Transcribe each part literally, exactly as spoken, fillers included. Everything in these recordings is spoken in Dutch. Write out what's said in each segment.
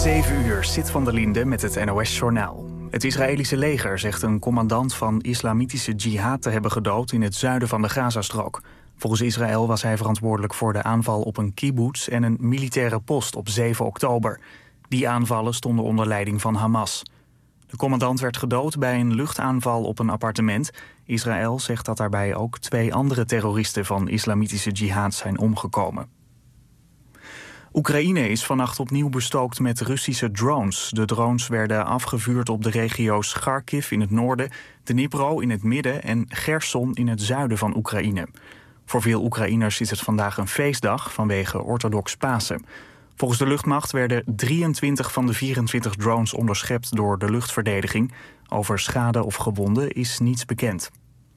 zeven uur, Sid van der Linde met het N O S-journaal. Het Israëlische leger zegt een commandant van islamitische jihad te hebben gedood in het zuiden van de Gazastrook. Volgens Israël was hij verantwoordelijk voor de aanval op een kibbutz en een militaire post op zeven oktober. Die aanvallen stonden onder leiding van Hamas. De commandant werd gedood bij een luchtaanval op een appartement. Israël zegt dat daarbij ook twee andere terroristen van islamitische jihad zijn omgekomen. Oekraïne is vannacht opnieuw bestookt met Russische drones. De drones werden afgevuurd op de regio's Kharkiv in het noorden, Dnipro in het midden en Gerson in het zuiden van Oekraïne. Voor veel Oekraïners is het vandaag een feestdag vanwege orthodox Pasen. Volgens de luchtmacht werden drieëntwintig van de vierentwintig drones onderschept door de luchtverdediging. Over schade of gewonden is niets bekend.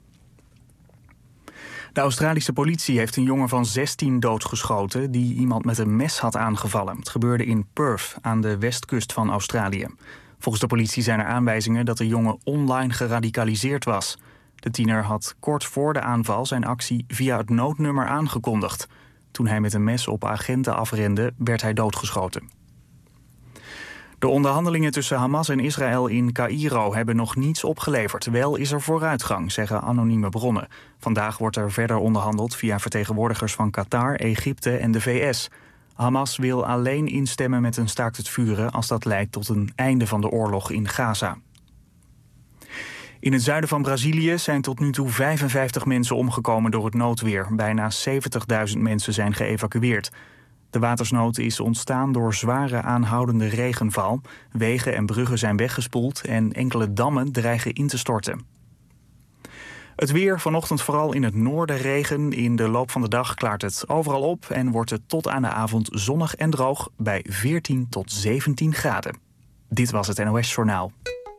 De Australische politie heeft een jongen van zestien doodgeschoten die iemand met een mes had aangevallen. Het gebeurde in Perth aan de westkust van Australië. Volgens de politie zijn er aanwijzingen dat de jongen online geradicaliseerd was. De tiener had kort voor de aanval zijn actie via het noodnummer aangekondigd. Toen hij met een mes op agenten afrende, werd hij doodgeschoten. De onderhandelingen tussen Hamas en Israël in Caïro hebben nog niets opgeleverd. Wel is er vooruitgang, zeggen anonieme bronnen. Vandaag wordt er verder onderhandeld via vertegenwoordigers van Qatar, Egypte en de V S. Hamas wil alleen instemmen met een staakt het vuren als dat leidt tot een einde van de oorlog in Gaza. In het zuiden van Brazilië zijn tot nu toe vijfenvijftig mensen omgekomen door het noodweer. Bijna zeventigduizend mensen zijn geëvacueerd. De watersnood is ontstaan door zware aanhoudende regenval. Wegen en bruggen zijn weggespoeld en enkele dammen dreigen in te storten. Het weer, vanochtend vooral in het noorden regen. In de loop van de dag klaart het overal op en wordt het tot aan de avond zonnig en droog bij veertien tot zeventien graden. Dit was het N O S-journaal.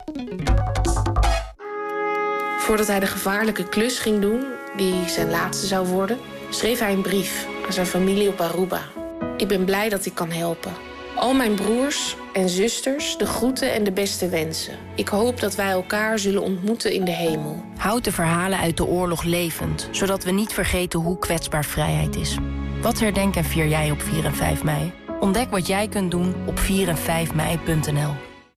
Voordat hij de gevaarlijke klus ging doen, die zijn laatste zou worden, schreef hij een brief aan zijn familie op Aruba. Ik ben blij dat ik kan helpen. Al mijn broers en zusters, de groeten en de beste wensen. Ik hoop dat wij elkaar zullen ontmoeten in de hemel. Houd de verhalen uit de oorlog levend, zodat we niet vergeten hoe kwetsbaar vrijheid is. Wat herdenk en vier jij op vier en vijf mei? Ontdek wat jij kunt doen op vier en vijf mei punt n l.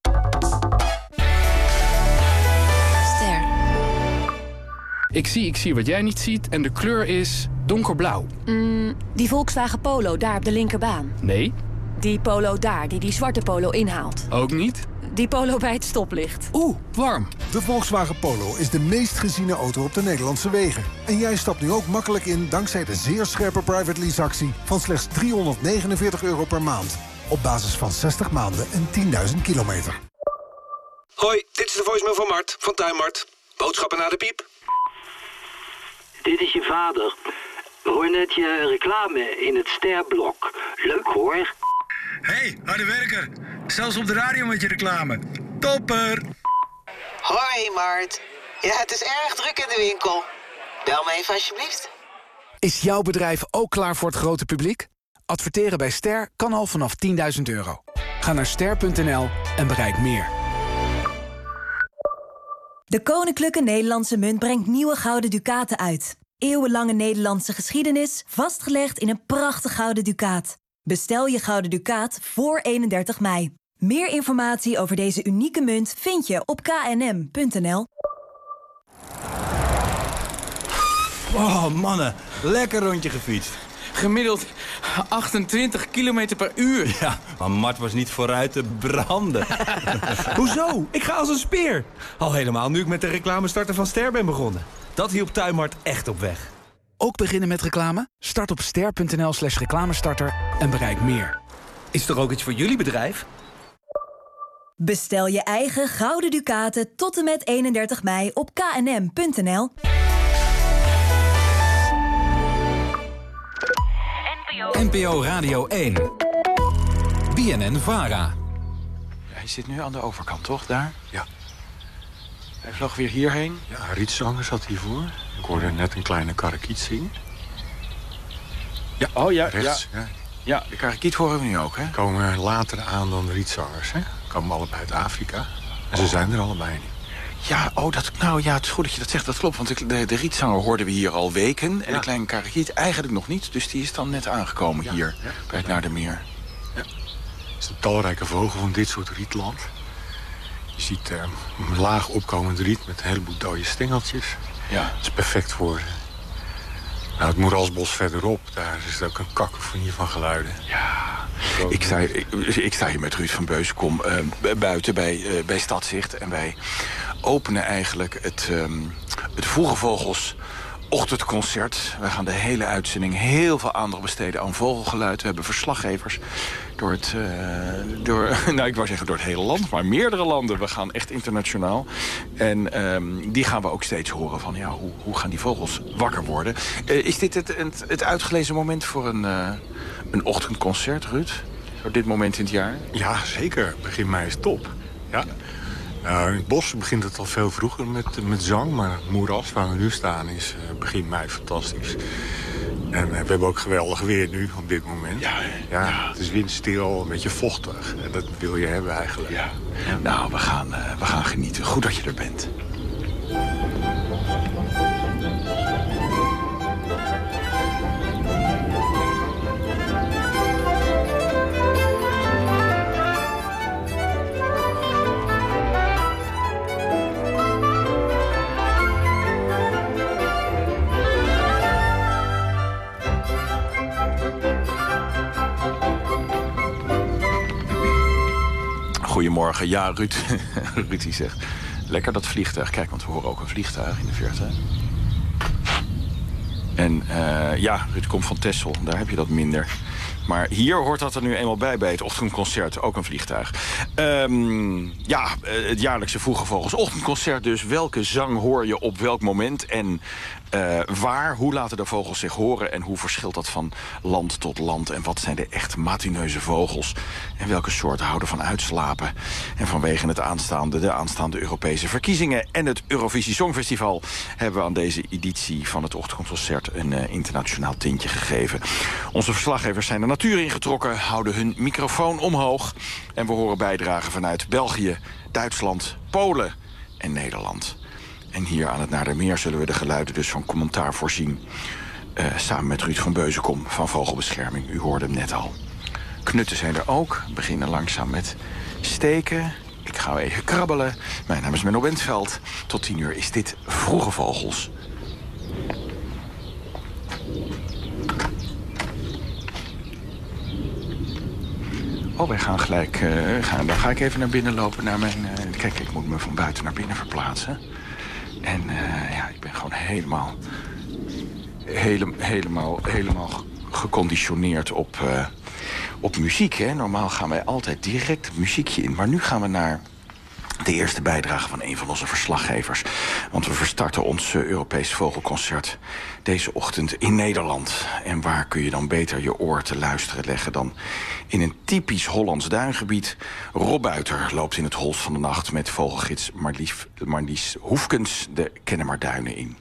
Ster. Ik zie, ik zie wat jij niet ziet en de kleur is donkerblauw. Mm, die Volkswagen Polo daar op de linkerbaan. Nee. Die Polo daar, die die zwarte Polo inhaalt. Ook niet. Die Polo bij het stoplicht. Oeh, warm. De Volkswagen Polo is de meest geziene auto op de Nederlandse wegen. En jij stapt nu ook makkelijk in dankzij de zeer scherpe private lease-actie van slechts driehonderdnegenenveertig euro per maand. Op basis van zestig maanden en tienduizend kilometer. Hoi, dit is de voicemail van Mart, van Tuinmart. Boodschappen naar de piep. Dit is je vader. We hoorden net je reclame in het Sterblok. Leuk hoor. Hey, harde werker. Zelfs op de radio met je reclame. Topper! Hoi Mart. Ja, het is erg druk in de winkel. Bel me even alsjeblieft. Is jouw bedrijf ook klaar voor het grote publiek? Adverteren bij Ster kan al vanaf tienduizend euro. Ga naar ster punt n l en bereik meer. De Koninklijke Nederlandse Munt brengt nieuwe gouden ducaten uit. Eeuwenlange Nederlandse geschiedenis, vastgelegd in een prachtig gouden ducaat. Bestel je gouden ducaat voor eenendertig mei. Meer informatie over deze unieke munt vind je op k n m punt n l. Oh mannen, lekker rondje gefietst. Gemiddeld achtentwintig kilometer per uur. Ja, maar Mart was niet vooruit te branden. Hoezo? Ik ga als een speer. Al helemaal nu ik met de reclamestarter van Ster ben begonnen. Dat hielp Tuinmart echt op weg. Ook beginnen met reclame? Start op ster punt n l slash reclamestarter en bereik meer. Is er ook iets voor jullie bedrijf? Bestel je eigen gouden ducaten tot en met eenendertig mei op k n m punt n l. N P O Radio één. B N N Vara. Hij zit nu aan de overkant, toch? Daar? Ja. Hij vloog weer hierheen. Ja, Rietzanger zat hiervoor. Ik hoorde net een kleine karakiet zingen. Ja, oh ja, rechts. Ja. Ja. Ja, de karakiet horen we nu ook, hè? Komen later aan dan de Rietzangers, hè? Komen allebei uit Afrika. En ze zijn er allebei niet. Ja, oh, dat, nou ja, het is goed dat je dat zegt, dat klopt. Want de, de Rietzanger hoorden we hier al weken. En ja. de kleine karakiet eigenlijk nog niet. Dus die is dan net aangekomen ja, hier, ja, bij het Naardermeer. Ja. is de talrijke vogel van dit soort rietland. Je ziet uh, een laag opkomend riet met een heleboel dode stengeltjes. Ja. Dat is perfect voor... Uh, nou, het moerasbos verderop, daar is het ook een kakofonie van geluiden. Ja. Ik sta, ik, ik sta hier met Ruud van Beuzenkom uh, buiten bij, uh, bij Stadzicht. En wij openen eigenlijk het, um, het Vroege Vogels ochtendconcert. We gaan de hele uitzending heel veel aandacht besteden aan vogelgeluid. We hebben verslaggevers door het, uh, door, nou, ik wou zeggen door het hele land, maar meerdere landen. We gaan echt internationaal. En um, die gaan we ook steeds horen van, ja, hoe, hoe gaan die vogels wakker worden? Uh, is dit het, het, het uitgelezen moment voor een, uh, een ochtendconcert, Ruud? Op dit moment in het jaar? Ja, zeker. Begin mei is top. Ja. Uh, in het bos begint het al veel vroeger met, met zang. Maar het moeras waar we nu staan is uh, begin mei fantastisch. En uh, we hebben ook geweldig weer nu op dit moment. Ja, ja, ja. Het is windstil, een beetje vochtig. En dat wil je hebben eigenlijk. Ja. Ja. Nou, we gaan, uh, we gaan genieten. Goed dat je er bent. Goedemorgen. Ja, Ruud. Ruud die zegt, lekker dat vliegtuig. Kijk, want we horen ook een vliegtuig in de verte. En uh, ja, Ruud komt van Texel. Daar heb je dat minder. Maar hier hoort dat er nu eenmaal bij bij het ochtendconcert. Ook een vliegtuig. Um, ja, het jaarlijkse Vroege Vogels ochtendconcert dus. Welke zang hoor je op welk moment? En uh, waar? Hoe laten de vogels zich horen? En hoe verschilt dat van land tot land? En wat zijn de echt matineuze vogels? En welke soorten houden van uitslapen? En vanwege het aanstaande, de aanstaande Europese verkiezingen en het Eurovisie Songfestival hebben we aan deze editie van het ochtendconcert een uh, internationaal tintje gegeven. Onze verslaggevers zijn er natuur ingetrokken, houden hun microfoon omhoog. En we horen bijdragen vanuit België, Duitsland, Polen en Nederland. En hier aan het Naardermeer zullen we de geluiden dus van commentaar voorzien. Uh, samen met Ruud van Beuzenkom van Vogelbescherming. U hoorde hem net al. Knutten zijn er ook. We beginnen langzaam met steken. Ik ga even krabbelen. Mijn naam is Menno Bentveld. Tot tien uur is dit Vroege Vogels. Oh, wij gaan gelijk... Uh, gaan, dan ga ik even naar binnen lopen naar mijn... Uh, kijk, ik moet me van buiten naar binnen verplaatsen. En uh, ja, ik ben gewoon helemaal... Hele, helemaal, helemaal geconditioneerd op, uh, op muziek. Hè? Normaal gaan wij altijd direct het muziekje in. Maar nu gaan we naar de eerste bijdrage van een van onze verslaggevers. Want we verstarten ons uh, Europees Vogelconcert deze ochtend in Nederland. En waar kun je dan beter je oor te luisteren leggen dan in een typisch Hollands duingebied? Rob Buiter loopt in het hols van de nacht met vogelgids Marlies, Marlies Hoefkens de Kennemerduinen in.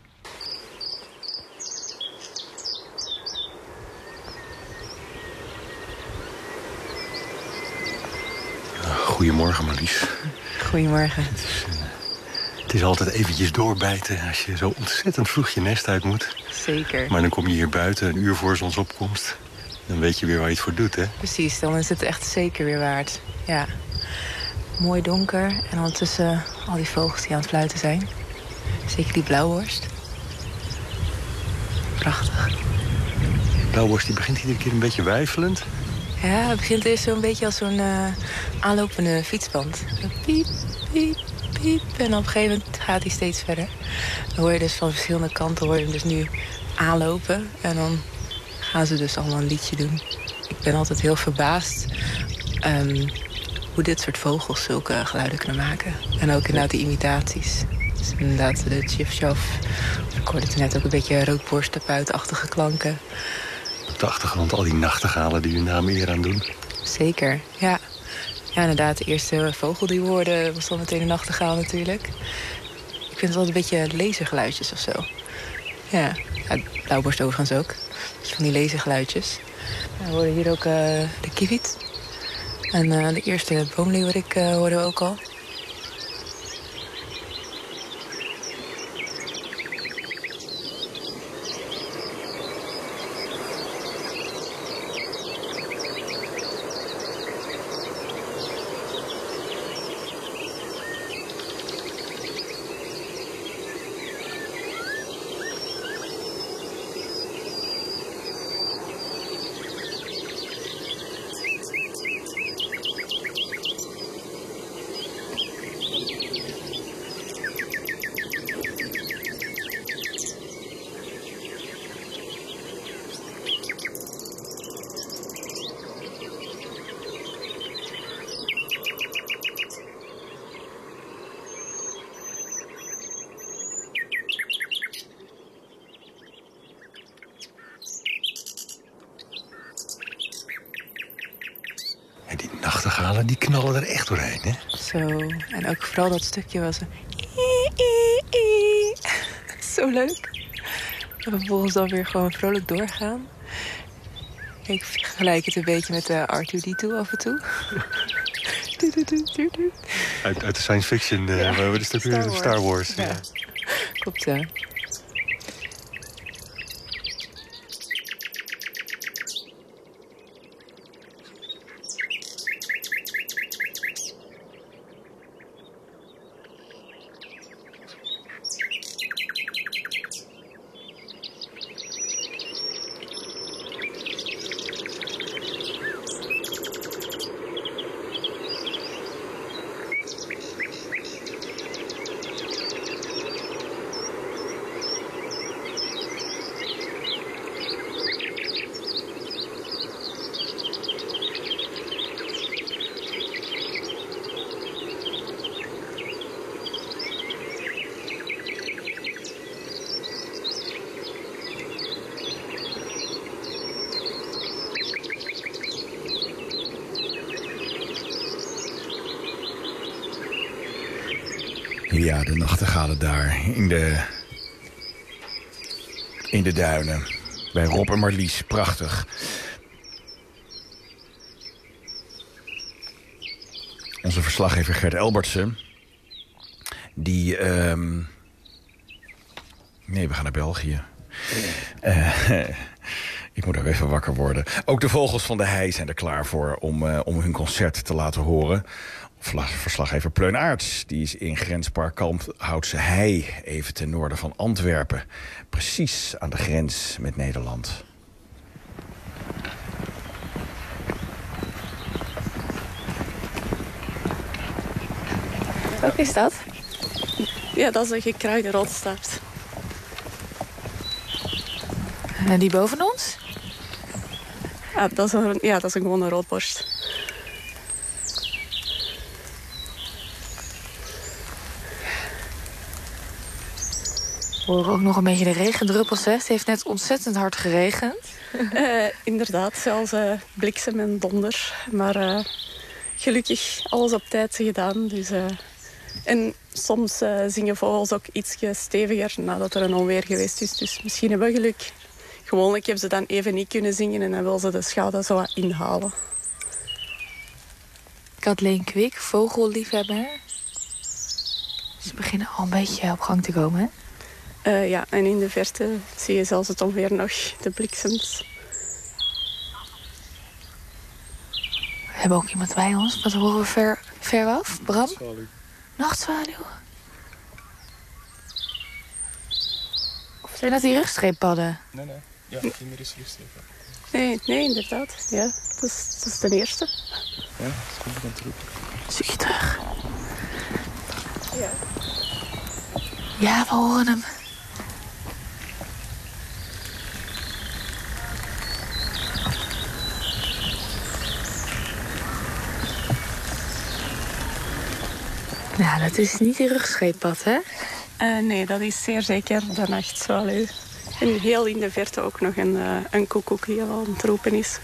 Goedemorgen, Marlies. Goedemorgen. Het is, uh, het is altijd eventjes doorbijten als je zo ontzettend vroeg je nest uit moet. Zeker. Maar dan kom je hier buiten, een uur voor zonsopkomst. Dan weet je weer waar je het voor doet, hè? Precies, dan is het echt zeker weer waard. Ja. Mooi donker en ondertussen al die vogels die aan het fluiten zijn. Zeker die blauwworst. Prachtig. De blauwworst die begint iedere keer een beetje weifelend. Ja, het begint eerst zo'n beetje als zo'n uh, aanlopende fietsband. Piep, piep, piep. En op een gegeven moment gaat hij steeds verder. Dan hoor je dus van verschillende kanten hoor je hem dus nu aanlopen. En dan gaan ze dus allemaal een liedje doen. Ik ben altijd heel verbaasd um, hoe dit soort vogels zulke geluiden kunnen maken. En ook inderdaad die imitaties. Dus inderdaad de tjif-tjaf. Ik hoorde het net ook een beetje roodborsttapuitachtige klanken. Op de achtergrond al die nachtegalen die hun naam eer aan doen. Zeker, ja. Ja, inderdaad, de eerste vogel die we hoorden was dan meteen een nachtegaal natuurlijk. Ik vind het altijd een beetje lasergeluidjes of zo. Ja, ja blauwborst overigens ook. Beetje van die lasergeluidjes. We hoorden hier ook uh, de kieviet. En uh, de eerste boomleeuwerik uh, hoorden we ook al. nachtegalen, die knallen er echt doorheen, hè? Zo, en ook vooral dat stukje was een... Zo leuk. En vervolgens dan weer gewoon vrolijk doorgaan. Ik vergelijk het een beetje met de R twee D twee af en toe. Uit, uit de science fiction, uh, ja. Waar we de stukken Star Wars. Star Wars ja. Ja. Klopt, ja. Ja, de nachtegalen daar in de, in de duinen. Bij Rob en Marlies, prachtig. Onze verslaggever Gert Elbertsen. Die... Um... Nee, we gaan naar België. Uh, ik moet ook even wakker worden. Ook de vogels van de hei zijn er klaar voor om, uh, om hun concert te laten horen. Verslaggever Pleun Aerts, die is in grenspark Kalmthoutse Hei, even ten noorden van Antwerpen. Precies aan de grens met Nederland. Wat is dat? Ja, dat is een gekruide rotstaart. En die boven ons? Ja, dat is een, ja, dat is een gewone roodborst. We horen ook nog een beetje de regendruppels, hè? Het heeft net ontzettend hard geregend. Uh, inderdaad, zelfs uh, bliksem en donder. Maar uh, gelukkig alles op tijd gedaan. Dus, uh, en soms uh, zingen vogels ook iets steviger nadat er een onweer geweest is. Dus misschien hebben we geluk. Gewoonlijk hebben ze dan even niet kunnen zingen en dan wil ze de schade zo wat inhalen. Kathleen Kwik, vogelliefhebber. Ze beginnen al een beetje op gang te komen, hè? Uh, ja, en in de verte zie je zelfs het onweer nog, de bliksems. We hebben ook iemand bij ons. Wat horen we ver, ver af? Bram? Nachtzwaluw. Nachtzwaluw. Of zijn dat die rugstreeppadden? Nee, nee. Ja, geen rugstreeppadden. Nee, nee, inderdaad. Ja, dat is, dat is de eerste. Ja, dat is goed aan terug. Een stukje terug. Ja. Ja, we horen hem. Nou, dat is niet die rugscheeppad, hè? Uh, nee, dat is zeer zeker de nachtzwaluw. En heel in de verte ook nog een, uh, een koekoek die al aan het roepen is.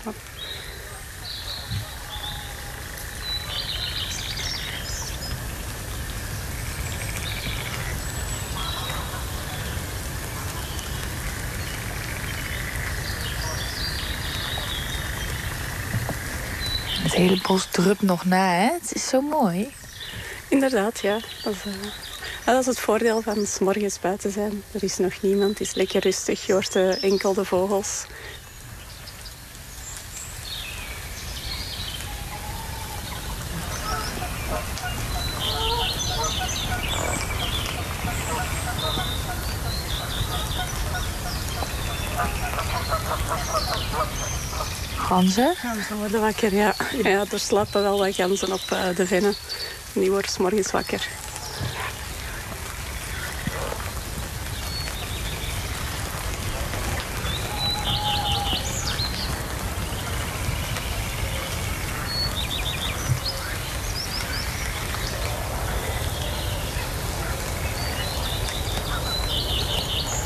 Het hele bos drupt nog na, hè? Het is zo mooi. Inderdaad, ja. Dat is, uh, dat is het voordeel van 's morgens buiten zijn. Er is nog niemand, het is lekker rustig. Je hoort uh, enkel de vogels. Ganzen? Ganzen worden wakker, ja. Ja, er slapen wel wat ganzen op uh, de vennen. Die worden 's morgens wakker.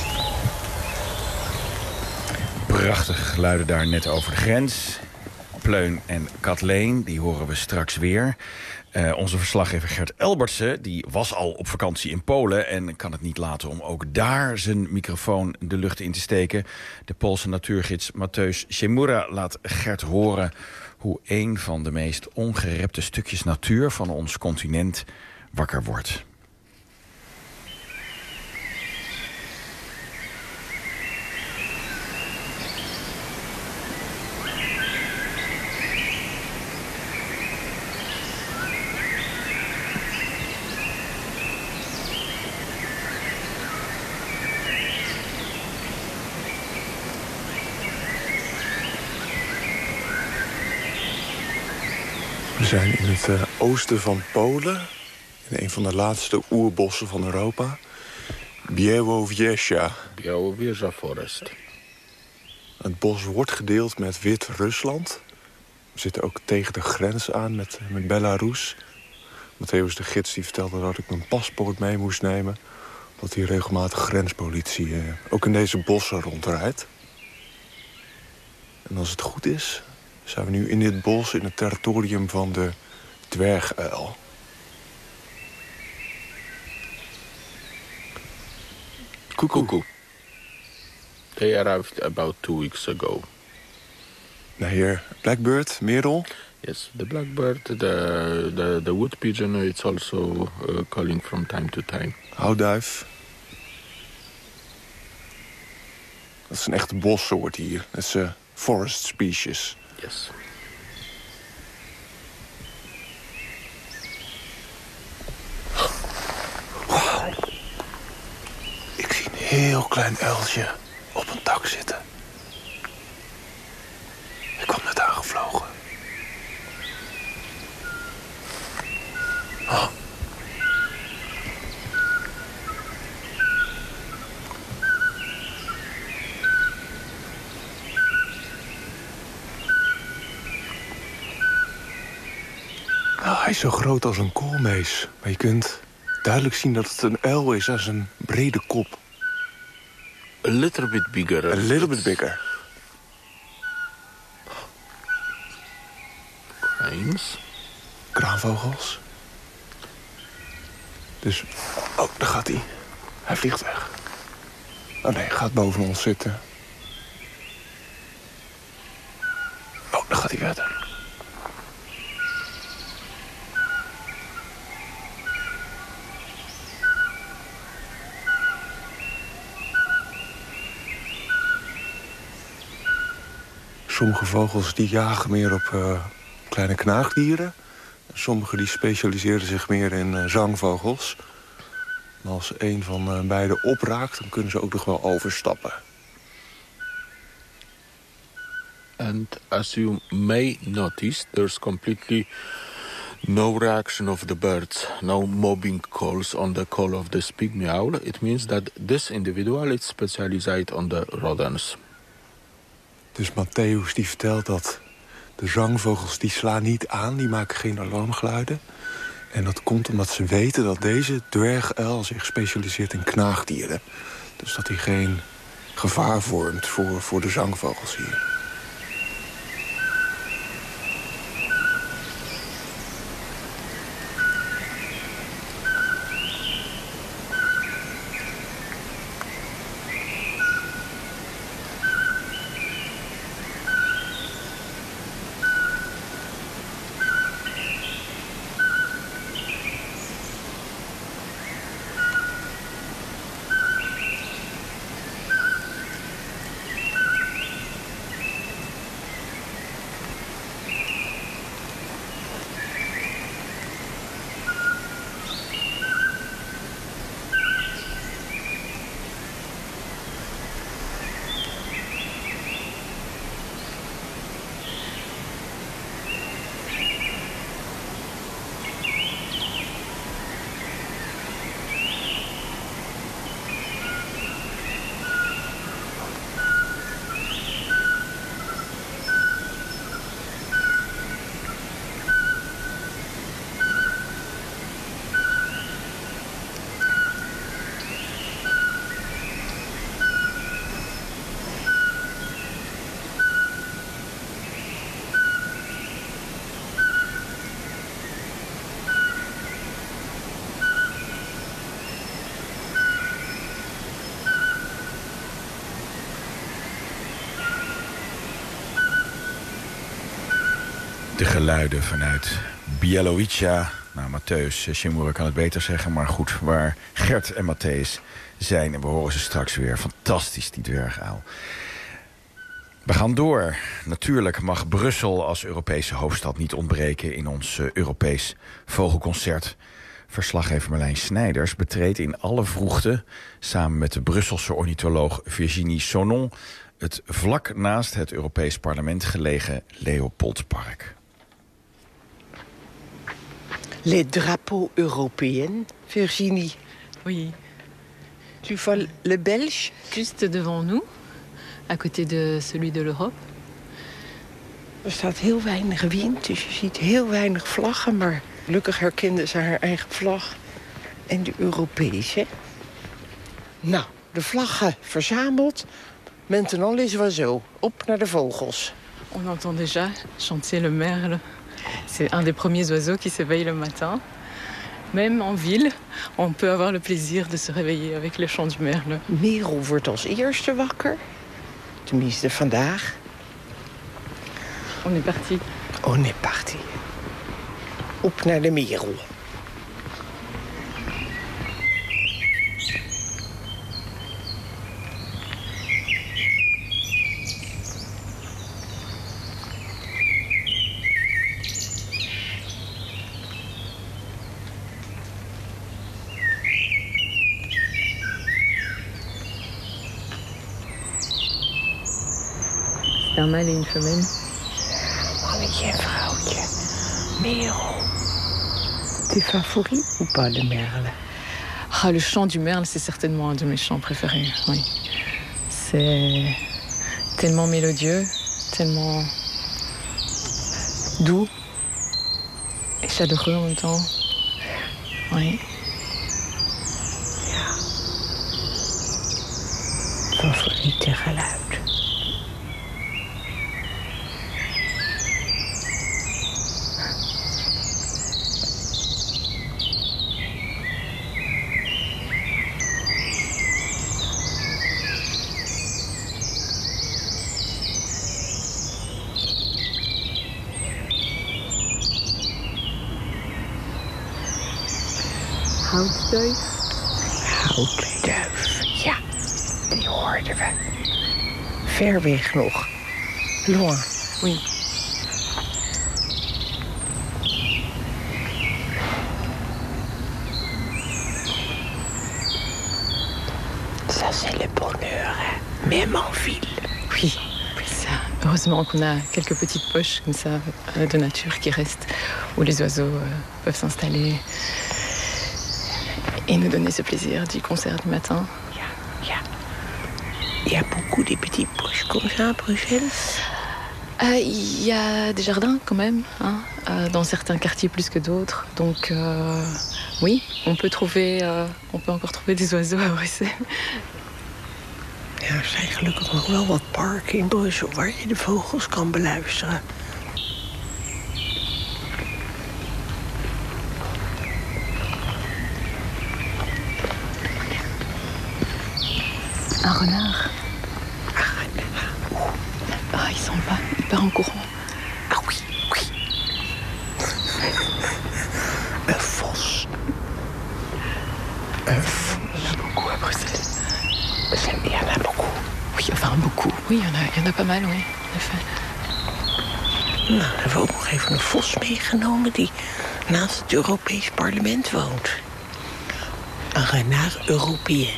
Prachtig geluiden daar net over de grens. Pleun en Kathleen, die horen we straks weer. Uh, onze verslaggever Gert Elbertsen, die was al op vakantie in Polen en kan het niet laten om ook daar zijn microfoon de lucht in te steken. De Poolse natuurgids Mateusz Siemura laat Gert horen hoe een van de meest ongerepte stukjes natuur van ons continent wakker wordt. We zijn in het uh, oosten van Polen, in een van de laatste oerbossen van Europa. Białowieża. Białowieża Forest. Het bos wordt gedeeld met Wit-Rusland. We zitten ook tegen de grens aan met, met Belarus. Matthäus de gids die vertelde dat ik mijn paspoort mee moest nemen. Omdat hier regelmatig grenspolitie uh, ook in deze bossen rondrijdt. En als het goed is, zijn we nu in dit bos in het territorium van de dwerguil. Cuckoo. They arrived about two weeks ago. Nou hier, blackbird, merel. Yes, the blackbird, the the the wood pigeon. It's also uh, calling from time to time. Houtduif. Dat is een echte bossoort hier. Dat is een forest species. Yes. Wow. Ik zie een heel klein uiltje op een dak zitten. Ik kwam net aangevlogen. Oh. Nou, hij is zo groot als een koolmees. Maar je kunt duidelijk zien dat het een uil is als een brede kop. A little bit bigger. A little bit bigger. Cranes. Kraanvogels. Dus, oh, daar gaat hij. Hij vliegt weg. Oh nee, hij gaat boven ons zitten. Oh, daar gaat hij verder. Sommige vogels die jagen meer op uh, kleine knaagdieren. Sommige die specialiseren zich meer in uh, zangvogels. En als een van uh, beide opraakt, dan kunnen ze ook nog wel overstappen. And as you may notice, there's completely no reaction of the birds, no mobbing calls on the call of the pygmy owl. It means that this individual is specialized on the rodents. Dus Matthäus die vertelt dat de zangvogels die slaan niet aan, die maken geen alarmgeluiden. En dat komt omdat ze weten dat deze dwerguil zich specialiseert in knaagdieren. Dus dat hij geen gevaar vormt voor, voor de zangvogels hier. De geluiden vanuit Białowieża. Nou, Mateusz Szymura kan het beter zeggen, maar goed, waar Gert en Matthäus zijn. En we horen ze straks weer. Fantastisch, die dwerguil. We gaan door. Natuurlijk mag Brussel als Europese hoofdstad niet ontbreken in ons uh, Europees vogelconcert. Verslaggever Marlijn Snijders betreedt in alle vroegte, samen met de Brusselse ornitholoog Virginie Sonon, het vlak naast het Europees Parlement gelegen Leopoldpark. Les drapeaux européens, Virginie. Oui. Tu vois le Belge? Juste devant nous, à côté de celui de l'Europe. Er staat heel weinig wind, dus je ziet heel weinig vlaggen, maar gelukkig herkende ze haar eigen vlag en de Europese. Nou, de vlaggen verzameld. Maintenant les oiseaux. Op naar de vogels. On entend déjà chanter le merle. C'est un des premiers oiseaux qui s'éveille le matin. Même en ville, on peut avoir le plaisir de se réveiller avec le chant du merle. Merel wordt als eerste wakker. Tenminste vandaag. On est parti. On est parti. Op naar de merel. Un mâle et une femelle. Mannetje en vrouwtje. Merel. Tes favoris ou pas, le merle? Ah, le chant du merle, c'est certainement un de mes chants préférés. Oui. C'est tellement mélodieux, tellement doux et chaleureux en même temps. Oui. Ja. Favoriete geluid. Houtduif. Houtduif, ja. Die hoorden we. Ver weg nog. Loin. Oui. Ça, c'est le bonheur, hein? Même en ville. Oui, oui, ça. Heureusement qu'on a quelques petites poches comme ça de nature qui restent, où les oiseaux euh, peuvent s'installer et nous donner ce plaisir du concert du matin. Ja, ja. Il y a beaucoup de petites poches comme ça à Bruxelles? Il euh, y a des jardins quand même, hein, euh, dans certains quartiers plus que d'autres. Donc euh, oui, on peut trouver, euh, on peut encore trouver des oiseaux à Bruxelles. Ja, er zijn gelukkig nog wel wat parken in Brussel waar je de vogels kan beluisteren. Un renard. Ah, il s'en va, il part en courant. Ah oui, oui. Een vos. Een vos. Il y en a beaucoup à Bruxelles. Il y en a beaucoup. Oui, enfin beaucoup. Oui, il y en a, il y en a pas mal, oui, en effet. Nou, dan hebben we ook nog even een vos meegenomen die naast het Europees Parlement woont. Een renard européen.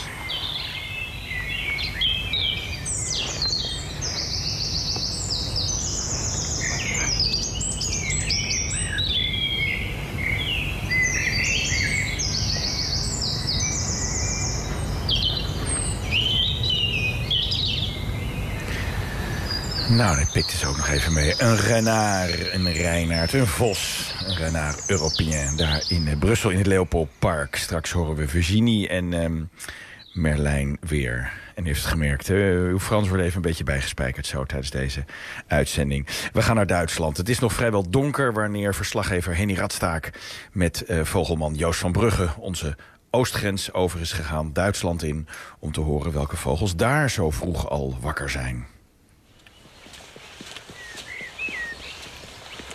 Nou, dat pikte ze ook nog even mee. Een renard, een reinaard, een vos. Een renard européen daar in Brussel in het Leopoldpark. Straks horen we Virginie en um, Merlijn weer. En u heeft het gemerkt, uh, uw Frans wordt even een beetje bijgespijkerd zo tijdens deze uitzending. We gaan naar Duitsland. Het is nog vrijwel donker wanneer verslaggever Henny Radstaak met uh, vogelman Joost van Brugge onze oostgrens over is gegaan, Duitsland in, om te horen welke vogels daar zo vroeg al wakker zijn.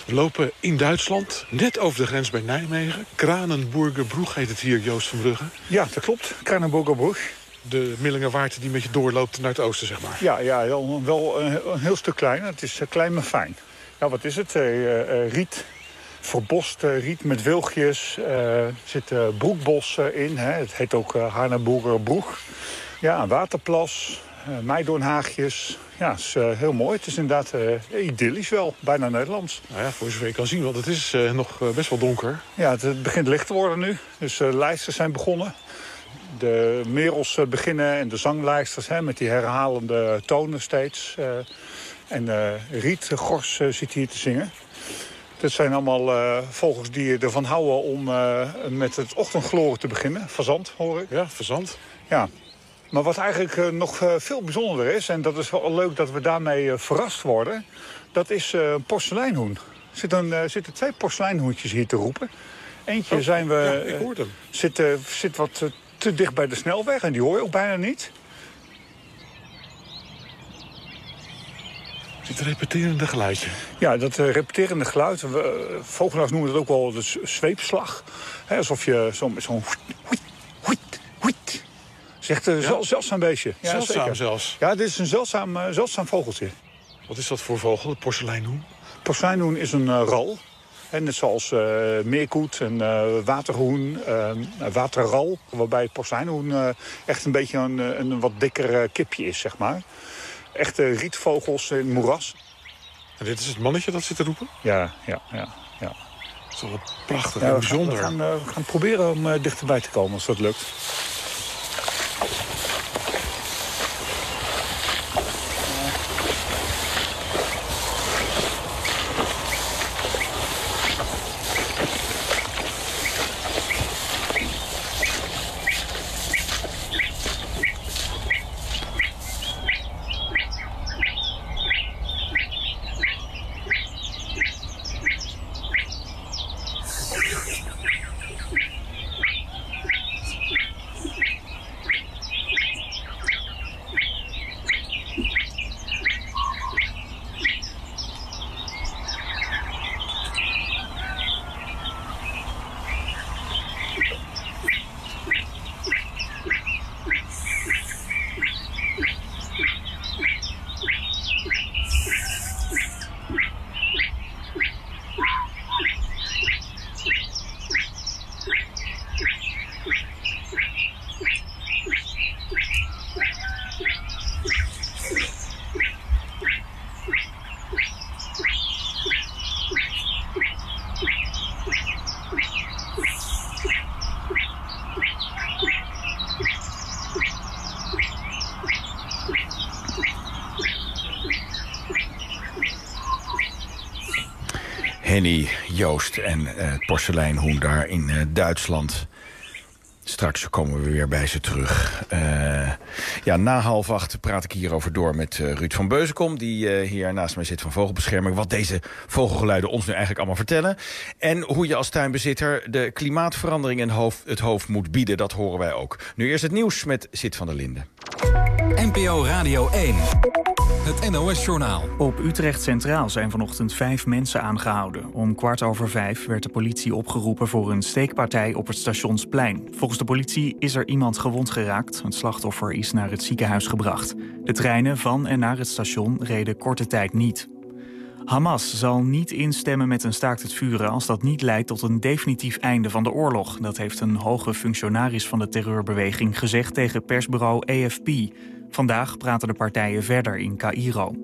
We lopen in Duitsland, net over de grens bij Nijmegen. Kranenburger Brug heet het hier, Joost van Brugge. Ja, dat klopt. Kranenburger Brug. De Millingerwaard die met je doorloopt naar het oosten, zeg maar. Ja, ja wel, wel een, een heel stuk kleiner. Het is klein maar fijn. Ja, wat is het? Uh, uh, riet, verbost uh, riet met wilgjes. Er uh, zit uh, broekbos uh, in. Hè. Het heet ook uh, Haarnemburger Brug. Ja, een waterplas, uh, meidoornhaagjes. Ja, het is uh, heel mooi. Het is inderdaad uh, idyllisch wel, bijna Nederlands. Nou ja, voor zover je kan zien, want het is uh, nog uh, best wel donker. Ja, het, het begint licht te worden nu. Dus de uh, lijsters zijn begonnen. De merels uh, beginnen en de zanglijsters hè, met die herhalende tonen steeds. Uh, en uh, Riet, Gors, uh, zit hier te zingen. Dit zijn allemaal uh, vogels die ervan houden om uh, met het ochtendgloren te beginnen. Fazant, hoor ik. Ja, fazant. Ja. Maar wat eigenlijk uh, nog uh, veel bijzonderder is, en dat is wel leuk dat we daarmee uh, verrast worden, dat is uh, een porseleinhoen. Er zitten, uh, zitten twee porseleinhoentjes hier te roepen. Eentje oh, zijn we, ja, ik hoor hem. Uh, zit, uh, zit wat uh, te dicht bij de snelweg en die hoor je ook bijna niet. Dit repeterende geluidje. Ja, dat uh, repeterende geluid. We, uh, vogelaars noemen dat ook wel de zweepslag. He, alsof je zo'n zo zegt een ja. zeldzaam beestje. Ja, zeldzaam zeker. zelfs. Ja, dit is een zeldzaam, uh, zeldzaam vogeltje. Wat is dat voor vogel, de porseleinhoen? Porseleinhoen is een uh, ral. En net zoals uh, meerkoet en uh, waterhoen, uh, waterral. Waarbij het porseleinhoen uh, echt een beetje een, een wat dikker uh, kipje is, zeg maar. Echte rietvogels in het moeras. En dit is het mannetje dat zit te roepen? Ja, ja, ja. ja. Dat is wel prachtig ja, en we bijzonder. Gaan, we, gaan, uh, we gaan proberen om uh, dichterbij te komen als dat lukt. Henny, Joost en uh, het porseleinhoen daar in uh, Duitsland. Straks komen we weer bij ze terug. Uh, ja, na half acht praat ik hierover door met uh, Ruud van Beuzenkom... die uh, hier naast mij zit van Vogelbescherming. Wat deze vogelgeluiden ons nu eigenlijk allemaal vertellen. En hoe je als tuinbezitter de klimaatverandering en hoofd, het hoofd moet bieden. Dat horen wij ook. Nu eerst het nieuws met Sid van der Linden. N P O Radio één. Het N O S-journaal. Op Utrecht Centraal zijn vanochtend vijf mensen aangehouden. Om kwart over vijf werd de politie opgeroepen voor een steekpartij op het Stationsplein. Volgens de politie is er iemand gewond geraakt. Het slachtoffer is naar het ziekenhuis gebracht. De treinen van en naar het station reden korte tijd niet. Hamas zal niet instemmen met een staakt het vuren als dat niet leidt tot een definitief einde van de oorlog. Dat heeft een hoge functionaris van de terreurbeweging gezegd tegen persbureau A F P. Vandaag praten de partijen verder in Caïro.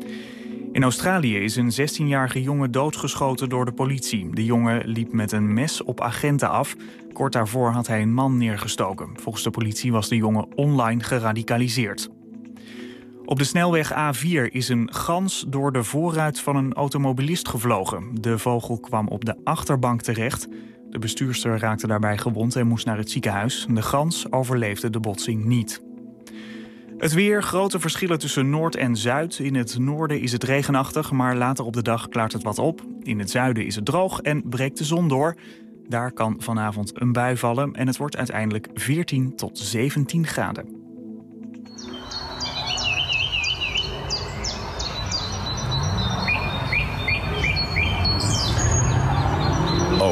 In Australië is een zestienjarige jongen doodgeschoten door de politie. De jongen liep met een mes op agenten af. Kort daarvoor had hij een man neergestoken. Volgens de politie was de jongen online geradicaliseerd. Op de snelweg A vier is een gans door de voorruit van een automobilist gevlogen. De vogel kwam op de achterbank terecht. De bestuurster raakte daarbij gewond en moest naar het ziekenhuis. De gans overleefde de botsing niet. Het weer, grote verschillen tussen Noord en Zuid. In het noorden is het regenachtig, maar later op de dag klaart het wat op. In het zuiden is het droog en breekt de zon door. Daar kan vanavond een bui vallen en het wordt uiteindelijk veertien tot zeventien graden.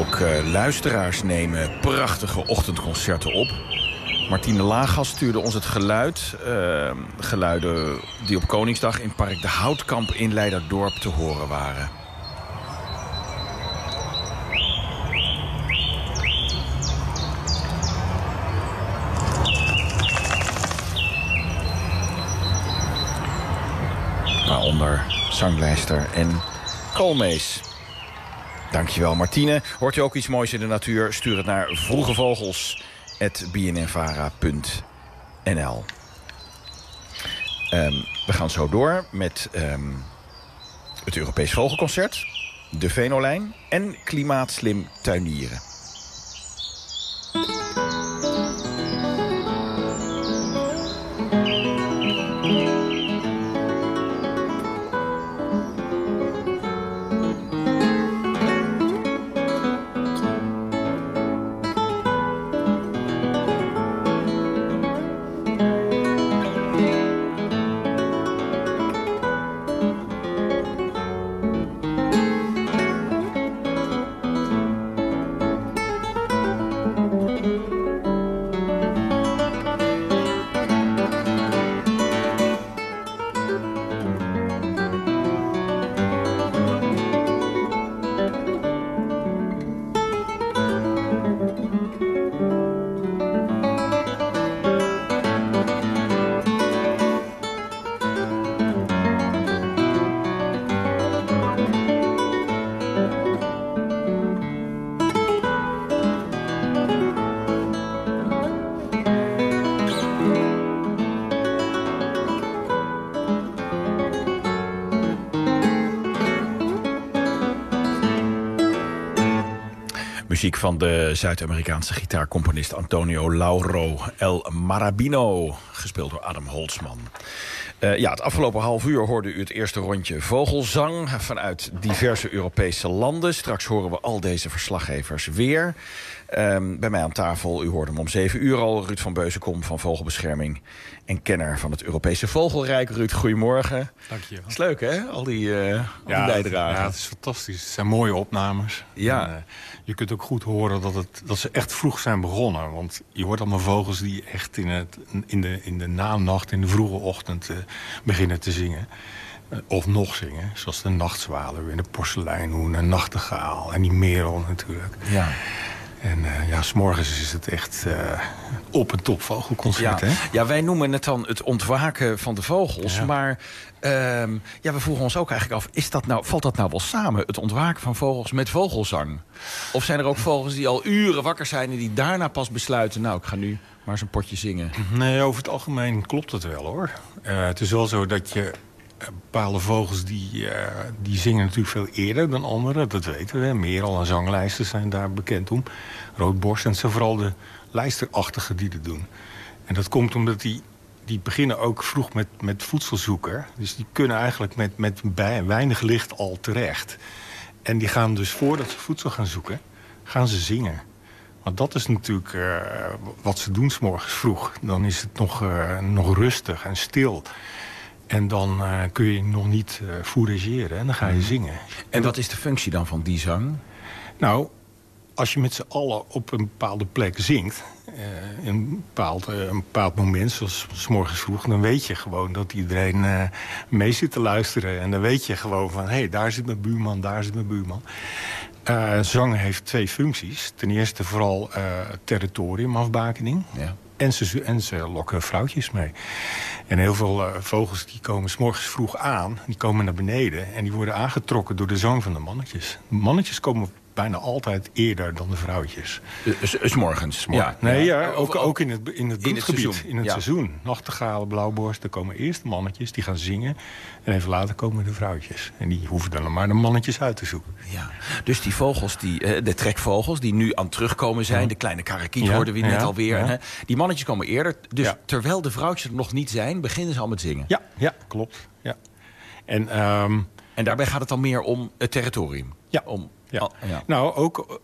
ook uh, luisteraars nemen prachtige ochtendconcerten op. Martine Laagas stuurde ons het geluid. Uh, geluiden die op Koningsdag in Park de Houtkamp in Leiderdorp te horen waren. Waaronder zanglijster en koolmees. Dankjewel, Martine. Hoort u ook iets moois in de natuur? Stuur het naar vroegevogels apenstaartje b n n vara punt n l. Um, we gaan zo door met um, het Europees Vogelconcert, de Venolijn en klimaatslim tuinieren. Muziek van de Zuid-Amerikaanse gitaarcomponist Antonio Lauro El Marabino, gespeeld door Adam Holtzman. Uh, ja, het afgelopen half uur hoorde u het eerste rondje vogelzang vanuit diverse Europese landen. Straks horen we al deze verslaggevers weer. Um, bij mij aan tafel, u hoorde hem om zeven uur al, Ruud van Beuzenkom van Vogelbescherming en kenner van het Europese Vogelrijk. Ruud, goedemorgen. Dank je. Het is leuk, hè? Al die, uh, al ja, die bijdragen. Ja, het is fantastisch. Het zijn mooie opnames. Ja. En, uh, je kunt ook goed horen dat, het, dat ze echt vroeg zijn begonnen. Want je hoort allemaal vogels die echt in, het, in, de, in de nanacht, in de vroege ochtend uh, beginnen te zingen. Uh, of nog zingen. Zoals de nachtzwaluw en de porseleinhoen en nachtegaal. En die merel natuurlijk. Ja. En uh, ja, 's morgens is het echt uh, op en top vogelconcert, ja. hè? Ja, wij noemen het dan het ontwaken van de vogels. Ja. Maar um, ja, we vroegen ons ook eigenlijk af, is dat nou, valt dat nou wel samen, het ontwaken van vogels met vogelzang? Of zijn er ook vogels die al uren wakker zijn en die daarna pas besluiten, nou, ik ga nu maar eens een potje zingen? Nee, over het algemeen klopt het wel, hoor. Uh, het is wel zo dat je bepaalde vogels die, uh, die zingen natuurlijk veel eerder dan anderen. Dat weten we. Merel en zanglijsters zijn daar bekend om. Roodborst. En het zijn vooral de lijsterachtigen die dat doen. En dat komt omdat die, die beginnen ook vroeg met, met voedsel zoeken. Dus die kunnen eigenlijk met, met bij, weinig licht al terecht. En die gaan dus voordat ze voedsel gaan zoeken, gaan ze zingen. Want dat is natuurlijk uh, wat ze doen 's morgens vroeg. Dan is het nog, uh, nog rustig en stil. En dan uh, kun je nog niet uh, fourageren en dan ga je zingen. En wat is de functie dan van die zang? Nou, als je met z'n allen op een bepaalde plek zingt, uh, een, bepaald, uh, een bepaald moment, zoals 's morgens vroeg, dan weet je gewoon dat iedereen uh, mee zit te luisteren. En dan weet je gewoon van, hé, hey, daar zit mijn buurman, daar zit mijn buurman. Uh, zang heeft twee functies. Ten eerste vooral uh, territoriumafbakening. Ja. En ze, en ze lokken vrouwtjes mee. En heel veel uh, vogels die komen 's morgens vroeg aan. Die komen naar beneden. En die worden aangetrokken door de zang van de mannetjes. De mannetjes komen bijna altijd eerder dan de vrouwtjes. S morgens? Ja. Nee, ja, ook, ook in het, in het broedgebied. In het seizoen. In het ja. seizoen. Nachtegalen, blauwborsten, komen eerst de mannetjes. Die gaan zingen. En even later komen de vrouwtjes. En die hoeven dan maar de mannetjes uit te zoeken. Ja. Dus die vogels, die, de trekvogels die nu aan het terugkomen zijn. Ja. De kleine karakiet ja. hoorden we net ja. alweer. Ja. Die mannetjes komen eerder. Dus ja. terwijl de vrouwtjes er nog niet zijn, beginnen ze al met zingen. Ja, ja, klopt. Ja. En, um, en daarbij gaat het dan meer om het territorium? Ja. Om, ja. Al, ja. Nou, ook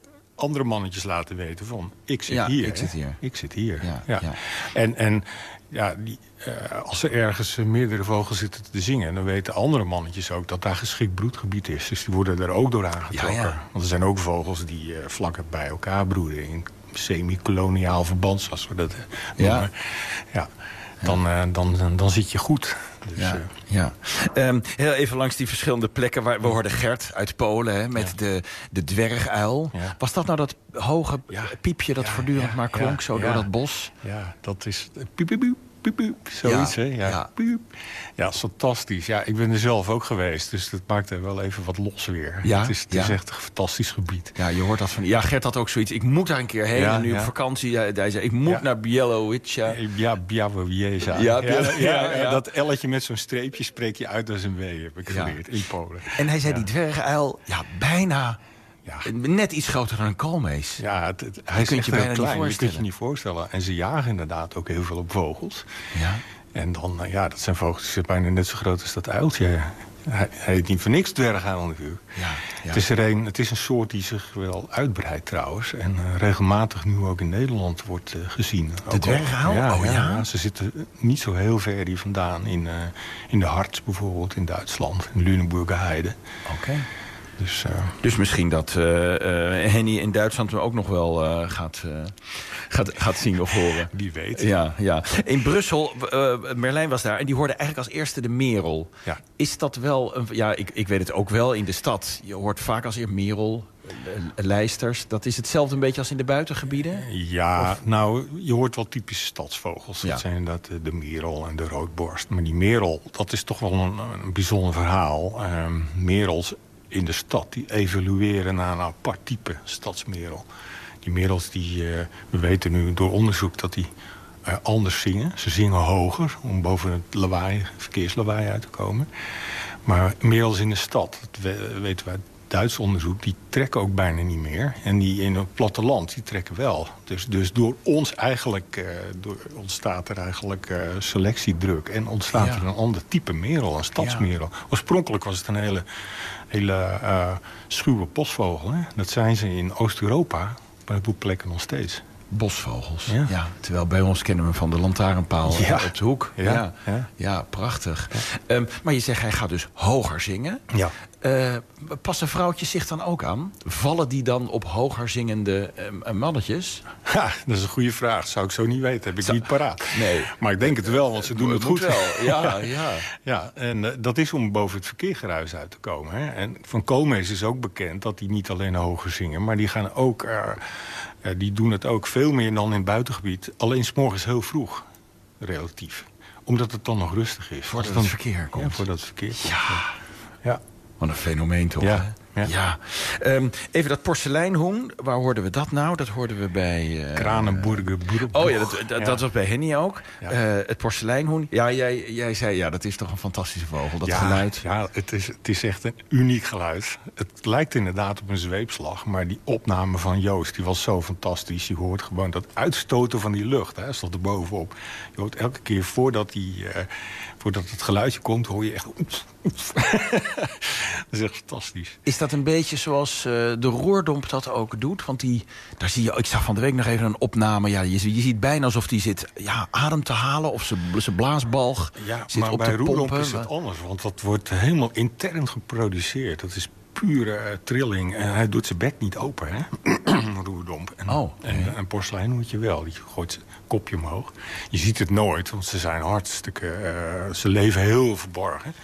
andere mannetjes laten weten van... ik zit ja, hier. ik zit hier. Ik zit hier. Ja, ja. ja. En, en ja, die, uh, als er ergens meerdere vogels zitten te zingen... dan weten andere mannetjes ook dat daar geschikt broedgebied is. Dus die worden er ook door aangetrokken. Ja, ja. Want er zijn ook vogels die uh, vlakken bij elkaar broeden... in semi-koloniaal verband, zoals we dat noemen. Ja. Ja. Dan, uh, dan, dan, dan zit je goed. Dus, ja, uh, ja. Um, heel even langs die verschillende plekken. Waar, we hoorden Gert uit Polen hè, met ja. de, de dwerguil. Ja. Was dat nou dat hoge ja. piepje dat ja, voortdurend ja, maar klonk ja, zo ja. door dat bos? Ja, dat is piep, piep, piep, piep, piep, zoiets, ja, hè? Ja, ja. Piep. Ja, dat is fantastisch. Ja, ik ben er zelf ook geweest, dus dat maakt er wel even wat los weer. Ja, het is, het ja. is echt een fantastisch gebied. Ja, je hoort dat van... Ja, Gert had ook zoiets. Ik moet daar een keer heen. Ja, en nu ja. op vakantie. Hij zei, ik moet ja. naar Białowieża. Ja, Białowieża. Ja, ja, ja, ja, ja, dat elletje met zo'n streepje spreek je uit als een W, heb ik ja. geleerd, in Polen. En hij zei, ja. die dwerguil, ja, bijna... Ja. Net iets groter dan een koolmees. Ja, het, het, hij is echt je heel klein. Je kunt je niet voorstellen. En ze jagen inderdaad ook heel veel op vogels. Ja. En dan, ja, dat zijn vogels die zijn bijna net zo groot als dat uiltje. Hij, hij heet niet voor niks dwerguil natuurlijk. Ja, ja. Het, is er een, het is een soort die zich wel uitbreidt trouwens. En uh, regelmatig nu ook in Nederland wordt uh, gezien. De dwerguil? Ja, oh, ja. ja, ze zitten niet zo heel ver hier vandaan. In, uh, in de Harz bijvoorbeeld, in Duitsland. In Lüneburger Heide. Oké. Okay. Dus, uh, dus misschien dat uh, uh, Henny in Duitsland ook nog wel uh, gaat, uh, gaat, gaat zien of horen. Wie weet. Ja, ja. In Brussel, uh, Merlijn was daar en die hoorde eigenlijk als eerste de merel. Ja. Is dat wel, een, ja, ik, ik weet het ook wel in de stad. Je hoort vaak als eerst merel, uh, lijsters. Dat is hetzelfde een beetje als in de buitengebieden? Ja, of? nou, je hoort wel typische stadsvogels. Dat ja. zijn inderdaad de merel en de roodborst. Maar die merel, dat is toch wel een, een bijzonder verhaal. Uh, merels in de stad, die evolueren naar een apart type stadsmerel. Die merels, die, uh, we weten nu door onderzoek dat die uh, anders zingen. Ze zingen hoger, om boven het lawaai, verkeerslawaai uit te komen. Maar merels in de stad, dat we, weten we uit Duits onderzoek, die trekken ook bijna niet meer. En die in het platteland, die trekken wel. Dus, dus door ons eigenlijk, uh, door, ontstaat er eigenlijk uh, selectiedruk. En ontstaat ja. er een ander type merel, een stadsmerel. Ja. Oorspronkelijk was het een hele, hele uh, schuwe postvogel. Hè? Dat zijn ze in Oost-Europa, op een heleboel plekken nog steeds. Bosvogels, ja. ja. Terwijl bij ons kennen we van de lantaarnpaal ja. op de hoek. Ja, ja. ja. ja prachtig. Ja. Um, maar je zegt, hij gaat dus hoger zingen. Ja. Uh, passen vrouwtjes zich dan ook aan? Vallen die dan op hoger zingende uh, mannetjes? Ja, dat is een goede vraag. Zou ik zo niet weten. Heb ik zo... niet paraat. Nee. Maar ik denk het wel, want ze doen het, het goed. Wel. Ja, ja. ja, en uh, dat is om boven het verkeergeruis uit te komen. Hè. En van koolmees is ook bekend dat die niet alleen hoger zingen, maar die gaan ook... Uh, uh, die doen het ook veel meer dan in het buitengebied. Alleen 's morgens heel vroeg, relatief. Omdat het dan nog rustig is. Voordat het dan... verkeer komt. Ja, voordat het verkeer komt. Ja. ja. Wat een fenomeen toch, ja. hè? Ja. ja. Um, even dat porseleinhoen, waar hoorden we dat nou? Dat hoorden we bij... Uh, Kranenburger Boerenbroek. Oh ja, dat, dat, ja. dat was bij Henny ook. Ja. Uh, het porseleinhoen. Ja, jij, jij zei, ja, dat is toch een fantastische vogel, dat ja, geluid. Ja, het is, het is echt een uniek geluid. Het lijkt inderdaad op een zweepslag, maar die opname van Joost, die was zo fantastisch. Je hoort gewoon dat uitstoten van die lucht, hè, stond er bovenop. Je hoort elke keer voordat, die, uh, voordat het geluidje komt, hoor je echt... Oeps, oeps. Dat is echt fantastisch. Is dat een beetje zoals uh, de roerdomp dat ook doet? Want die, daar zie je, ik zag van de week nog even een opname. Ja, je, je ziet bijna alsof die zit ja, adem te halen of zijn blaasbalg ja, zit maar op bij te roerdomp pompen. Is het anders, want dat wordt helemaal intern geproduceerd. Dat is pure uh, trilling. En hij doet zijn bek niet open, hè? Roerdomp. En, oh, en, nee. en porseleinhoedje wel. Die gooit zijn kopje omhoog. Je ziet het nooit, want ze zijn hartstikke... Uh, ze leven heel verborgen.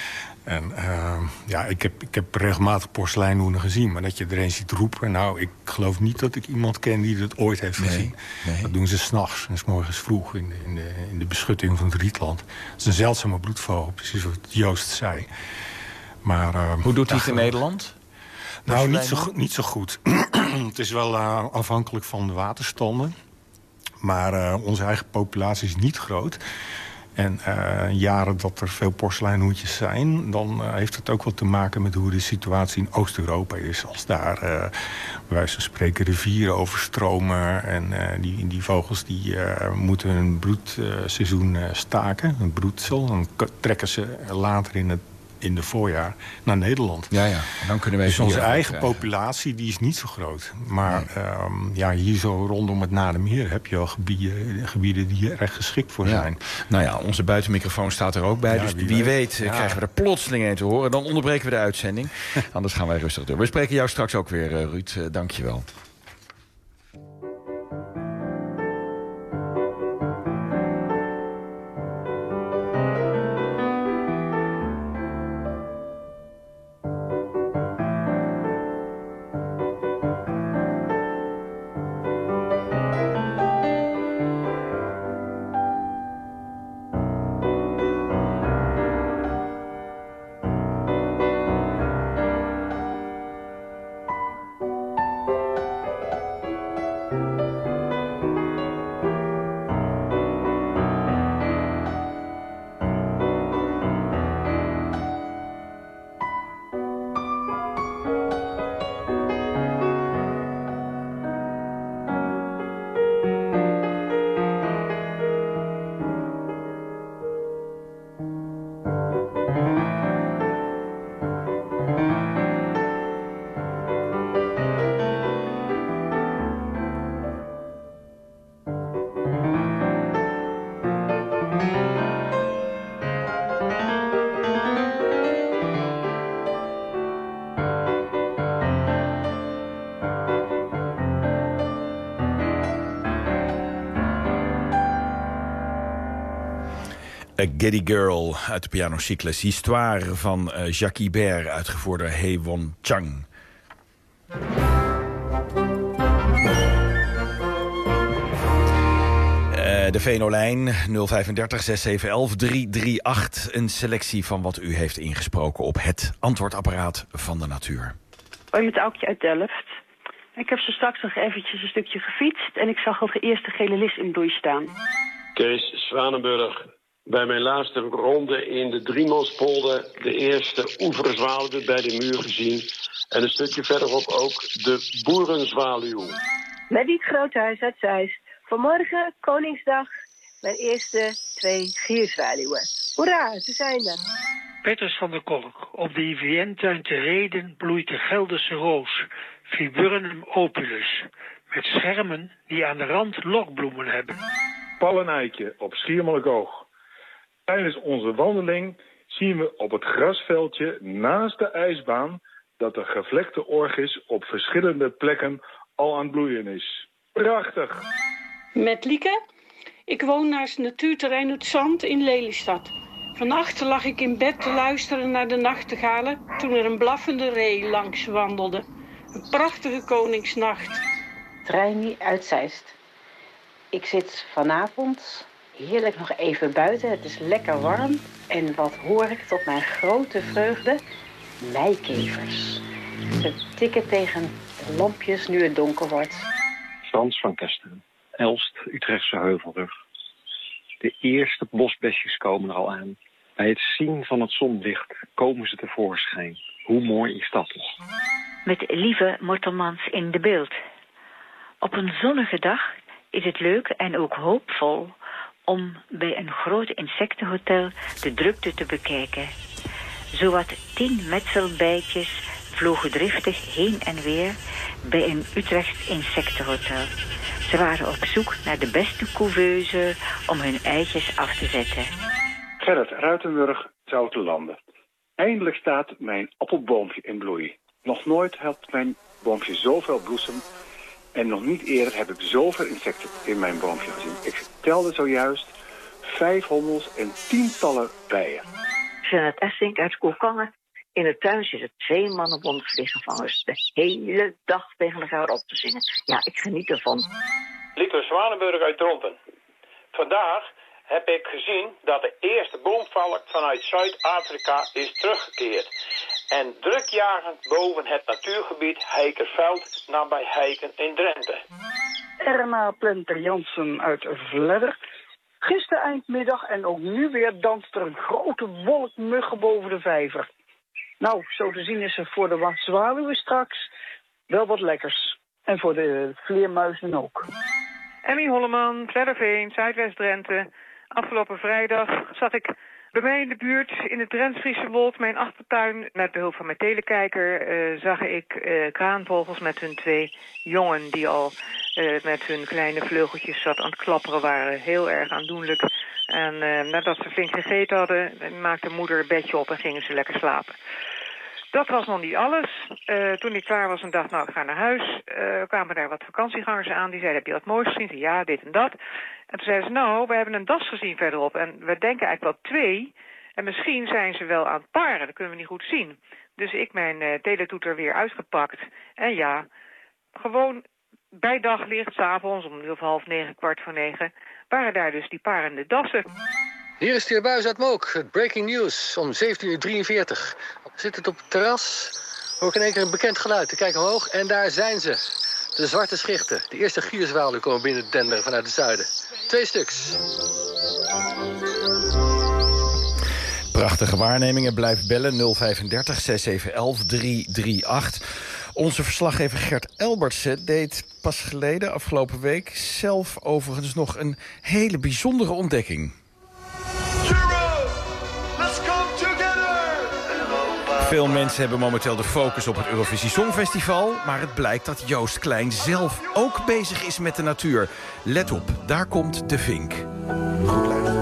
En uh, ja, ik heb, ik heb regelmatig porseleinhoenen gezien. Maar dat je er een ziet roepen... Nou, ik geloof niet dat ik iemand ken die dat ooit heeft nee, gezien. Nee. Dat doen ze 's nachts en 's morgens vroeg in de, in, de, in de beschutting van het Rietland. Het is een zeldzame bloedvogel, precies wat Joost zei. Maar, uh, hoe doet hij het in Nederland? Nou, niet zo, niet zo goed. Het is wel uh, afhankelijk van de waterstanden. Maar uh, onze eigen populatie is niet groot. En uh, jaren dat er veel porseleinhoedjes zijn... dan uh, heeft het ook wat te maken met hoe de situatie in Oost-Europa is. Als daar, uh, bij wijze van spreken, rivieren overstromen... en uh, die, die vogels die, uh, moeten hun broedseizoen uh, staken, een broedsel... dan trekken ze later in het in de voorjaar naar Nederland. Ja, ja. En dan kunnen wij dus onze eigen krijgen. populatie die is niet zo groot. Maar Nee. um, ja, hier zo rondom het Nadermeer heb je al gebieden, gebieden die hier echt geschikt voor zijn. Ja. Nou ja, onze buitenmicrofoon staat er ook bij. Ja, dus wie wie, weet, weet ja. krijgen we er plotseling een te horen. Dan onderbreken we de uitzending. Anders gaan wij rustig door. We spreken jou straks ook weer, uh, Ruud. Uh, Dank je wel. A Giddy Girl uit de pianocyclus Histoire van uh, Jacques Ibert, uitgevoerd door He Won Chang. Uh, de Venolijn nul vijfendertig zes zeven een een drie drie acht. Een selectie van wat u heeft ingesproken op het antwoordapparaat van de natuur. Hoi, met Aukje uit Delft. Ik heb zo straks nog eventjes een stukje gefietst en ik zag al de eerste gele lis in bloei staan. Kees Zwanenburg. Bij mijn laatste ronde in de Driemanspolder de eerste oeverzwaluw bij de muur gezien. En een stukje verderop ook de boerenzwaluw. Met Wiet Groothuis uit Zeist. Vanmorgen, Koningsdag, mijn eerste twee gierzwaluwen. Hoera, ze zijn er. Petrus van der Kolk. Op de I V N-tuin te Rheden bloeit de Gelderse roos, Viburnum opulus, met schermen die aan de rand lokbloemen hebben. Palleneitje op Schiermonnikoog. Tijdens onze wandeling zien we op het grasveldje naast de ijsbaan dat de gevlekte orchis op verschillende plekken al aan het bloeien is. Prachtig! Met Lieke. Ik woon naast het natuurterrein Het Zand in Lelystad. Vannacht lag ik in bed te luisteren naar de nachtegalen toen er een blaffende ree langs wandelde. Een prachtige koningsnacht. Treini uit Zeist. Ik zit vanavond heerlijk nog even buiten. Het is lekker warm. En wat hoor ik tot mijn grote vreugde? Meikevers. Ze tikken tegen de lampjes nu het donker wordt. Frans van Kesteren, Elst, Utrechtse Heuvelrug. De eerste bosbesjes komen er al aan. Bij het zien van het zonlicht komen ze tevoorschijn. Hoe mooi is dat toch? Met Lieve Mottelmans in de beeld. Op een zonnige dag is het leuk en ook hoopvol om bij een groot insectenhotel de drukte te bekijken. Zowat tien metselbijtjes vlogen driftig heen en weer bij een Utrechts insectenhotel. Ze waren op zoek naar de beste couveuse om hun eitjes af te zetten. Gerrit Ruitenburg, Zoutelanden. Eindelijk staat mijn appelboompje in bloei. Nog nooit had mijn boompje zoveel bloesem. En nog niet eerder heb ik zoveel insecten in mijn boompje gezien. Ik telde zojuist vijf hommels en tientallen bijen. Jeanette Essink uit Koekangen. In de tuin zitten twee mannen bondvliegenvangers de hele dag tegen elkaar op te zingen. Ja, ik geniet ervan. Lieke Zwanenburg uit Dronten. Vandaag heb ik gezien dat de eerste boomvalk vanuit Zuid-Afrika is teruggekeerd. En drukjagend boven het natuurgebied Heikerveld nabij Heiken in Drenthe. Erna Plenter-Jansen uit Vledder. Gisteren eindmiddag en ook nu weer danst er een grote wolk muggen boven de vijver. Nou, zo te zien is er voor de zwaluwen straks wel wat lekkers. En voor de vleermuizen ook. Emmy Holleman, Vledderveen, Zuidwest-Drenthe. Afgelopen vrijdag zat ik Bij mij in de buurt, in het Drents-Friese Wold, mijn achtertuin, met behulp van mijn telekijker, uh, zag ik uh, kraanvogels met hun twee jongen die al uh, met hun kleine vleugeltjes zat aan het klapperen waren. Heel erg aandoenlijk. En uh, nadat ze flink gegeten hadden, maakte moeder een bedje op en gingen ze lekker slapen. Dat was nog niet alles. Uh, toen ik klaar was en dacht, nou, ik ga naar huis, uh, kwamen daar wat vakantiegangers aan. Die zeiden, heb je wat moois gezien? Ja, dit en dat. En toen zeiden ze, nou, we hebben een das gezien verderop. En we denken eigenlijk wel twee. En misschien zijn ze wel aan het paren. Dat kunnen we niet goed zien. Dus ik mijn uh, teletoeter weer uitgepakt. En ja, gewoon bij daglicht, 's avonds om uur of half negen, kwart voor negen, waren daar dus die parende dassen. Hier is Tier Buijs uit Mook, het breaking news om zeventien uur drieënveertig. Zit het op het terras, hoor ik in één keer een bekend geluid. Ik kijk omhoog en daar zijn ze. De zwarte schichten. De eerste gierzwalen komen binnen denderen vanuit het zuiden. Twee stuks. Prachtige waarnemingen. Blijf bellen nul vijfendertig, zesenzévenenelf, driehonderdachtendertig. Onze verslaggever Gert Elbertsen deed pas geleden, afgelopen week, zelf overigens nog een hele bijzondere ontdekking. Veel mensen hebben momenteel de focus op het Eurovisie Songfestival, maar het blijkt dat Joost Klein zelf ook bezig is met de natuur. Let op, daar komt de vink. Goed luisteren.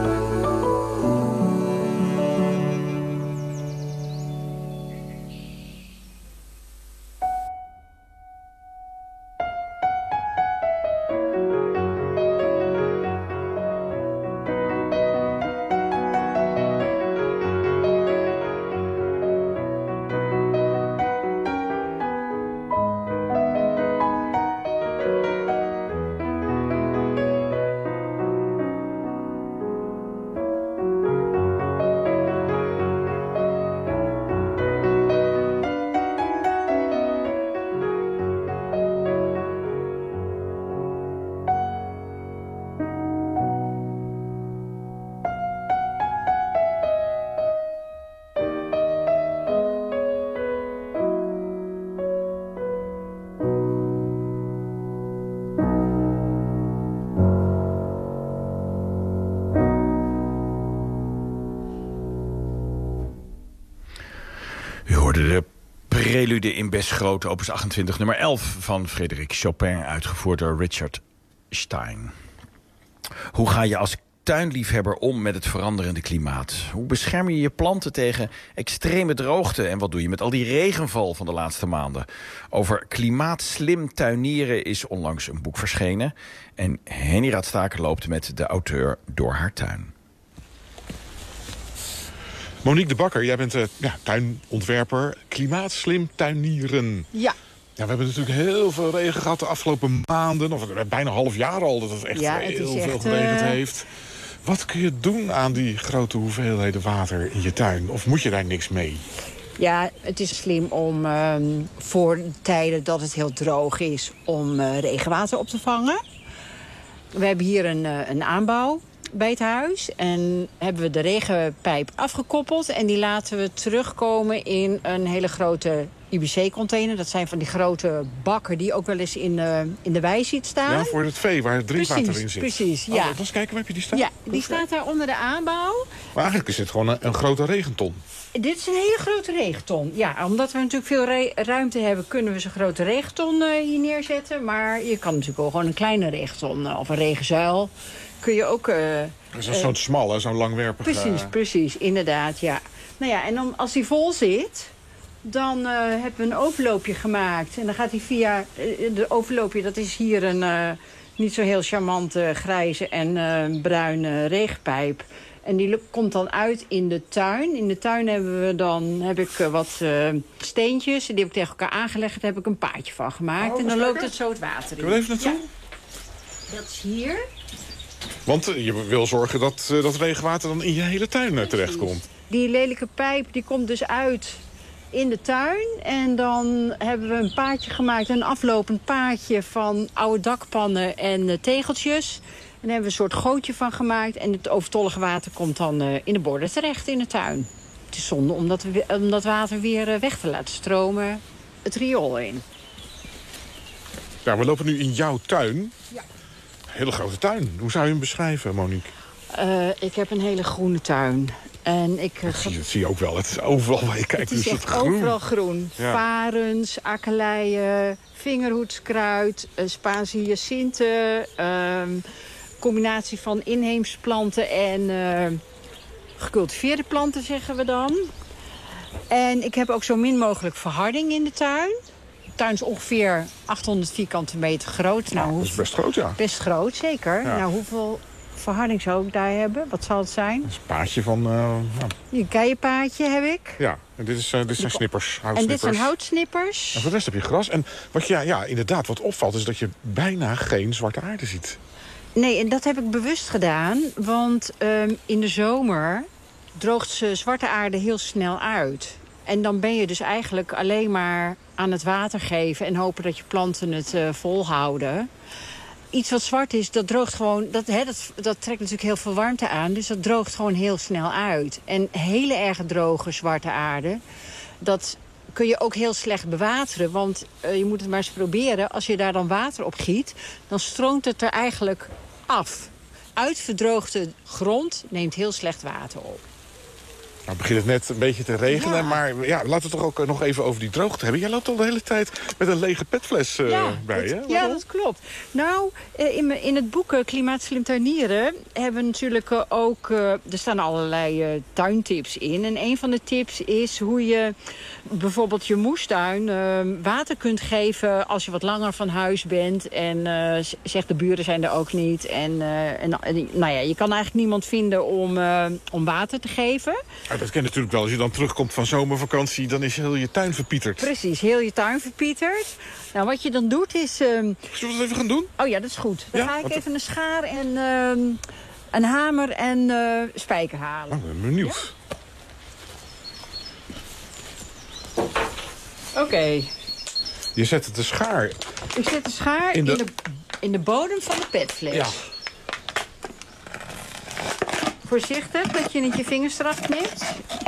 De prelude in Bes Groot, opus achtentwintig, nummer elf van Frédéric Chopin, uitgevoerd door Richard Stein. Hoe ga je als tuinliefhebber om met het veranderende klimaat? Hoe bescherm je je planten tegen extreme droogte? En wat doe je met al die regenval van de laatste maanden? Over klimaatslim tuinieren is onlangs een boek verschenen. En Henny Raadstaker loopt met de auteur door haar tuin. Monique de Bakker, jij bent uh, ja, tuinontwerper. Klimaatslim tuinieren. Ja. Ja, we hebben natuurlijk heel veel regen gehad de afgelopen maanden. Of bijna een half jaar al dat het echt ja, het heel echt, veel geregend uh... heeft. Wat kun je doen aan die grote hoeveelheden water in je tuin? Of moet je daar niks mee? Ja, het is slim om uh, voor tijden dat het heel droog is om uh, regenwater op te vangen. We hebben hier een, uh, een aanbouw bij het huis. En hebben we de regenpijp afgekoppeld. En die laten we terugkomen in een hele grote I B C-container. Dat zijn van die grote bakken die je ook wel eens in, uh, in de wei ziet staan. Ja, voor het vee waar het drinkwater precies, in zit. Precies, ja. Oh, laat eens kijken, waar heb je die staan? Ja, die staat daar onder de aanbouw. Maar eigenlijk is dit gewoon een, een grote regenton. Dit is een hele grote regenton. Ja, omdat we natuurlijk veel ruimte hebben, kunnen we zo'n grote regenton uh, hier neerzetten. Maar je kan natuurlijk ook gewoon een kleine regenton uh, of een regenzuil. Kun je ook... Uh, dat is uh, zo'n smalle, zo'n langwerpige... Precies, precies, inderdaad, ja. Nou ja, en dan, als die vol zit, dan uh, hebben we een overloopje gemaakt. En dan gaat hij via... Uh, de overloopje, dat is hier een uh, niet zo heel charmante grijze en uh, bruine regenpijp. En die komt dan uit in de tuin. In de tuin hebben we dan, heb ik uh, wat uh, steentjes. Die heb ik tegen elkaar aangelegd. Daar heb ik een paadje van gemaakt. Oh, en dan loopt het zo het water in. Kunnen we even naartoe? Ja. Dat is hier. Want je wil zorgen dat uh, dat regenwater dan in je hele tuin uh, terechtkomt. Die lelijke pijp die komt dus uit in de tuin. En dan hebben we een paadje gemaakt, een aflopend paadje van oude dakpannen en uh, tegeltjes. En daar hebben we een soort gootje van gemaakt. En het overtollige water komt dan uh, in de borden terecht in de tuin. Het is zonde om dat, om dat water weer uh, weg te laten stromen het riool in. Ja, we lopen nu in jouw tuin. Ja. Hele grote tuin. Hoe zou je hem beschrijven, Monique? Uh, ik heb een hele groene tuin. En ik, dat, zie, dat zie je ook wel. Het is overal waar je kijkt. Het is, is echt het groen. overal groen. Ja. Varens, akkerleien, vingerhoedskruid, Spaanse hyacinten. Um, combinatie van inheemse planten en uh, gecultiveerde planten, zeggen we dan. En ik heb ook zo min mogelijk verharding in de tuin. De tuin is ongeveer achthonderd vierkante meter groot. Nou, dat is best groot, ja. Best groot, zeker. Ja. Nou, hoeveel verharding zou ik daar hebben? Wat zal het zijn? Dat is een paadje van... Uh, nou. Een keienpaadje heb ik. Ja, en dit, is, uh, dit zijn snippers, houtsnippers. En dit zijn houtsnippers. En voor de rest heb je gras. En wat ja, ja, inderdaad, wat opvalt is dat je bijna geen zwarte aarde ziet. Nee, en dat heb ik bewust gedaan. Want um, in de zomer droogt ze zwarte aarde heel snel uit. En dan ben je dus eigenlijk alleen maar aan het water geven en hopen dat je planten het uh, volhouden. Iets wat zwart is, dat droogt gewoon. Dat, hè, dat, dat trekt natuurlijk heel veel warmte aan. Dus dat droogt gewoon heel snel uit. En hele erg droge zwarte aarde, dat kun je ook heel slecht bewateren. Want uh, je moet het maar eens proberen. Als je daar dan water op giet, dan stroomt het er eigenlijk af. Uitverdroogde grond neemt heel slecht water op. Nou begint het net een beetje te regenen, ja. maar ja, laten we toch ook nog even over die droogte hebben. Jij loopt al de hele tijd met een lege petfles uh, ja, bij, dat, hè? Ja, dat klopt. Nou, in, in het boek Klimaatslim tuinieren hebben we natuurlijk ook... Uh, er staan allerlei uh, tuintips in. En een van de tips is hoe je bijvoorbeeld je moestuin uh, water kunt geven als je wat langer van huis bent. En uh, zegt de buren zijn er ook niet. En, uh, en nou ja, je kan eigenlijk niemand vinden om, uh, om water te geven. Ja, dat ken je natuurlijk wel. Als je dan terugkomt van zomervakantie, dan is heel je tuin verpieterd. Precies, heel je tuin verpieterd. Nou, wat je dan doet is... Um... Zullen we dat even gaan doen? Oh ja, dat is goed. Dan ja, ga ik wat... even een schaar en uh, een hamer en uh, spijker halen. Oh, ik ben benieuwd. Ja? Oké. Okay. Je zet de schaar... Ik zet de schaar in de, in de, in de bodem van de petfles. Ja. Voorzichtig, dat je niet je vingers eraf knipt.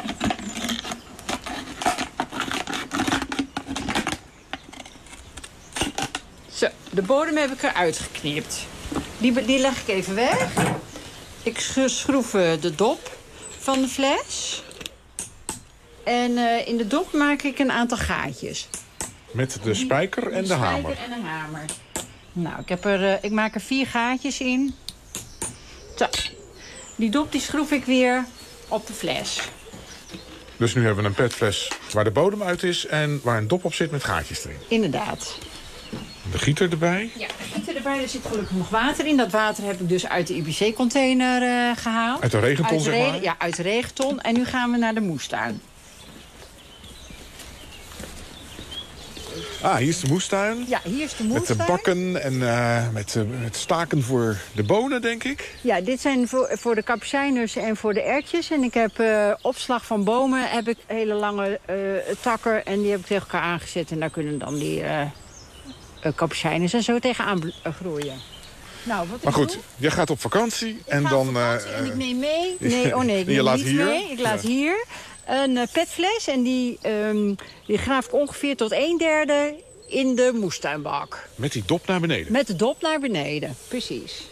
Zo, de bodem heb ik eruit geknipt. Die, die leg ik even weg. Ik schroef de dop van de fles. En uh, in de dop maak ik een aantal gaatjes. Met de spijker en de, de hamer. De spijker en de hamer. Nou, ik, heb er, uh, ik maak er vier gaatjes in. Zo. Die dop die schroef ik weer op de fles. Dus nu hebben we een petfles waar de bodem uit is en waar een dop op zit met gaatjes erin. Inderdaad. De gieter erbij. Ja, de gieter erbij. Er zit gelukkig nog water in. Dat water heb ik dus uit de I B C-container uh, gehaald. Uit de regenton, uit de zeg maar? Ja, uit de regenton. En nu gaan we naar de moestuin. Ah, hier is de moestuin. Ja, hier is de moestuin. Met de bakken en uh, met, uh, met staken voor de bonen, denk ik. Ja, dit zijn voor, voor de kapucijners en voor de erwtjes. En ik heb uh, opslag van bomen, heb ik hele lange uh, takken. En die heb ik tegen elkaar aangezet. En daar kunnen dan die uh, uh, kapucijners en zo tegenaan groeien. Nou, wat maar goed, doe? jij gaat op vakantie. Ik en ga dan, op vakantie uh, en ik neem mee. Nee, oh nee, ik neem je laat niet hier? mee. Ik laat ja. hier een uh, petfles. En die, um, die graaf ik ongeveer tot een derde in de moestuinbak. Met die dop naar beneden? Met de dop naar beneden, precies.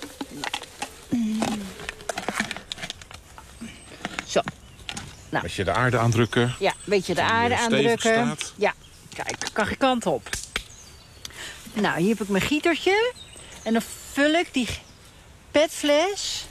Zo. Nou. Beetje de aarde aandrukken. Ja, een beetje de aarde aandrukken. Staat. Ja, kijk, kan geen kant op. Nou, hier heb ik mijn gietertje. En dan vul ik die petfles.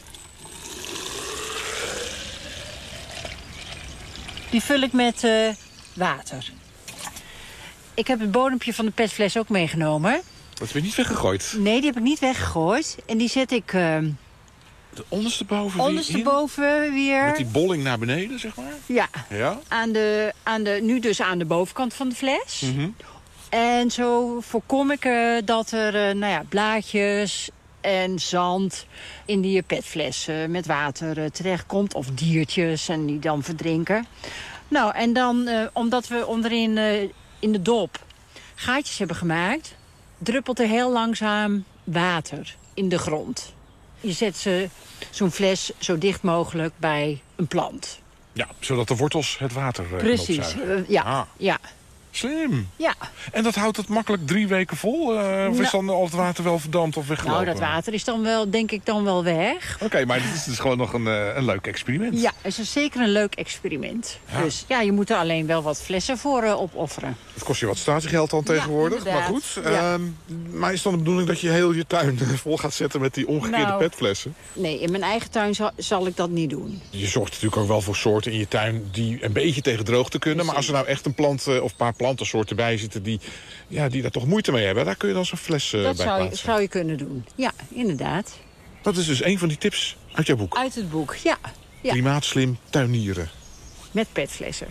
Die vul ik met uh, water. Ik heb het bodempje van de petfles ook meegenomen. Dat heb je niet weggegooid? Nee, die heb ik niet weggegooid. En die zet ik... Uh, de ondersteboven weer Ondersteboven weer. Met die bolling naar beneden, zeg maar? Ja. ja? Aan de, aan de, nu dus aan de bovenkant van de fles. Mm-hmm. En zo voorkom ik uh, dat er uh, nou ja, blaadjes en zand in die petfles uh, met water uh, terechtkomt. Of diertjes en die dan verdrinken. Nou, en dan, uh, omdat we onderin uh, in de dop gaatjes hebben gemaakt, druppelt er heel langzaam water in de grond. Je zet ze zo'n fles zo dicht mogelijk bij een plant. Ja, zodat de wortels het water uh, Precies, uh, ja, ah. ja. Slim. Ja. En dat houdt het makkelijk drie weken vol? Uh, of nou, is dan al het water wel verdampt of weggelopen? Nou, dat water is dan wel, denk ik, dan wel weg. Oké, okay, maar dit is dus gewoon nog een, uh, een leuk experiment. Ja, het is zeker een leuk experiment. Ja. Dus ja, je moet er alleen wel wat flessen voor uh, opofferen. Het kost je wat statiegeld dan tegenwoordig, ja, maar goed. Ja. Uh, maar is dan de bedoeling dat je heel je tuin vol gaat zetten met die omgekeerde nou, petflessen? Nee, in mijn eigen tuin zal, zal ik dat niet doen. Je zorgt natuurlijk ook wel voor soorten in je tuin die een beetje tegen droogte kunnen. Maar als er nou echt een plant of een paar plantensoorten bij zitten die, ja, die daar toch moeite mee hebben, daar kun je dan zo'n fles uh, dat bij zou, plaatsen. Dat zou je kunnen doen. Ja, inderdaad. Dat is dus een van die tips uit jouw boek. Uit het boek, ja. ja. Klimaatslim tuinieren. Met petflessen.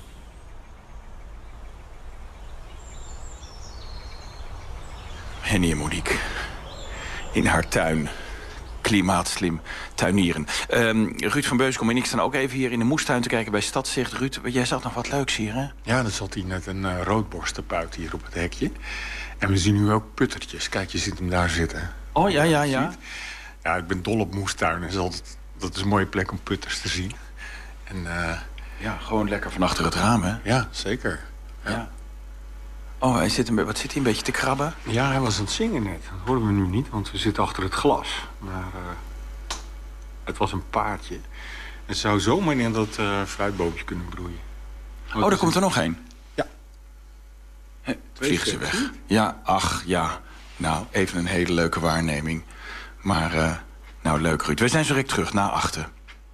Henny en Monique. In haar tuin. Klimaatslim tuinieren. Um, Ruud van Beuskom en ik staan ook even hier in de moestuin te kijken bij Stadzicht. Ruud, jij zag nog wat leuks hier, hè? Ja, er zat hier net een uh, roodborstenpuit hier op het hekje. En we zien nu ook puttertjes. Kijk, je ziet hem daar zitten. Oh, ja, ja, ja. Ja, ik ben dol op moestuinen. Dus altijd, dat is een mooie plek om putters te zien. En, uh, ja, gewoon lekker van achter het raam, hè? Ja, zeker. Ja. ja. Oh, hij zit een, wat zit hij een beetje te krabben? Ja, hij was aan het zingen net. Dat horen we nu niet, want we zitten achter het glas. Maar uh, het was een paardje. Het zou zomaar in dat uh, fruitboompje kunnen broeien. Oh, daar komt er nog een. Ja. He, vliegen ze weg. Ja, ach, ja. Nou, even een hele leuke waarneming. Maar, uh, nou, leuk, Ruud. We zijn zo direct terug, na achten.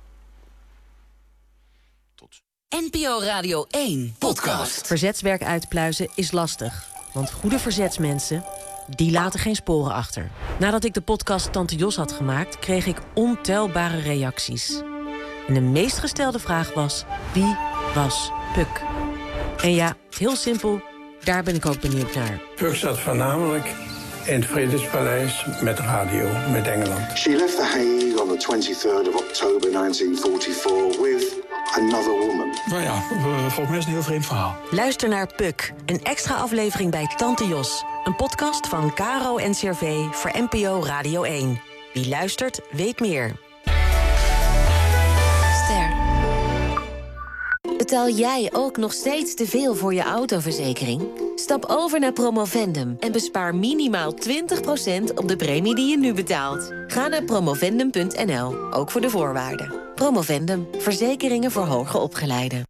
N P O Radio één podcast. Verzetswerk uitpluizen is lastig. Want goede verzetsmensen, die laten geen sporen achter. Nadat ik de podcast Tante Jos had gemaakt, kreeg ik ontelbare reacties. En de meest gestelde vraag was, wie was Puk? En ja, heel simpel, daar ben ik ook benieuwd naar. Puk zat voornamelijk in het Vredespaleis met radio, met Engeland. She left The Hague on the twenty-third of October nineteen forty-four with another woman. Nou ja, volgens mij is het een heel vreemd verhaal. Luister naar Puk, een extra aflevering bij Tante Jos. Een podcast van Caro en C R V voor N P O Radio één. Wie luistert, weet meer. Ster. Betaal jij ook nog steeds te veel voor je autoverzekering? Stap over naar Promovendum en bespaar minimaal twintig procent op de premie die je nu betaalt. Ga naar promovendum punt n l, ook voor de voorwaarden. Promovendum, verzekeringen voor hoger opgeleiden.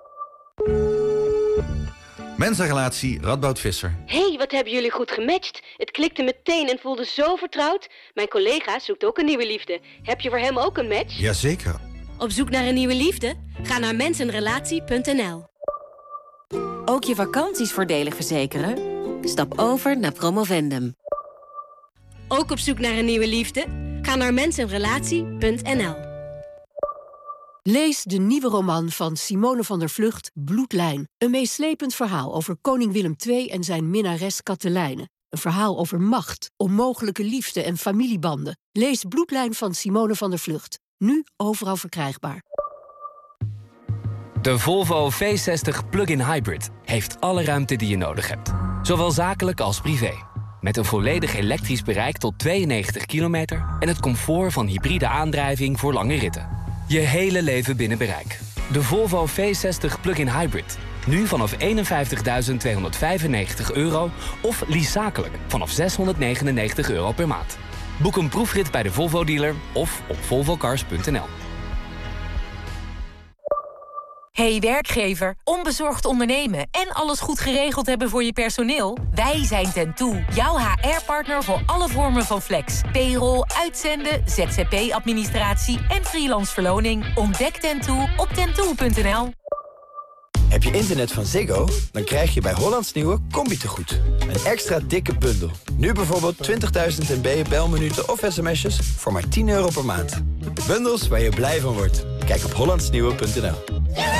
Mensenrelatie Radboud Visser. Hey, wat hebben jullie goed gematcht. Het klikte meteen en voelde zo vertrouwd. Mijn collega zoekt ook een nieuwe liefde. Heb je voor hem ook een match? Jazeker. Op zoek naar een nieuwe liefde? Ga naar mensenrelatie punt n l. Ook je vakanties voordelig verzekeren? Stap over naar Promovendum. Ook op zoek naar een nieuwe liefde? Ga naar mensenrelatie punt n l. Lees de nieuwe roman van Simone van der Vlugt, Bloedlijn. Een meeslepend verhaal over koning Willem de Tweede en zijn minnares Katelijne. Een verhaal over macht, onmogelijke liefde en familiebanden. Lees Bloedlijn van Simone van der Vlugt. Nu overal verkrijgbaar. De Volvo V zestig Plug-in Hybrid heeft alle ruimte die je nodig hebt. Zowel zakelijk als privé. Met een volledig elektrisch bereik tot tweeënnegentig kilometer... en het comfort van hybride aandrijving voor lange ritten. Je hele leven binnen bereik. De Volvo V zestig Plug-in Hybrid. Nu vanaf eenenvijftigduizend tweehonderdvijfennegentig euro... of lease zakelijk vanaf zeshonderdnegenennegentig euro per maand. Boek een proefrit bij de Volvo-dealer of op volvo cars punt n l. Hey werkgever, onbezorgd ondernemen en alles goed geregeld hebben voor je personeel? Wij zijn Tentoe, jouw H R-partner voor alle vormen van flex. Payroll, uitzenden, Z Z P-administratie en freelance verloning. Ontdek Tentoe op tentoe punt n l. Heb je internet van Ziggo? Dan krijg je bij Hollands Nieuwe Combi-tegoed. Een extra dikke bundel. Nu bijvoorbeeld twintigduizend M B belminuten of sms'jes voor maar tien euro per maand. Bundels waar je blij van wordt. Kijk op hollands nieuwe punt n l.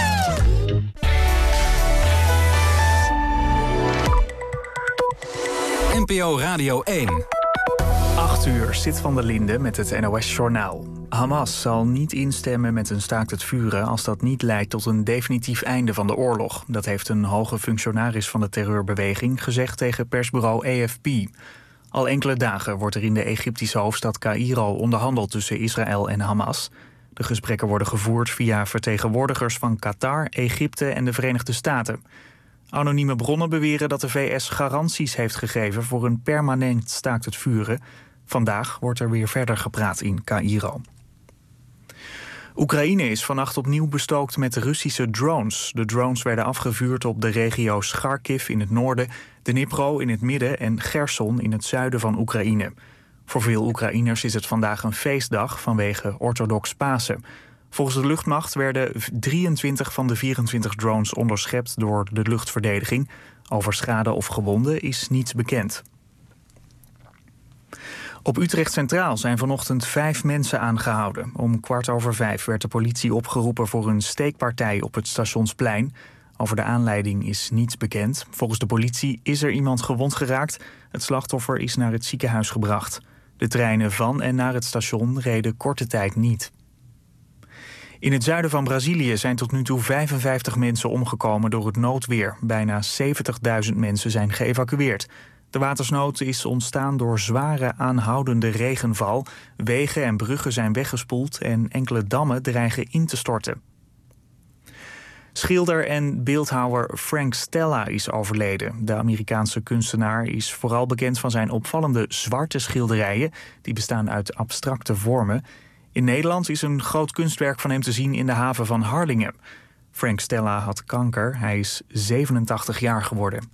N P O Radio één. acht uur, Sid van der Linde met het N O S-journaal. Hamas zal niet instemmen met een staakt het vuren als dat niet leidt tot een definitief einde van de oorlog. Dat heeft een hoge functionaris van de terreurbeweging gezegd tegen persbureau A F P. Al enkele dagen wordt er in de Egyptische hoofdstad Caïro onderhandeld tussen Israël en Hamas. De gesprekken worden gevoerd via vertegenwoordigers van Qatar, Egypte en de Verenigde Staten. Anonieme bronnen beweren dat de V S garanties heeft gegeven voor een permanent staakt het vuren. Vandaag wordt er weer verder gepraat in Caïro. Oekraïne is vannacht opnieuw bestookt met Russische drones. De drones werden afgevuurd op de regio's Kharkiv in het noorden, Dnipro in het midden en Gerson in het zuiden van Oekraïne. Voor veel Oekraïners is het vandaag een feestdag vanwege orthodox Pasen. Volgens de luchtmacht werden drieëntwintig van de vierentwintig drones onderschept door de luchtverdediging. Over schade of gewonden is niets bekend. Op Utrecht Centraal zijn vanochtend vijf mensen aangehouden. Om kwart over vijf werd de politie opgeroepen voor een steekpartij op het Stationsplein. Over de aanleiding is niets bekend. Volgens de politie is er iemand gewond geraakt. Het slachtoffer is naar het ziekenhuis gebracht. De treinen van en naar het station reden korte tijd niet. In het zuiden van Brazilië zijn tot nu toe vijfenvijftig mensen omgekomen door het noodweer. Bijna zeventigduizend mensen zijn geëvacueerd. De watersnood is ontstaan door zware aanhoudende regenval. Wegen en bruggen zijn weggespoeld en enkele dammen dreigen in te storten. Schilder en beeldhouwer Frank Stella is overleden. De Amerikaanse kunstenaar is vooral bekend van zijn opvallende zwarte schilderijen. Die bestaan uit abstracte vormen. In Nederland is een groot kunstwerk van hem te zien in de haven van Harlingen. Frank Stella had kanker. Hij is zevenentachtig jaar geworden.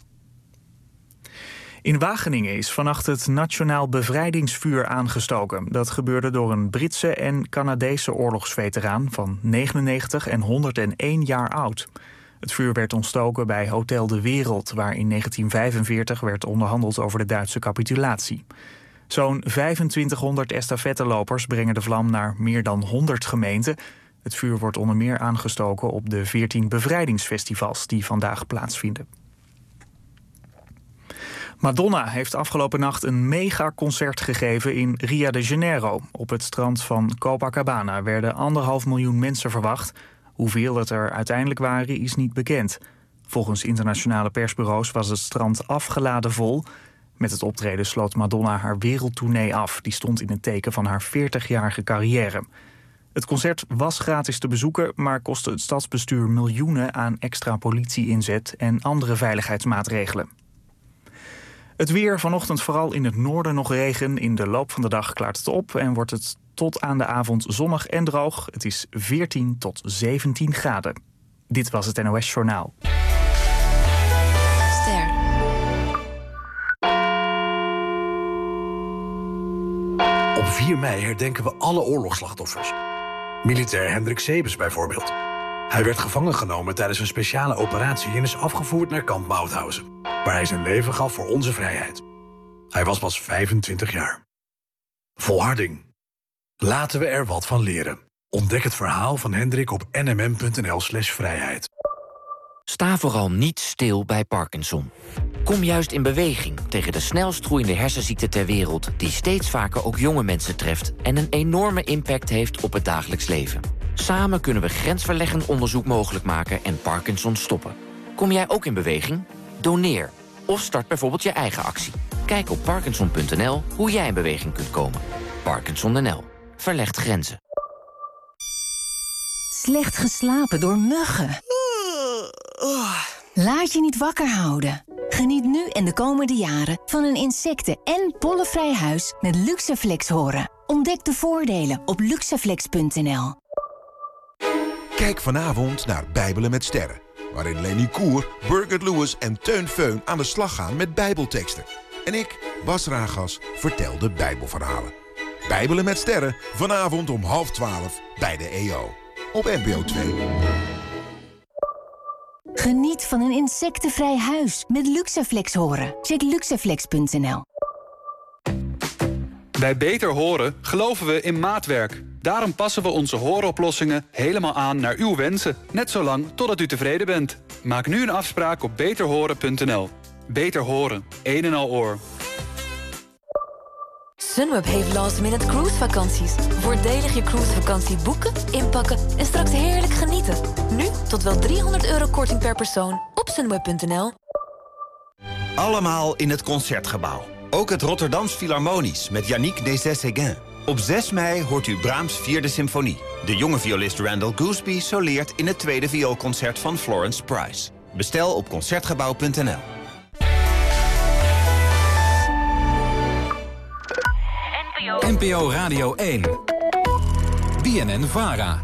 In Wageningen is vannacht het Nationaal Bevrijdingsvuur aangestoken. Dat gebeurde door een Britse en Canadese oorlogsveteraan van negenennegentig en honderdéén jaar oud. Het vuur werd ontstoken bij Hotel de Wereld, waar in negentien vijfenveertig werd onderhandeld over de Duitse capitulatie. Zo'n vijfentwintighonderd estafettelopers brengen de vlam naar meer dan honderd gemeenten. Het vuur wordt onder meer aangestoken op de veertien bevrijdingsfestivals die vandaag plaatsvinden. Madonna heeft afgelopen nacht een megaconcert gegeven in Rio de Janeiro. Op het strand van Copacabana werden anderhalf miljoen mensen verwacht. Hoeveel het er uiteindelijk waren is niet bekend. Volgens internationale persbureaus was het strand afgeladen vol. Met het optreden sloot Madonna haar wereldtournee af. Die stond in het teken van haar veertigjarige carrière. Het concert was gratis te bezoeken, maar kostte het stadsbestuur miljoenen aan extra politie-inzet en andere veiligheidsmaatregelen. Het weer, vanochtend vooral in het noorden nog regen. In de loop van de dag klaart het op en wordt het tot aan de avond zonnig en droog. Het is veertien tot zeventien graden. Dit was het N O S Journaal. Ster. Op vier mei herdenken we alle oorlogsslachtoffers. Militair Hendrik Sebes bijvoorbeeld. Hij werd gevangen genomen tijdens een speciale operatie en is afgevoerd naar kamp Mauthausen, waar hij zijn leven gaf voor onze vrijheid. Hij was pas vijfentwintig jaar. Volharding. Laten we er wat van leren. Ontdek het verhaal van Hendrik op nmm.nl slash vrijheid. Sta vooral niet stil bij Parkinson. Kom juist in beweging tegen de snelst groeiende hersenziekte ter wereld, die steeds vaker ook jonge mensen treft en een enorme impact heeft op het dagelijks leven. Samen kunnen we grensverleggend onderzoek mogelijk maken en Parkinson stoppen. Kom jij ook in beweging? Doneer. Of start bijvoorbeeld je eigen actie. Kijk op parkinson punt n l hoe jij in beweging kunt komen. Parkinson punt n l. Verlegt grenzen. Slecht geslapen door muggen. Laat je niet wakker houden. Geniet nu en de komende jaren van een insecten- en pollenvrij huis met Luxaflex Horen. Ontdek de voordelen op luxaflex punt n l. Kijk vanavond naar Bijbelen met Sterren, waarin Leni Koer, Birgit Lewis en Teun Feun aan de slag gaan met bijbelteksten. En ik, Bas Ragas, vertel de bijbelverhalen. Bijbelen met Sterren, vanavond om half twaalf bij de E O. Op N P O twee. Geniet van een insectenvrij huis met Luxaflex Horen. Check luxaflex punt n l. Bij Beter Horen geloven we in maatwerk. Daarom passen we onze hooroplossingen helemaal aan naar uw wensen. Net zolang totdat u tevreden bent. Maak nu een afspraak op beter horen punt n l. Beter Horen, een en al oor. Sunweb heeft last minute cruisevakanties. Voordelig je cruisevakantie boeken, inpakken en straks heerlijk genieten. Nu tot wel driehonderd euro korting per persoon op sunweb punt n l. Allemaal in het Concertgebouw. Ook het Rotterdams Philharmonisch met Yannick Nézet-Séguin. Op zes mei hoort u Brahms vierde symfonie. De jonge violist Randall Gooseby soleert in het tweede vioolconcert van Florence Price. Bestel op concertgebouw punt n l. N P O Radio één. B N N-Vara.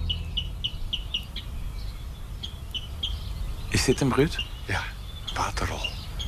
Is dit een Ruud? Ja, waterrol.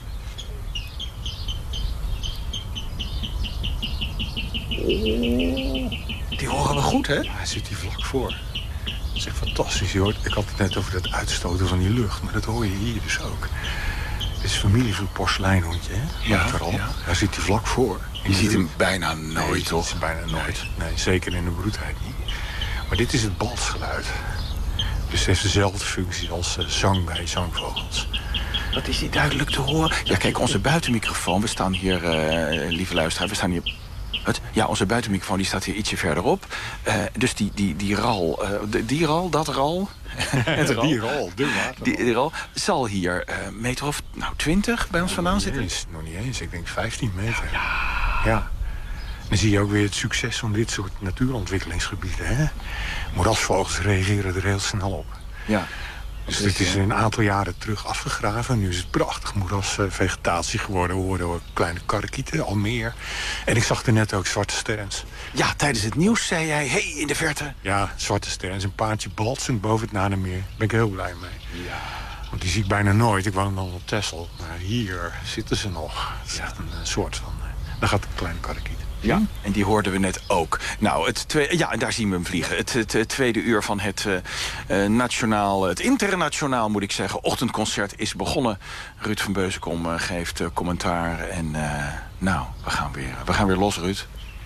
Die horen we goed, hè? Ja, hij zit hier vlak voor. Dat is echt fantastisch, joh. Ik had het net over dat uitstoten van die lucht, maar dat hoor je hier dus ook. Het is familie van het porseleinhondje, hè? Ja, waterrol. ja. Hij zit hier vlak voor. Je ziet hem bijna nooit, nee, toch? Nee, bijna nooit. Nee, zeker in de broedheid niet. Maar dit is het balsgeluid. Dus het heeft dezelfde functie als uh, zang bij zangvogels. Wat is die duidelijk te horen? Ja, kijk, onze buitenmicrofoon, we staan hier, uh, lieve luisteraar, we staan hier... Het, ja, onze buitenmicrofoon die staat hier ietsje verderop. Uh, dus die, die, die ral, uh, de, die ral, dat ral... het ral, die ral, de waterrol. Die, die ral zal hier uh, meter of nou, twintig bij ons vandaan zitten. Eens, nog niet eens, ik denk vijftien meter. Ja. ja. Dan zie je ook weer het succes van dit soort natuurontwikkelingsgebieden. Hè? Moerasvogels reageren er heel snel op. Ja. Dus dit is een aantal jaren terug afgegraven. Nu is het prachtig moerasvegetatie geworden. We hoorden ook kleine karkieten, al meer. En ik zag er net ook zwarte sterns. Ja, tijdens het nieuws zei jij, hé, hey, in de verte. Ja, zwarte sterns, een paardje balsend boven het Nadermeer. Daar ben ik heel blij mee. Ja. Want die zie ik bijna nooit. Ik woon dan op Texel. Maar hier zitten ze nog. Het is echt een, een soort van... Daar gaat een kleine karkiet. Ja, en die hoorden we net ook. Nou, het tweede, ja, en daar zien we hem vliegen. Het, het, het tweede uur van het uh, nationaal, het internationaal, moet ik zeggen, ochtendconcert is begonnen. Ruud van Beuzenkom uh, geeft uh, commentaar. En uh, nou, we gaan, weer, we gaan weer los, Ruud.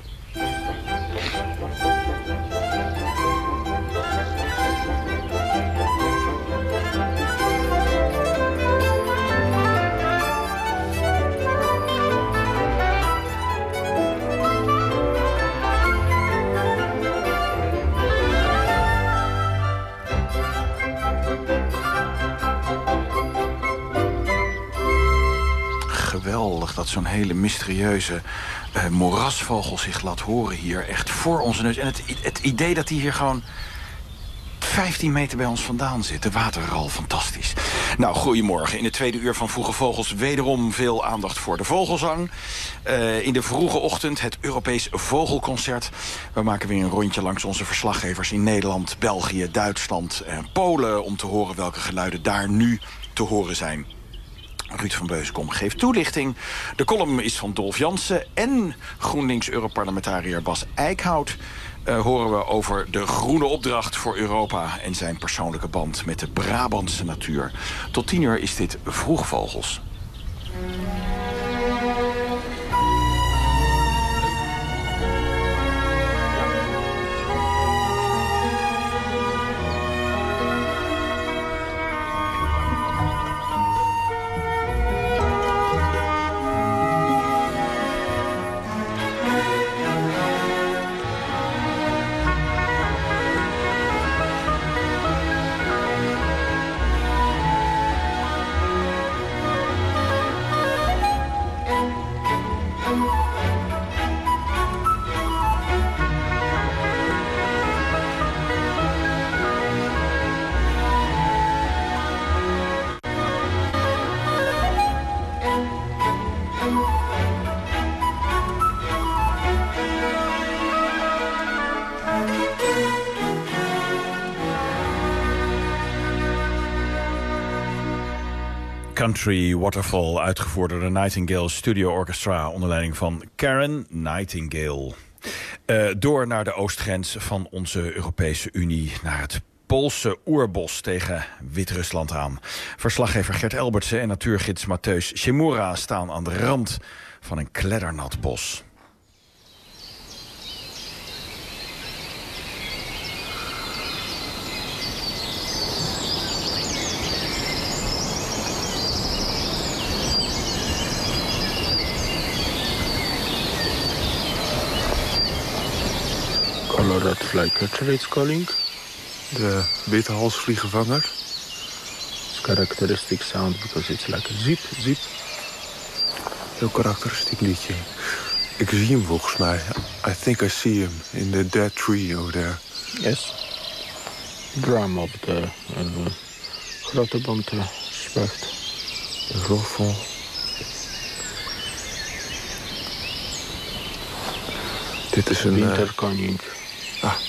Geweldig dat zo'n hele mysterieuze uh, moerasvogel zich laat horen hier. Echt voor onze neus. En het, het idee dat hij hier gewoon vijftien meter bij ons vandaan zit. De waterral, fantastisch. Nou, goedemorgen. In het tweede uur van Vroege Vogels wederom veel aandacht voor de vogelzang. Uh, in de vroege ochtend het Europees Vogelconcert. We maken weer een rondje langs onze verslaggevers in Nederland, België, Duitsland en Polen, om te horen welke geluiden daar nu te horen zijn. Ruud van Beuzenkom geeft toelichting. De column is van Dolf Jansen. En GroenLinks-Europarlementariër Bas Eickhout uh, horen we over de groene opdracht voor Europa en zijn persoonlijke band met de Brabantse natuur. Tot tien uur is dit Vroegvogels. Country Waterfall, uitgevoerd door de Nightingale Studio Orchestra onder leiding van Karen Nightingale. Uh, door naar de oostgrens van onze Europese Unie, naar het Poolse oerbos tegen Wit-Rusland aan. Verslaggever Gert Elbertsen en natuurgids Mateusz Siemura staan aan de rand van een kleddernat bos. Colored flycatcher is calling. De witte halsvliegenvanger. It's characteristic sound because it's like a zip, zip. Heel karakteristiek liedje. Ik zie hem volgens mij. I think I see him in the dead tree over there. Yes. Drum op de uh, grote bonte specht, de roffel. Dit is een... winterkonijn. Uh... Ah.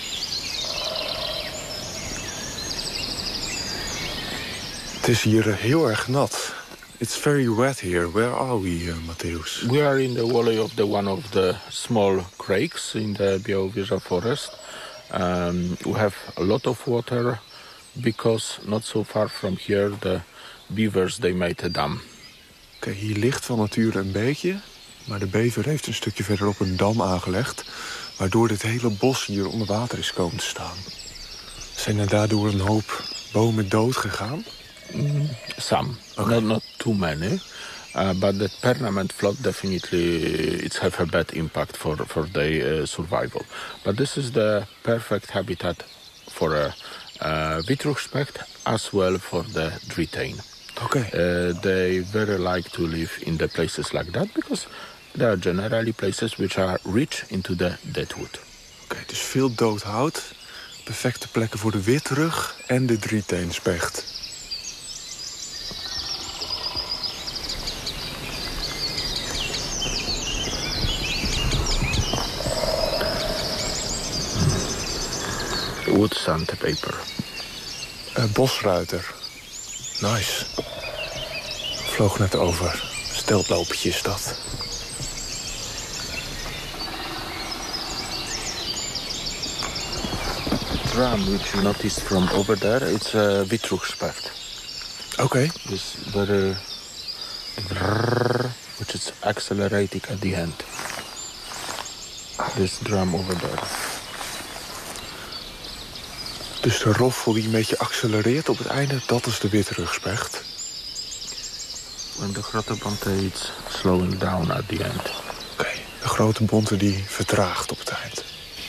Het is hier uh, heel erg nat. It's very wet here. Where are we, uh, Matthäus? We are in the valley of the one of the small creeks in the Białowieża forest. Um, we have a lot of water because not so far from here the beavers they made a dam. Oké, hier ligt van nature een beetje, maar de bever heeft een stukje verderop een dam aangelegd, waardoor dit hele bos hier onder water is komen te staan. Zijn er daardoor een hoop bomen dood gegaan? Mm, some, okay. not not too many, uh, but the permanent flood definitely it's have a bad impact for for their uh, survival. But this is the perfect habitat for a uh, witruchspecht as well for the dritain. Okay. Uh, they very like to live in the places like that because they are generally places which are rich into the deadwood. Oké, okay, dus veel dood hout, perfecte plekken voor de witrug en de drieteinspecht. Wood sandpaper. Uh, bosruiter. Nice. Vloog net over. Steltlopertje is dat. Drum which you noticed from over there, it's a uh, witruchspecht. Okay. This very which is accelerating at the end. This drum over there. Dus de roffel die een beetje accelereert op het einde, dat is de witrugspecht. En de grote bonte is slowing down at the end. Oké, okay, de grote bonte die vertraagt op het eind.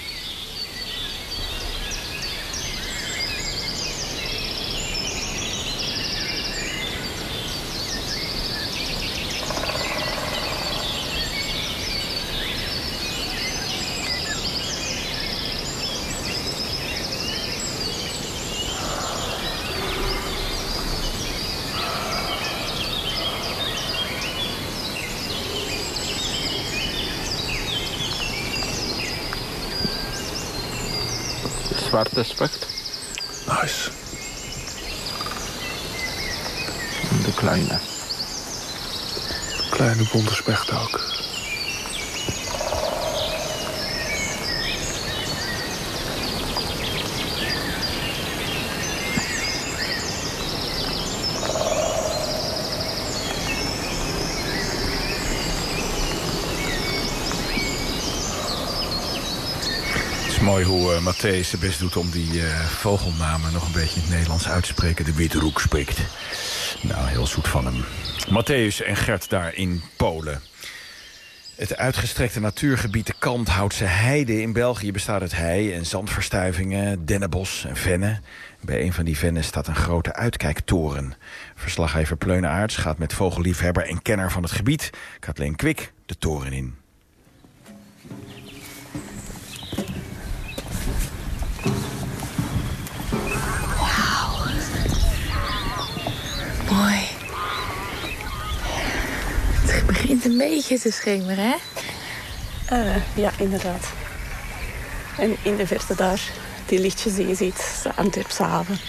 Zwarte specht. Nice. En de kleine. Kleine bonte specht ook. Mooi hoe uh, Matthäus zijn best doet om die uh, vogelnamen nog een beetje in het Nederlands uit te spreken. De witruchspecht. Nou, heel zoet van hem. Matthäus en Gert daar in Polen. Het uitgestrekte natuurgebied de Kalmthoutse Heide in België bestaat uit hei en zandverstuivingen, dennenbos en vennen. Bij een van die vennen staat een grote uitkijktoren. Verslaggever Pleune Aerts gaat met vogelliefhebber en kenner van het gebied, Kathleen Kwik, de toren in. Mooi. Het begint een beetje te schemeren, hè? Uh, ja, inderdaad. En in de verte daar, die lichtjes die je ziet, de Antwerpse haven.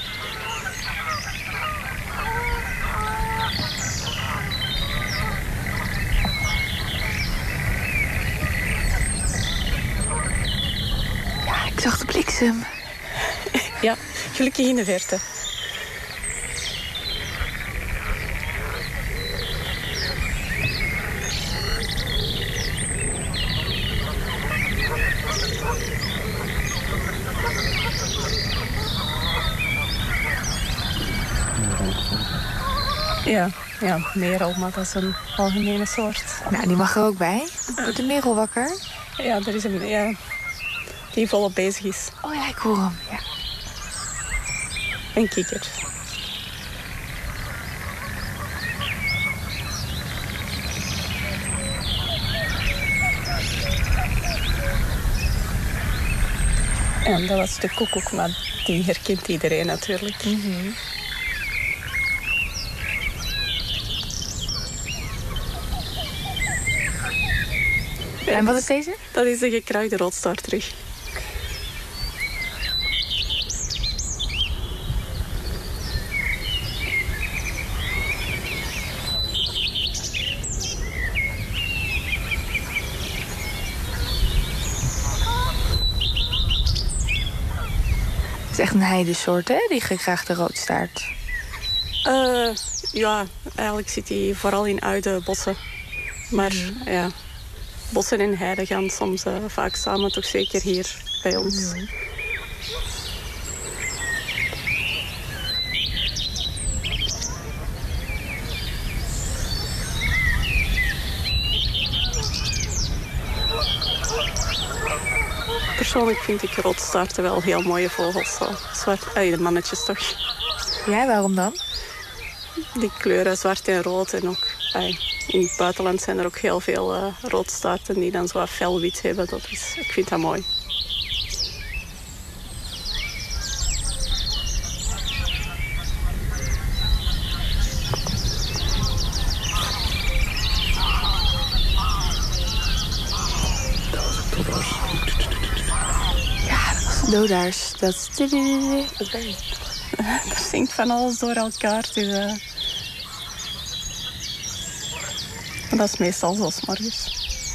Ja, ik zag de bliksem. Ja, gelukkig in de verte. Ja, ja, merel, maar dat is een algemene soort. Nou, die mag er ook bij. Wordt de merel wakker? Ja, er is een, ja, die volop bezig is. Oh ja, ik hoor hem. Ja. En kikker. En dat was de koekoek, maar die herkent iedereen natuurlijk. Mm-hmm. En wat is deze? Dat is de gekruide roodstaart terug. Het is echt een heidesoort, hè, die gekraagde roodstaart. Uh, ja, eigenlijk zit hij vooral in oude bossen. Maar mm. ja, bossen en heiden gaan soms uh, vaak samen, toch zeker hier bij ons. Mm. Persoonlijk vind ik roodstaarten wel heel mooie vogels. Zo. Zwart, eh, de mannetjes toch. Ja, waarom dan? Die kleuren zwart en rood. En ook, eh, in het buitenland zijn er ook heel veel uh, roodstaarten die dan zo felwit hebben. Dat is, ik vind dat mooi. Dodaars, dat... Okay. Er zingt van alles door elkaar. Dus, uh... dat is meestal zo 's morgens.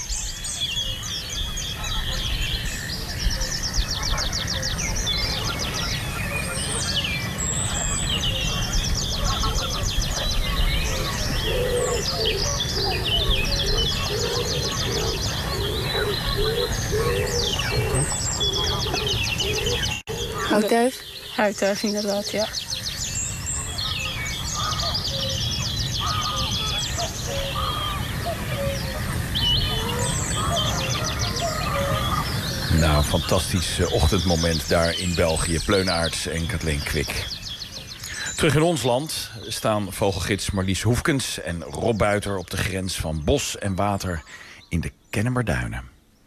Houtduif? Houtduif, inderdaad, ja. Nou, een fantastisch uh, ochtendmoment daar in België. Pleunaerts en Kathleen Kwik. Terug in ons land staan vogelgids Marlies Hoefkens en Rob Buiter op de grens van bos en water in de Kennemerduinen.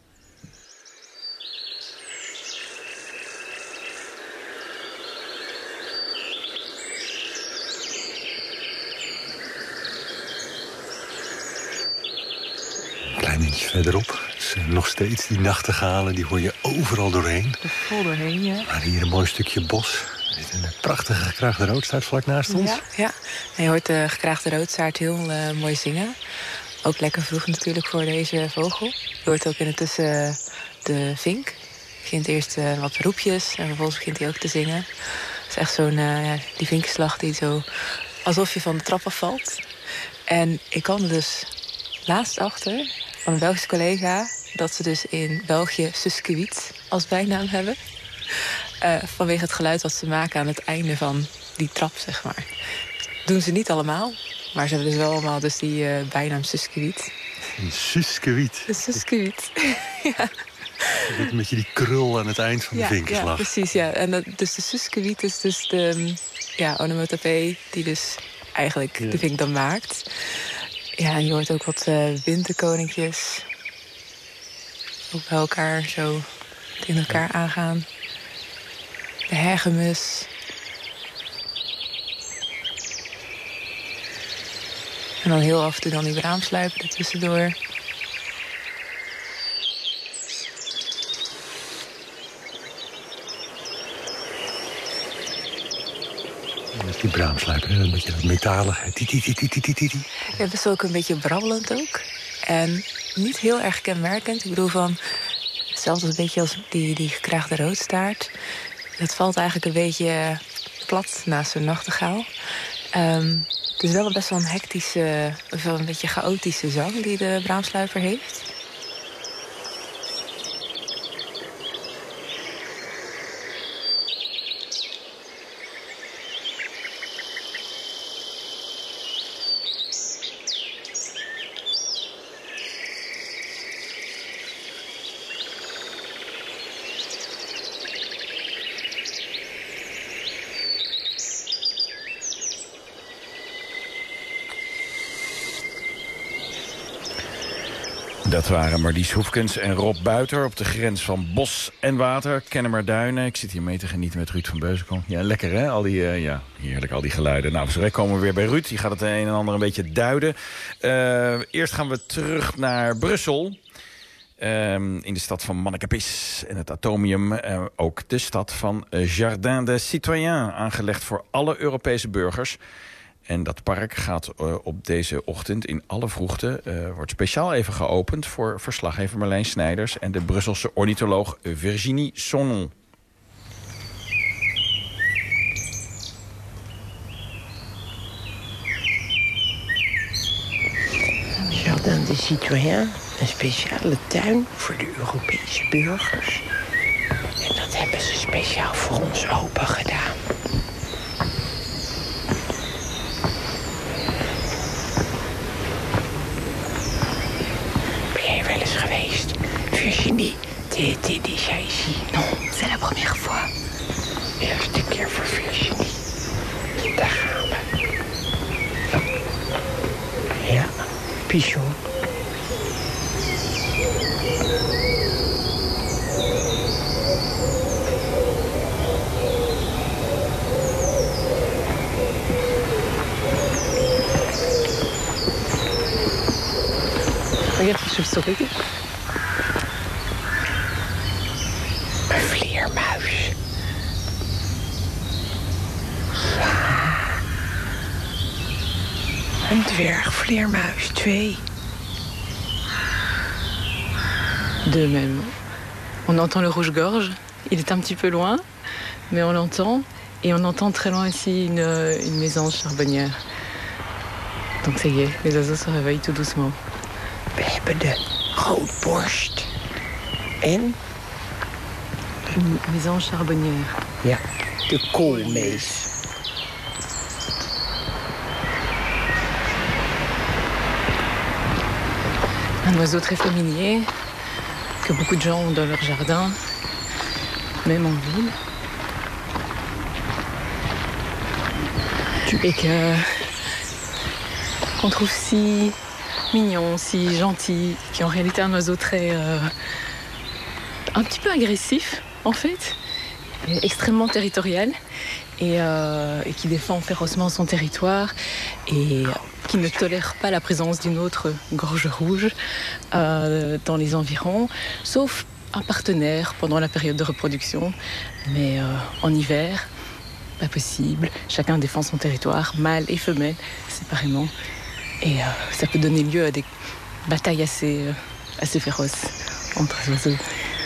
Een klein beetje verderop zijn nog steeds die nachtegalen, die hoor je overal doorheen. Vol doorheen, ja. Maar hier een mooi stukje bos. Er zit een prachtige gekraagde roodstaart vlak naast ons. Ja, ja. En je hoort de gekraagde roodstaart heel uh, mooi zingen. Ook lekker vroeg natuurlijk voor deze vogel. Je hoort ook intussen de vink. Begint eerst uh, wat roepjes en vervolgens begint hij ook te zingen. Het is echt zo'n uh, ja, die vinkenslag die zo alsof je van de trap afvalt. En ik kwam er dus laatst achter van een Belgische collega dat ze dus in België Suskewiet als bijnaam hebben. Uh, vanwege het geluid wat ze maken aan het einde van die trap, zeg maar. Doen ze niet allemaal, maar ze hebben dus wel allemaal dus die uh, bijnaam Suskewiet. Een Suskewiet? Een Suskewiet, ja. Een beetje die krul aan het eind van de ja, vinkenslag. Ja, precies, ja. En dat, dus de Suskewiet is dus de ja, onomatopee die dus eigenlijk ja. de vink dan maakt. Ja, en je hoort ook wat uh, winterkoninkjes ook bij elkaar zo in elkaar aangaan. De hergemus. En dan heel af en toe dan die braamsluiper er tussendoor. Dat is die braamsluiper, een beetje dat metalige. Ja, best wel ook een beetje brabbelend ook. En niet heel erg kenmerkend. Ik bedoel van, hetzelfde een beetje als die, die gekraagde roodstaart. Het valt eigenlijk een beetje plat naast zo'n nachtegaal. Um, het is wel best wel een hectische, of wel een beetje chaotische zang die de braamsluiper heeft. Dat waren Marlies Hoefkens en Rob Buiter op de grens van bos en water. Kennemerduinen. Ik zit hier mee te genieten met Ruud van Beuzenkom. Ja, lekker hè? Al die, uh, ja, heerlijk, al die geluiden. Nou, zo komen we weer bij Ruud. Die gaat het een en ander een beetje duiden. Uh, eerst gaan we terug naar Brussel. Um, in de stad van Mannekepis en het Atomium. Uh, ook de stad van uh, Jardin des Citoyens, aangelegd voor alle Europese burgers. En dat park gaat uh, op deze ochtend in alle vroegte... Uh, wordt speciaal even geopend voor verslaggever Marlijn Snijders... en de Brusselse ornitholoog Virginie Sonnon. Jardin des Citoyens, een speciale tuin voor de Europese burgers. En dat hebben ze speciaal voor ons open gedaan. Ben jij wel eens geweest, Virginie? T'es t'es déjà ici? Non, c'est la première fois. Eerste keer voor Virginie. Daar gaan we. Ja, pigeon. Regarde die chauve-souris. Een vleermuis. Een dwergvleermuis, twee. De même. On entend le rouge-gorge. Il est un petit peu loin, mais on l'entend. Et on entend très loin ici une, une mésange charbonnière. Donc ça y est, les oiseaux se réveillent tout doucement. We hebben de roodborst. En? Een mésange charbonnière. Ja, de koolmees. Un oiseau très familier que beaucoup de gens ont dans leur jardin, même en ville. Et que qu'on trouve si mignon, si gentil, qui est en réalité un oiseau très euh, un petit peu agressif en fait, et extrêmement territorial et, euh, et qui défend férocement son territoire et qui ne tolère pas la présence d'une autre gorge rouge euh, dans les environs, sauf un partenaire pendant la période de reproduction. Mais euh, en hiver, pas possible. Chacun défend son territoire, mâle et femelle, séparément. Et euh, ça peut donner lieu à des batailles assez, euh, assez féroces entre les oiseaux.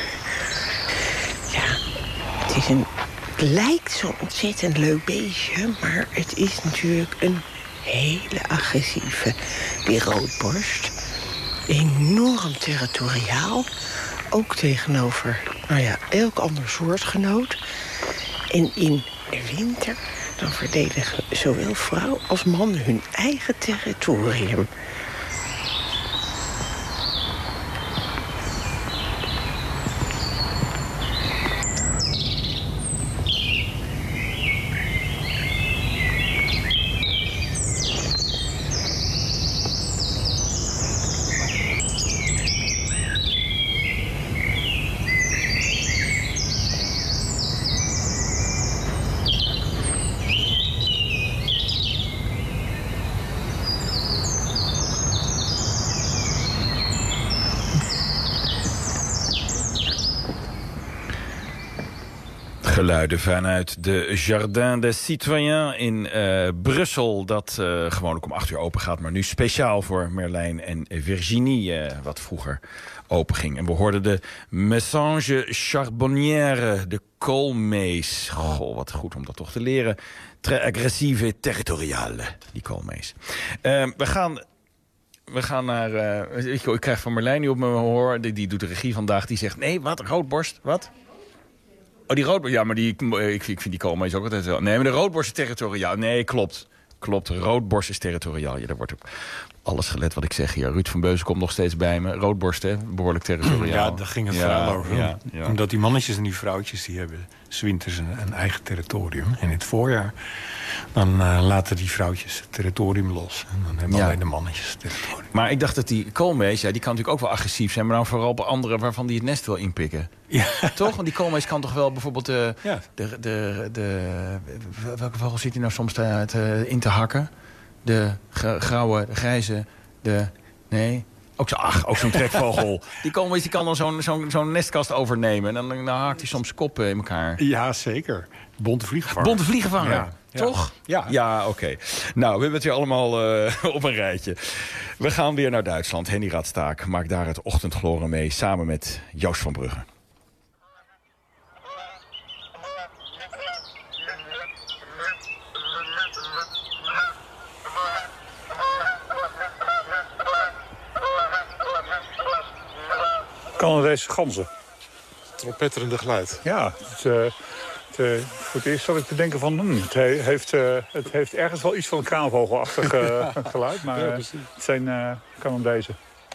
Ja, het, is een, het lijkt zo'n ontzettend leuk beestje, maar het is natuurlijk een hele agressieve, die roodborst. Enorm territoriaal, ook tegenover, nou ja, elk ander soortgenoot. En in de winter, dan verdedigen zowel vrouw als man hun eigen territorium. Geluiden vanuit de Jardin des Citoyens in uh, Brussel. Dat uh, gewoonlijk om acht uur open gaat. Maar nu speciaal voor Merlijn en Virginie. Uh, wat vroeger open ging. En we hoorden de Mésange charbonnière. De koolmees. Goh, wat goed om dat toch te leren. Très agressieve territoriale. Die koolmees. Uh, we gaan... We gaan naar... Uh, ik, ik krijg van Merlijn nu op mijn hoor. Die, die doet de regie vandaag. Die zegt, nee, wat? Roodborst? Wat? Oh, die roodborst. Ja, maar die, ik, ik vind die koolmees ook altijd wel... Nee, maar de roodborst is territoriaal. Nee, klopt. Klopt, roodborst is territoriaal. Ja, daar wordt op alles gelet wat ik zeg hier. Ruud van Beuzen komt nog steeds bij me. Roodborst, hè? Behoorlijk territoriaal. Ja, daar ging het ja, vooral over. Ja, ja. Omdat die mannetjes en die vrouwtjes... die hebben 's winters een, een eigen territorium. En in het voorjaar... dan uh, laten die vrouwtjes het territorium los. En dan hebben ja. alleen de mannetjes het territorium. Maar ik dacht dat die koolmees... Ja, die kan natuurlijk ook wel agressief zijn... maar dan vooral op anderen waarvan die het nest wil inpikken. Ja. Toch? Want die koolmees kan toch wel bijvoorbeeld... De, ja. de, de, de, welke vogel zit hij nou soms te, te, in te hakken? De grauwe, de grijze, de... Nee... Ook, zo, ach, ook zo'n trekvogel. Die kan, die kan dan zo'n zo'n zo'n nestkast overnemen. En dan, dan haakt hij soms koppen in elkaar. Ja, zeker. Bonte vliegenvanger. Bonte vliegenvanger, ja. toch? Ja, ja oké. Okay. Nou, we hebben het weer allemaal uh, op een rijtje. We gaan weer naar Duitsland. Henny Radstaak maakt daar het ochtendgloren mee... samen met Joost van Brugge. Canadese ganzen. Trompetterende geluid. Ja, het, uh, het, uh, voor het eerst zat ik te denken van... Hmm, het, he, heeft, uh, het heeft ergens wel iets van een kraanvogelachtig uh, ja. geluid. Maar uh, het zijn uh, Canadese.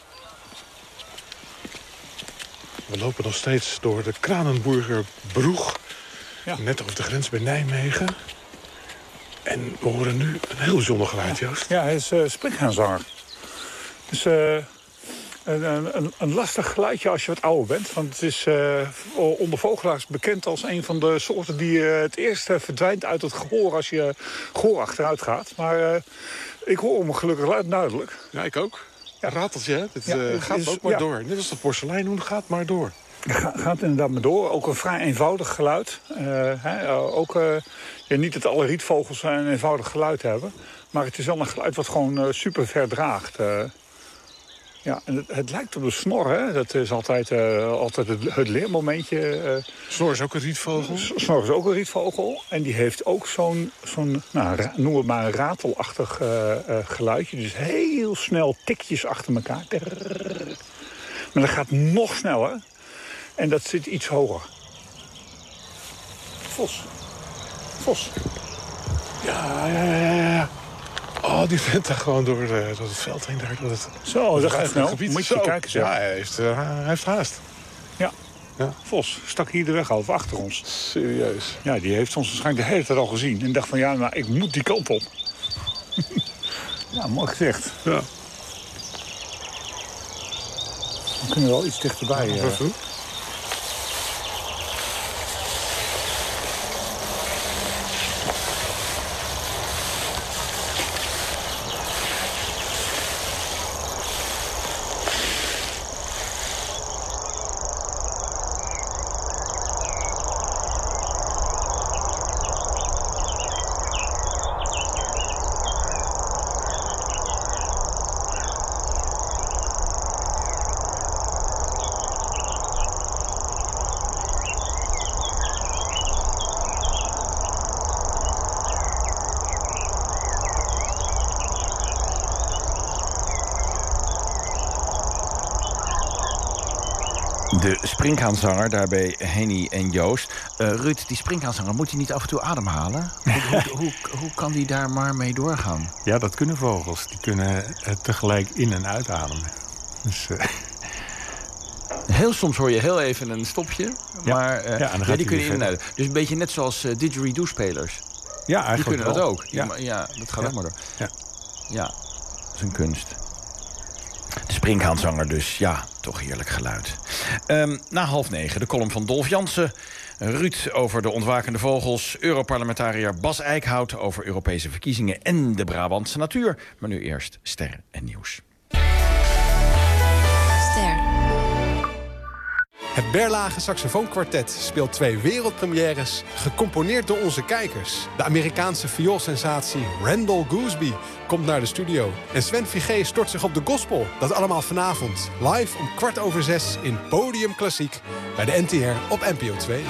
We lopen nog steeds door de Kranenburger Broeg. Ja. Net over de grens bij Nijmegen. En we horen nu een heel bijzonder geluid, Joost. Ja, hij is uh, springhaanzanger. Dus... Uh, Een, een, een lastig geluidje als je wat ouder bent. Want het is uh, onder vogelaars bekend als een van de soorten... die uh, het eerst uh, verdwijnt uit het gehoor als je gehoor achteruit gaat. Maar uh, ik hoor hem gelukkig luid duidelijk. Ja, ik ook. Ja. Een rateltje, hè? Het, ja, uh, het gaat is, ook maar ja. door. Net als de porseleinhoen gaat maar door. Ga, gaat inderdaad maar door. Ook een vrij eenvoudig geluid. Uh, hè, ook uh, ja, niet dat alle rietvogels een eenvoudig geluid hebben. Maar het is wel een geluid wat gewoon uh, super ver draagt. Uh, Ja, en het, het lijkt op de snor, hè. Dat is altijd, uh, altijd het, het leermomentje. Uh. Snor is ook een rietvogel? Snor is ook een rietvogel. En die heeft ook zo'n, zo'n nou, ra- noem het maar een ratelachtig uh, uh, geluidje. Dus heel snel tikjes achter elkaar. Maar dat gaat nog sneller. En dat zit iets hoger. Vos. Vos. Ja, ja, ja, ja. Oh, die vent daar gewoon door, uh, door het veld heen. Daar, door het, Zo, dat gaat snel. Gebied. Moet je Zo. kijken, zeg. Ja, hij heeft, uh, hij heeft haast. Ja. ja. Vos stak hier de weg over achter ons. Serieus? Ja, die heeft ons waarschijnlijk de hele tijd al gezien. En dacht van, ja, maar ik moet die kant op. Ja, mooi gezegd. Ja. We kunnen wel iets dichterbij. Ja, uh, De springhaanzanger, daarbij Henny en Joost. Uh, Ruud, die springhaanzanger, moet hij niet af en toe ademhalen? Hoe, hoe, hoe, hoe kan die daar maar mee doorgaan? Ja, dat kunnen vogels. Die kunnen uh, tegelijk in- en uitademen. Dus, uh... Heel soms hoor je heel even een stopje. Ja. Maar uh, ja, en dan ja, die kunnen in en uit. Dus een beetje net zoals uh, didgeridoo-spelers. Ja, eigenlijk Die kunnen wel. dat ook. Die, ja. ja, dat gaat ja. ook maar door. Ja. ja, dat is een kunst. De springhaanzanger dus, ja, toch heerlijk geluid. Um, na half negen, de column van Dolf Jansen. Ruud over de ontwakende vogels. Europarlementariër Bas Eickhout over Europese verkiezingen en de Brabantse natuur. Maar nu eerst ster en nieuws. Ster. Het Berlage Saxofoonkwartet speelt twee wereldpremières, gecomponeerd door onze kijkers. De Amerikaanse vioolsensatie Randall Gooseby komt naar de studio. En Sven Vigé stort zich op de gospel. Dat allemaal vanavond, live om kwart over zes in Podium Klassiek bij de N T R op N P O twee.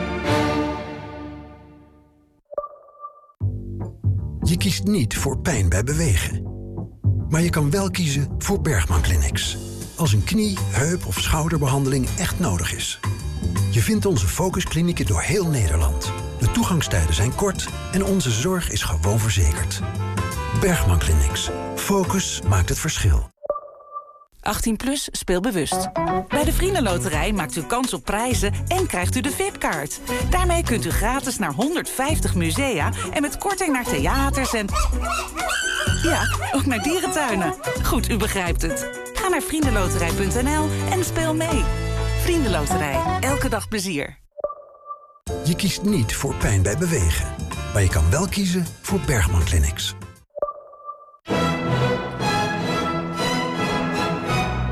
Je kiest niet voor pijn bij bewegen. Maar je kan wel kiezen voor Bergman Clinics. Als een knie, heup of schouderbehandeling echt nodig is. Je vindt onze focusklinieken door heel Nederland. De toegangstijden zijn kort en onze zorg is gewoon verzekerd. Bergman Clinics. Focus maakt het verschil. achttien plus, speel bewust. Bij de Vriendenloterij maakt u kans op prijzen en krijgt u de V I P-kaart. Daarmee kunt u gratis naar honderdvijftig musea en met korting naar theaters en... ja, ook naar dierentuinen. Goed, u begrijpt het. Ga naar vriendenloterij punt n l en speel mee. Vriendenloterij, elke dag plezier. Je kiest niet voor pijn bij bewegen. Maar je kan wel kiezen voor Bergman Clinics.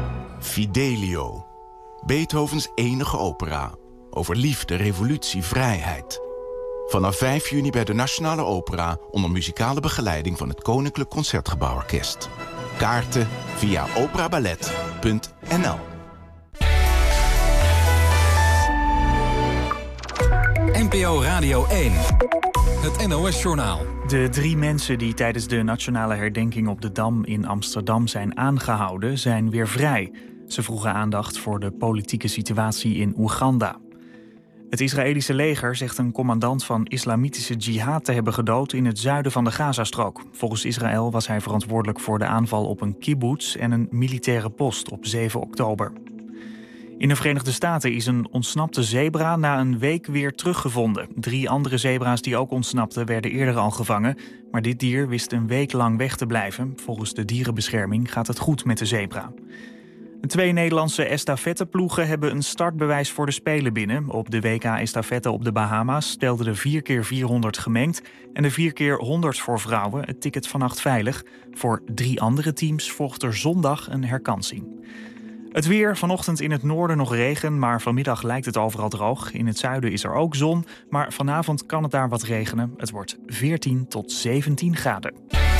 Fidelio. Beethovens enige opera. Over liefde, revolutie, vrijheid. Vanaf vijf juni bij de Nationale Opera onder muzikale begeleiding van het Koninklijk Concertgebouworkest. Kaarten via operaballet punt n l. N P O Radio één. Het N O S-journaal. De drie mensen die tijdens de nationale herdenking op de Dam in Amsterdam zijn aangehouden, zijn weer vrij. Ze vroegen aandacht voor de politieke situatie in Oeganda. Het Israëlische leger zegt een commandant van islamitische jihad te hebben gedood in het zuiden van de Gazastrook. Volgens Israël was hij verantwoordelijk voor de aanval op een kibbutz en een militaire post op zeven oktober. In de Verenigde Staten is een ontsnapte zebra na een week weer teruggevonden. Drie andere zebra's die ook ontsnapten werden eerder al gevangen, maar dit dier wist een week lang weg te blijven. Volgens de dierenbescherming gaat het goed met de zebra. Twee Nederlandse estafetteploegen hebben een startbewijs voor de Spelen binnen. Op de W K-estafette op de Bahama's stelden de vier keer vierhonderd gemengd en de vier keer honderd voor vrouwen het ticket vannacht veilig. Voor drie andere teams volgt er zondag een herkansing. Het weer, vanochtend in het noorden nog regen, maar vanmiddag lijkt het overal droog. In het zuiden is er ook zon, maar vanavond kan het daar wat regenen. Het wordt veertien tot zeventien graden.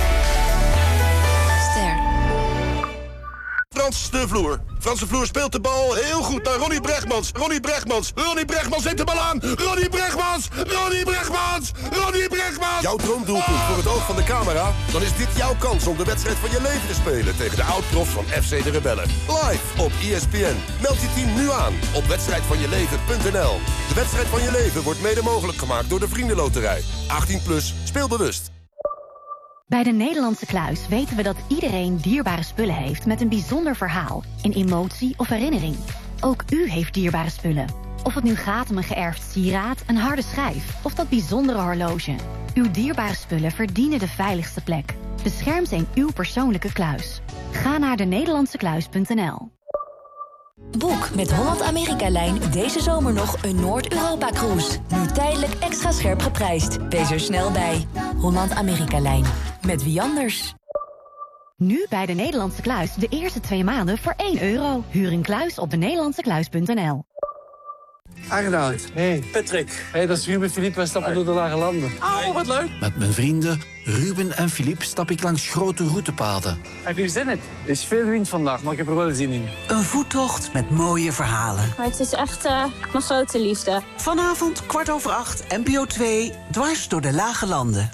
Frans de Vloer. Frans de Vloer speelt de bal heel goed naar Ronnie Brechtmans. Ronnie Brechtmans. Ronnie Brechtmans neemt de bal aan. Ronnie Brechtmans. Ronnie Brechtmans. Ronnie Brechtmans. Jouw droomdoelpunt voor het oog van de camera? Dan is dit jouw kans om de wedstrijd van je leven te spelen tegen de oud-profs van F C de Rebellen. Live op E S P N. Meld je team nu aan op wedstrijd van je leven punt n l. De wedstrijd van je leven wordt mede mogelijk gemaakt door de Vriendenloterij. achttien plus, speel bewust. Bij de Nederlandse Kluis weten we dat iedereen dierbare spullen heeft met een bijzonder verhaal, een emotie of herinnering. Ook u heeft dierbare spullen. Of het nu gaat om een geërfd sieraad, een harde schijf of dat bijzondere horloge. Uw dierbare spullen verdienen de veiligste plek. Bescherm ze in uw persoonlijke kluis. Ga naar de nederlandse kluis punt n l. Boek met Holland-Amerika-lijn deze zomer nog een Noord-Europa-cruise. Nu tijdelijk extra scherp geprijsd. Wees er snel bij. Holland-Amerika-lijn. Met wie anders? Nu bij de Nederlandse Kluis de eerste twee maanden voor één euro. Huur een kluis op de nederlandse kluis punt n l. Aangedaald. Hey, Patrick. Hey, dat is Ruben Philippe. Wij stappen door de lage landen. Oh, wat leuk. Met mijn vrienden Ruben en Philippe stap ik langs grote routepaden. Heb je zin in het? Er is veel wind vandaag, maar ik heb er wel zin in. Een voettocht met mooie verhalen. Maar het is echt uh, mijn grote liefde. Vanavond kwart over acht, N P O twee, dwars door de lage landen.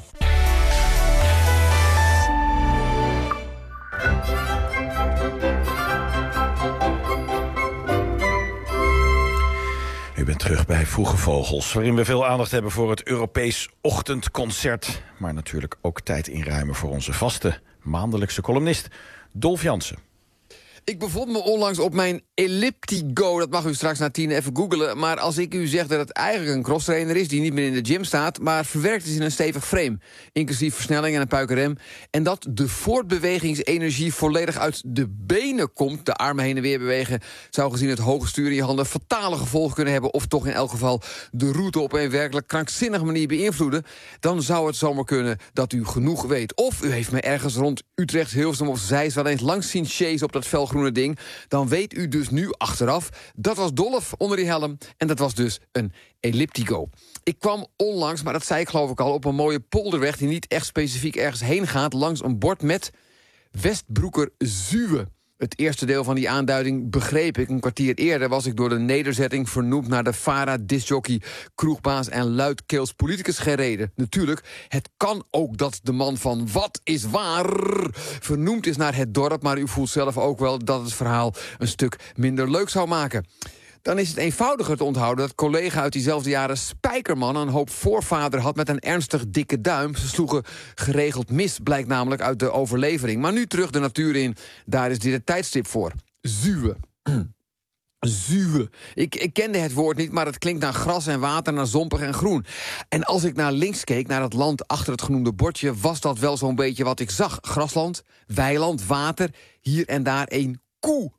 U bent terug bij Vroege Vogels, waarin we veel aandacht hebben voor het Europees Ochtendconcert. Maar natuurlijk ook tijd inruimen voor onze vaste maandelijkse columnist Dolf Jansen. Ik bevond me onlangs op mijn Elliptigo. Dat mag u straks na tien even googlen. Maar als ik u zeg dat het eigenlijk een crosstrainer is die niet meer in de gym staat, maar verwerkt is in een stevig frame, inclusief versnelling en een puikenrem, en dat de voortbewegingsenergie volledig uit de benen komt, de armen heen en weer bewegen, zou gezien het hoge stuur in je handen fatale gevolgen kunnen hebben, of toch in elk geval de route op een werkelijk krankzinnige manier beïnvloeden, dan zou het zomaar kunnen dat u genoeg weet. Of u heeft me ergens rond Utrecht, Hilversum of Zeist wel eens langs zien chasen op dat felgroene ding. Dan weet u dus nu achteraf, dat was Dolf onder die helm en dat was dus een Elliptigo. Ik kwam onlangs, maar dat zei ik geloof ik al, op een mooie polderweg die niet echt specifiek ergens heen gaat, langs een bord met Westbroeker Zuwe. Het eerste deel van die aanduiding begreep ik. Een kwartier eerder was ik door de nederzetting vernoemd naar de Vara-discjockey, kroegbaas en luidkeels politicus gereden. Natuurlijk, het kan ook dat de man van Wat is Waar vernoemd is naar het dorp, maar u voelt zelf ook wel dat het verhaal een stuk minder leuk zou maken. Dan is het eenvoudiger te onthouden dat collega uit diezelfde jaren Spijkerman een hoop voorvader had met een ernstig dikke duim. Ze sloegen geregeld mis, blijkt namelijk uit de overlevering. Maar nu terug de natuur in, daar is dit het tijdstip voor. Zuwe. Zuwe. Ik, ik kende het woord niet, maar het klinkt naar gras en water, naar zompig en groen. En als ik naar links keek, naar het land achter het genoemde bordje, was dat wel zo'n beetje wat ik zag. Grasland, weiland, water, hier en daar een koe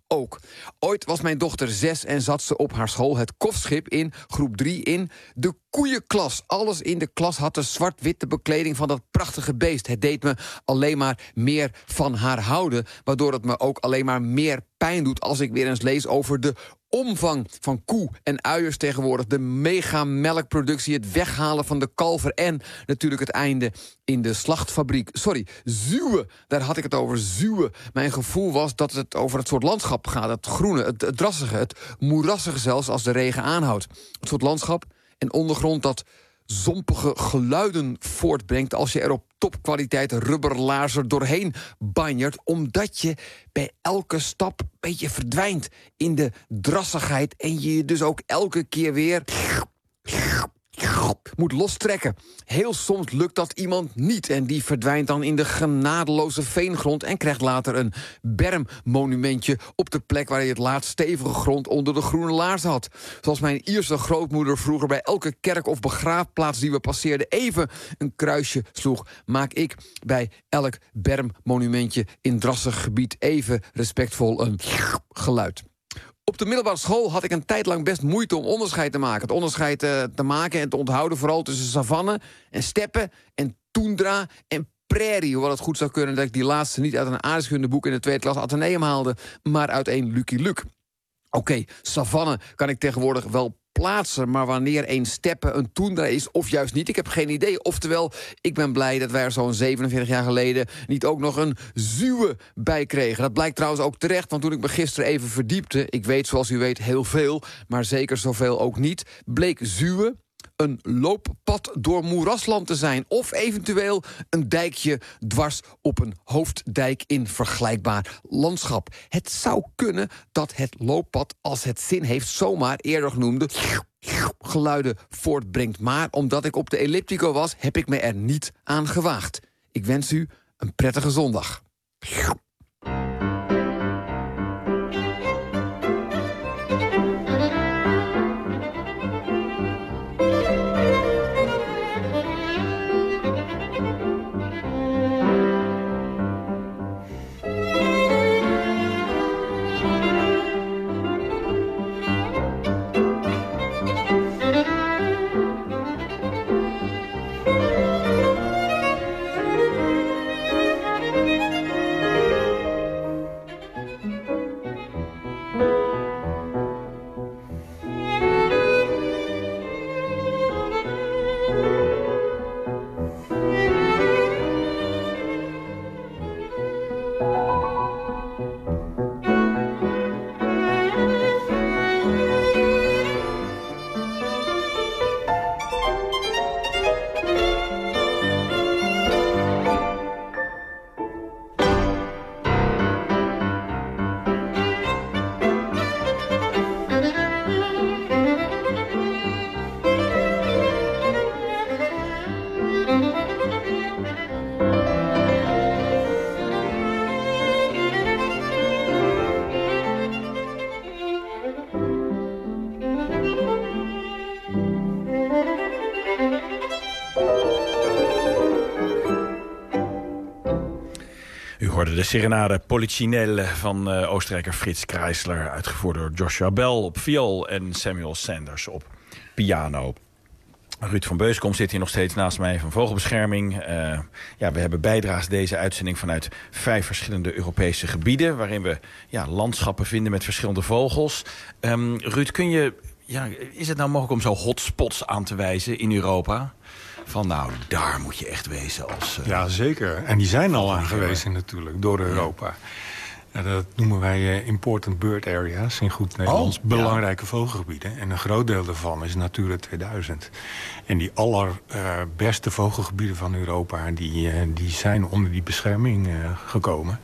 ook. Ooit was mijn dochter zes en zat ze op haar school het kofschip in groep drie in de koeienklas. Alles in de klas had de zwart-witte bekleding van dat prachtige beest. Het deed me alleen maar meer van haar houden, waardoor het me ook alleen maar meer pijn doet als ik weer eens lees over de omvang van koe en uiers tegenwoordig, de mega-melkproductie, het weghalen van de kalver en natuurlijk het einde in de slachtfabriek. Sorry, zuwen, daar had ik het over, zuwen. Mijn gevoel was dat het over het soort landschap gaat, het groene, het, het drassige, het moerassige zelfs als de regen aanhoudt. Het soort landschap en ondergrond dat zompige geluiden voortbrengt als je er op topkwaliteit rubberlaarzen doorheen banjert, omdat je bij elke stap een beetje verdwijnt in de drassigheid en je je dus ook elke keer weer moet lostrekken. Heel soms lukt dat iemand niet en die verdwijnt dan in de genadeloze veengrond en krijgt later een bermmonumentje op de plek waar hij het laatst stevige grond onder de groene laars had. Zoals mijn Ierse grootmoeder vroeger bij elke kerk of begraafplaats die we passeerden even een kruisje sloeg, maak ik bij elk bermmonumentje in drassig gebied even respectvol een geluid. Op de middelbare school had ik een tijd lang best moeite om onderscheid te maken. Het onderscheid uh, te maken en te onthouden vooral tussen savanne en steppen en toendra en prairie. Hoewel het goed zou kunnen dat ik die laatste niet uit een aardrijkskundeboek in de tweede klas Atheneum haalde, maar uit een Lucky Luke. Oké, okay, savanne kan ik tegenwoordig wel plaatsen, maar wanneer een steppe een toendra is of juist niet, ik heb geen idee. Oftewel, ik ben blij dat wij er zo'n zevenenveertig jaar geleden niet ook nog een zuwe bij kregen. Dat blijkt trouwens ook terecht, want toen ik me gisteren even verdiepte, ik weet zoals u weet heel veel, maar zeker zoveel ook niet, bleek zuwe een looppad door moerasland te zijn, of eventueel een dijkje dwars op een hoofddijk in vergelijkbaar landschap. Het zou kunnen dat het looppad, als het zin heeft, zomaar eerder genoemde geluiden voortbrengt. Maar omdat ik op de elliptico was, heb ik me er niet aan gewaagd. Ik wens u een prettige zondag. De serenade Polichinelle van uh, Oostenrijker Frits Kreisler, uitgevoerd door Joshua Bell op viool en Samuel Sanders op piano. Ruud van Beuskom zit hier nog steeds naast mij van Vogelbescherming. Uh, ja, we hebben bijdrages deze uitzending vanuit vijf verschillende Europese gebieden, waarin we ja, landschappen vinden met verschillende vogels. Um, Ruud, kun je, ja, is het nou mogelijk om zo hotspots aan te wijzen in Europa? Van nou, daar moet je echt wezen als... Uh, ja, zeker. En die zijn al aangewezen natuurlijk door Europa. Ja, dat noemen wij uh, important bird areas, in goed Nederlands. Oh, belangrijke ja. vogelgebieden. En een groot deel daarvan is Natura tweeduizend. En die allerbeste uh, vogelgebieden van Europa, die, uh, die zijn onder die bescherming uh, gekomen.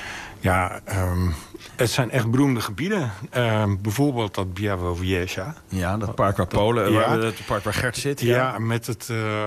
Ja, um, het zijn echt beroemde gebieden. Uh, bijvoorbeeld dat Białowieża. Ja, dat park waar Polen, ja. waar, het park waar Gert zit. Ja, ja met het uh,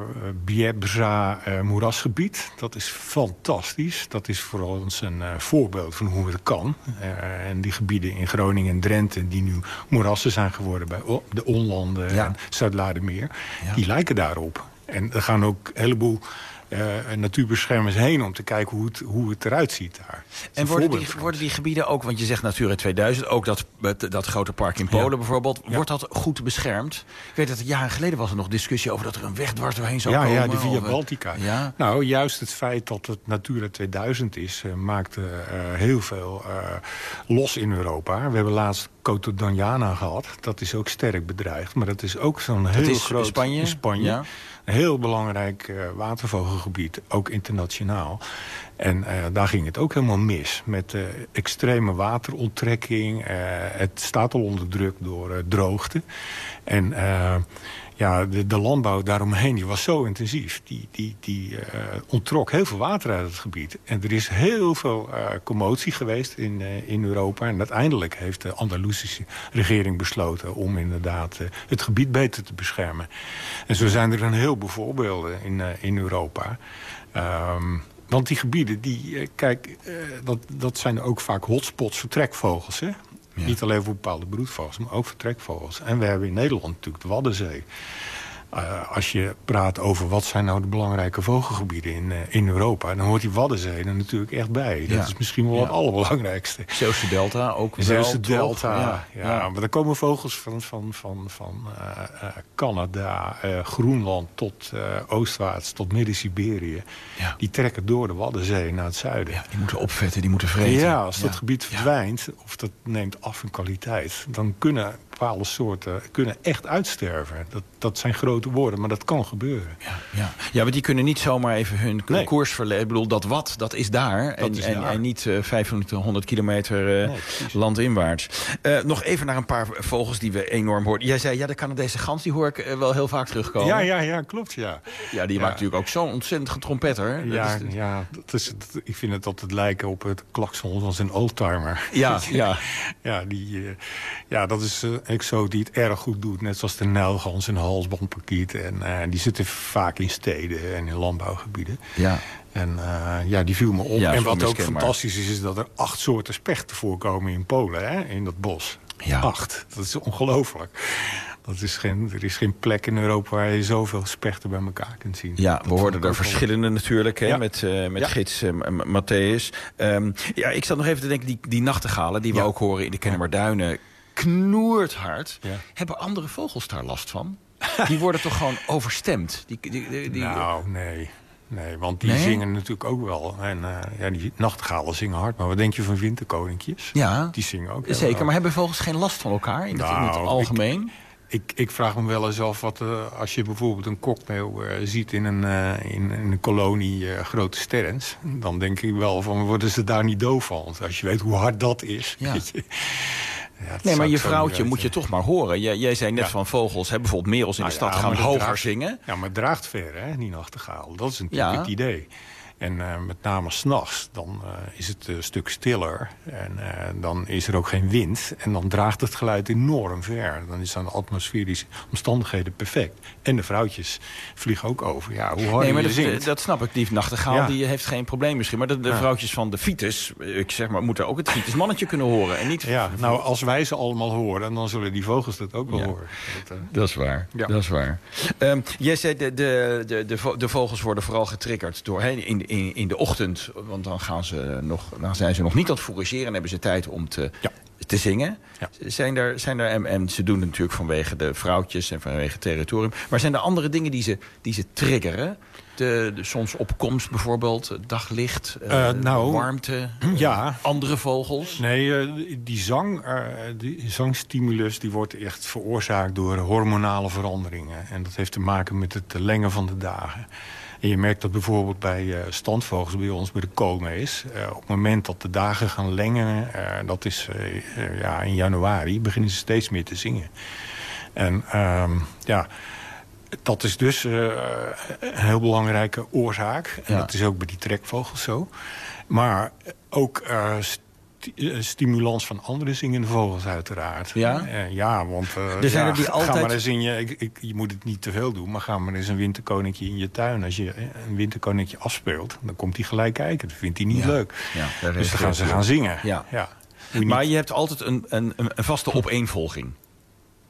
Biebrzα uh, moerasgebied. Dat is fantastisch. Dat is voor ons een uh, voorbeeld van hoe het kan. Uh, en die gebieden in Groningen en Drenthe, die nu moerassen zijn geworden bij de Onlanden ja. en Zuid-Laardermeer, ja. die lijken daarop. En er gaan ook een heleboel uh, natuurbeschermers heen om te kijken hoe het, hoe het eruit ziet daar. En worden die, worden die gebieden ook, want je zegt Natura tweeduizend... ook dat, dat grote park in Polen ja. bijvoorbeeld... Ja. wordt dat goed beschermd? Ik weet dat jaren geleden was er nog discussie over... dat er een weg dwars doorheen zou ja, komen. Ja, de Via of, Baltica. Ja? Nou, juist het feit dat het Natura tweeduizend is... Uh, maakt uh, heel veel uh, los in Europa. We hebben laatst Coto Doñana gehad. Dat is ook sterk bedreigd. Maar dat is ook zo'n heel is groot... Spanje? In Spanje. Ja. Een heel belangrijk uh, watervogelgebied, ook internationaal. En uh, daar ging het ook helemaal mis. Met uh, extreme wateronttrekking. Uh, het staat al onder druk door uh, droogte. En uh, ja, de, de landbouw daaromheen die was zo intensief. Die, die, die uh, onttrok heel veel water uit het gebied. En er is heel veel uh, commotie geweest in, uh, in Europa. En uiteindelijk heeft de Andalusische regering besloten... om inderdaad uh, het gebied beter te beschermen. En zo zijn er een heleboel voorbeelden in, uh, in Europa... Um, Want die gebieden, die, kijk, dat, dat zijn ook vaak hotspots voor trekvogels. Hè? Ja. Niet alleen voor bepaalde broedvogels, maar ook voor trekvogels. En we hebben in Nederland natuurlijk de Waddenzee. Uh, als je praat over wat zijn nou de belangrijke vogelgebieden in, uh, in Europa... dan hoort die Waddenzee er natuurlijk echt bij. Ja. Dat is misschien wel ja. het allerbelangrijkste. Zeeuwse Delta ook wel. Zeeuwse Delta, ja. Ja. ja. Maar er komen vogels van, van, van, van uh, uh, Canada, uh, Groenland tot uh, oostwaarts, tot Midden-Siberië. Ja. Die trekken door de Waddenzee naar het zuiden. Ja, die moeten opvetten, die moeten vreten. Ja, als dat ja. gebied verdwijnt, ja. of dat neemt af in kwaliteit... dan kunnen bepaalde soorten kunnen echt uitsterven. Dat, dat zijn grote woorden, maar dat kan gebeuren. Ja, ja. ja maar die kunnen niet zomaar even hun nee. koers verleggen. Ik bedoel, dat wat, dat is daar. Dat en, is en, daar. en niet uh, vijfhonderd kilometer uh, nee, landinwaarts. Uh, nog even naar een paar vogels die we enorm hoorden. Jij zei, ja, de Canadese gans, die hoor ik uh, wel heel vaak terugkomen. Ja, ja, ja, klopt, ja. Ja, die ja. maakt natuurlijk ook zo'n ontzettend getrompetter. Ja, dat is, ja dat is, dat, ik vind het altijd lijken op het klakson van zijn oldtimer. Ja, ja. ja, die, uh, ja, dat is een uh, exoot die het erg goed doet. Net zoals de nijlgans en de halsbandparkiet. En uh, die zitten vaak in steden en in landbouwgebieden. Ja. En uh, ja, die viel me op. Ja, en wat ook fantastisch is, is dat er acht soorten spechten voorkomen in Polen, hè, in dat bos. Ja. Acht. Dat is ongelooflijk. Dat is geen, er is geen plek in Europa waar je zoveel spechten bij elkaar kunt zien. Ja, dat we hoorden er verschillende natuurlijk, hè, ja. met, uh, met ja. gids uh, Matthäus. Um, ja, ik zat nog even te denken, die, die nachtegalen die we ja. ook horen in de Kennemerduinen... knoert hard. Ja. Hebben andere vogels daar last van? Die worden toch gewoon overstemd? Die, die, die, die... Nou, nee. Nee, want die nee? zingen natuurlijk ook wel. En uh, ja, die nachtegalen zingen hard. Maar wat denk je van winterkoninkjes? Ja, die zingen ook. Zeker, wel. Maar hebben vogels geen last van elkaar in, nou, het, in het algemeen? Ik, ik, ik vraag me wel eens af wat uh, als je bijvoorbeeld een kokmeel uh, ziet in een, uh, in, in een kolonie uh, grote sterns. Dan denk ik wel van, worden ze daar niet doof van? Want als je weet hoe hard dat is. Ja. Weet je, ja, nee, maar je vrouwtje moet je toch maar horen. Jij, jij zei net ja. van vogels, hè, bijvoorbeeld merels in nou, de stad ja, gaan hoger draagt, zingen. Ja, maar het draagt ver, hè, die nachtegaal. Dat is natuurlijk ja. het idee. En uh, met name 's nachts, dan uh, is het een stuk stiller. En uh, dan is er ook geen wind. En dan draagt het geluid enorm ver. Dan is dan de atmosferische omstandigheden perfect. En de vrouwtjes vliegen ook over. Ja, hoe hard nee, maar je dat, zingt. dat snap ik. Die nachtegaal ja. die heeft geen probleem misschien. Maar de, de ja. vrouwtjes van de fiets, ik zeg maar, moeten ook het fietsmannetje kunnen horen. En niet... Ja, nou, als wij ze allemaal horen, dan zullen die vogels dat ook wel ja. horen. Dat, uh... dat is waar. Ja. Dat is waar. Um, jij zei, de, de, de, de, de vogels worden vooral getriggerd door... He, in, in, in de ochtend, want dan, gaan ze nog, dan zijn ze nog niet aan het fourageren... en hebben ze tijd om te, ja. te zingen. Ja. Zijn er, zijn er, en, en ze doen het natuurlijk vanwege de vrouwtjes en vanwege het territorium. Maar zijn er andere dingen die ze, die ze triggeren? De, de zonsopkomst bijvoorbeeld, daglicht, uh, uh, nou, warmte, ja. uh, andere vogels? Nee, uh, die zang, uh, die zangstimulus die wordt echt veroorzaakt door hormonale veranderingen. En dat heeft te maken met het lengen van de dagen. En je merkt dat bijvoorbeeld bij uh, standvogels bij ons, bij de koolmees... Uh, op het moment dat de dagen gaan lengen, uh, dat is uh, uh, ja, in januari... beginnen ze steeds meer te zingen. En uh, ja, dat is dus uh, een heel belangrijke oorzaak. En ja. dat is ook bij die trekvogels zo. Maar ook... Uh, stimulans van andere zingende vogels uiteraard. Ja? Uh, ja, want uh, er zijn ja, er die altijd... ga maar eens in je, ik, ik, je moet het niet te veel doen, maar ga maar eens een winterkoninkje in je tuin. Als je een winterkoninkje afspeelt, dan komt hij gelijk kijken. Dat vindt hij niet ja. leuk. Ja, dus dan gaan ze gaan zingen. Ja. Ja. Maar je hebt altijd een, een, een vaste opeenvolging.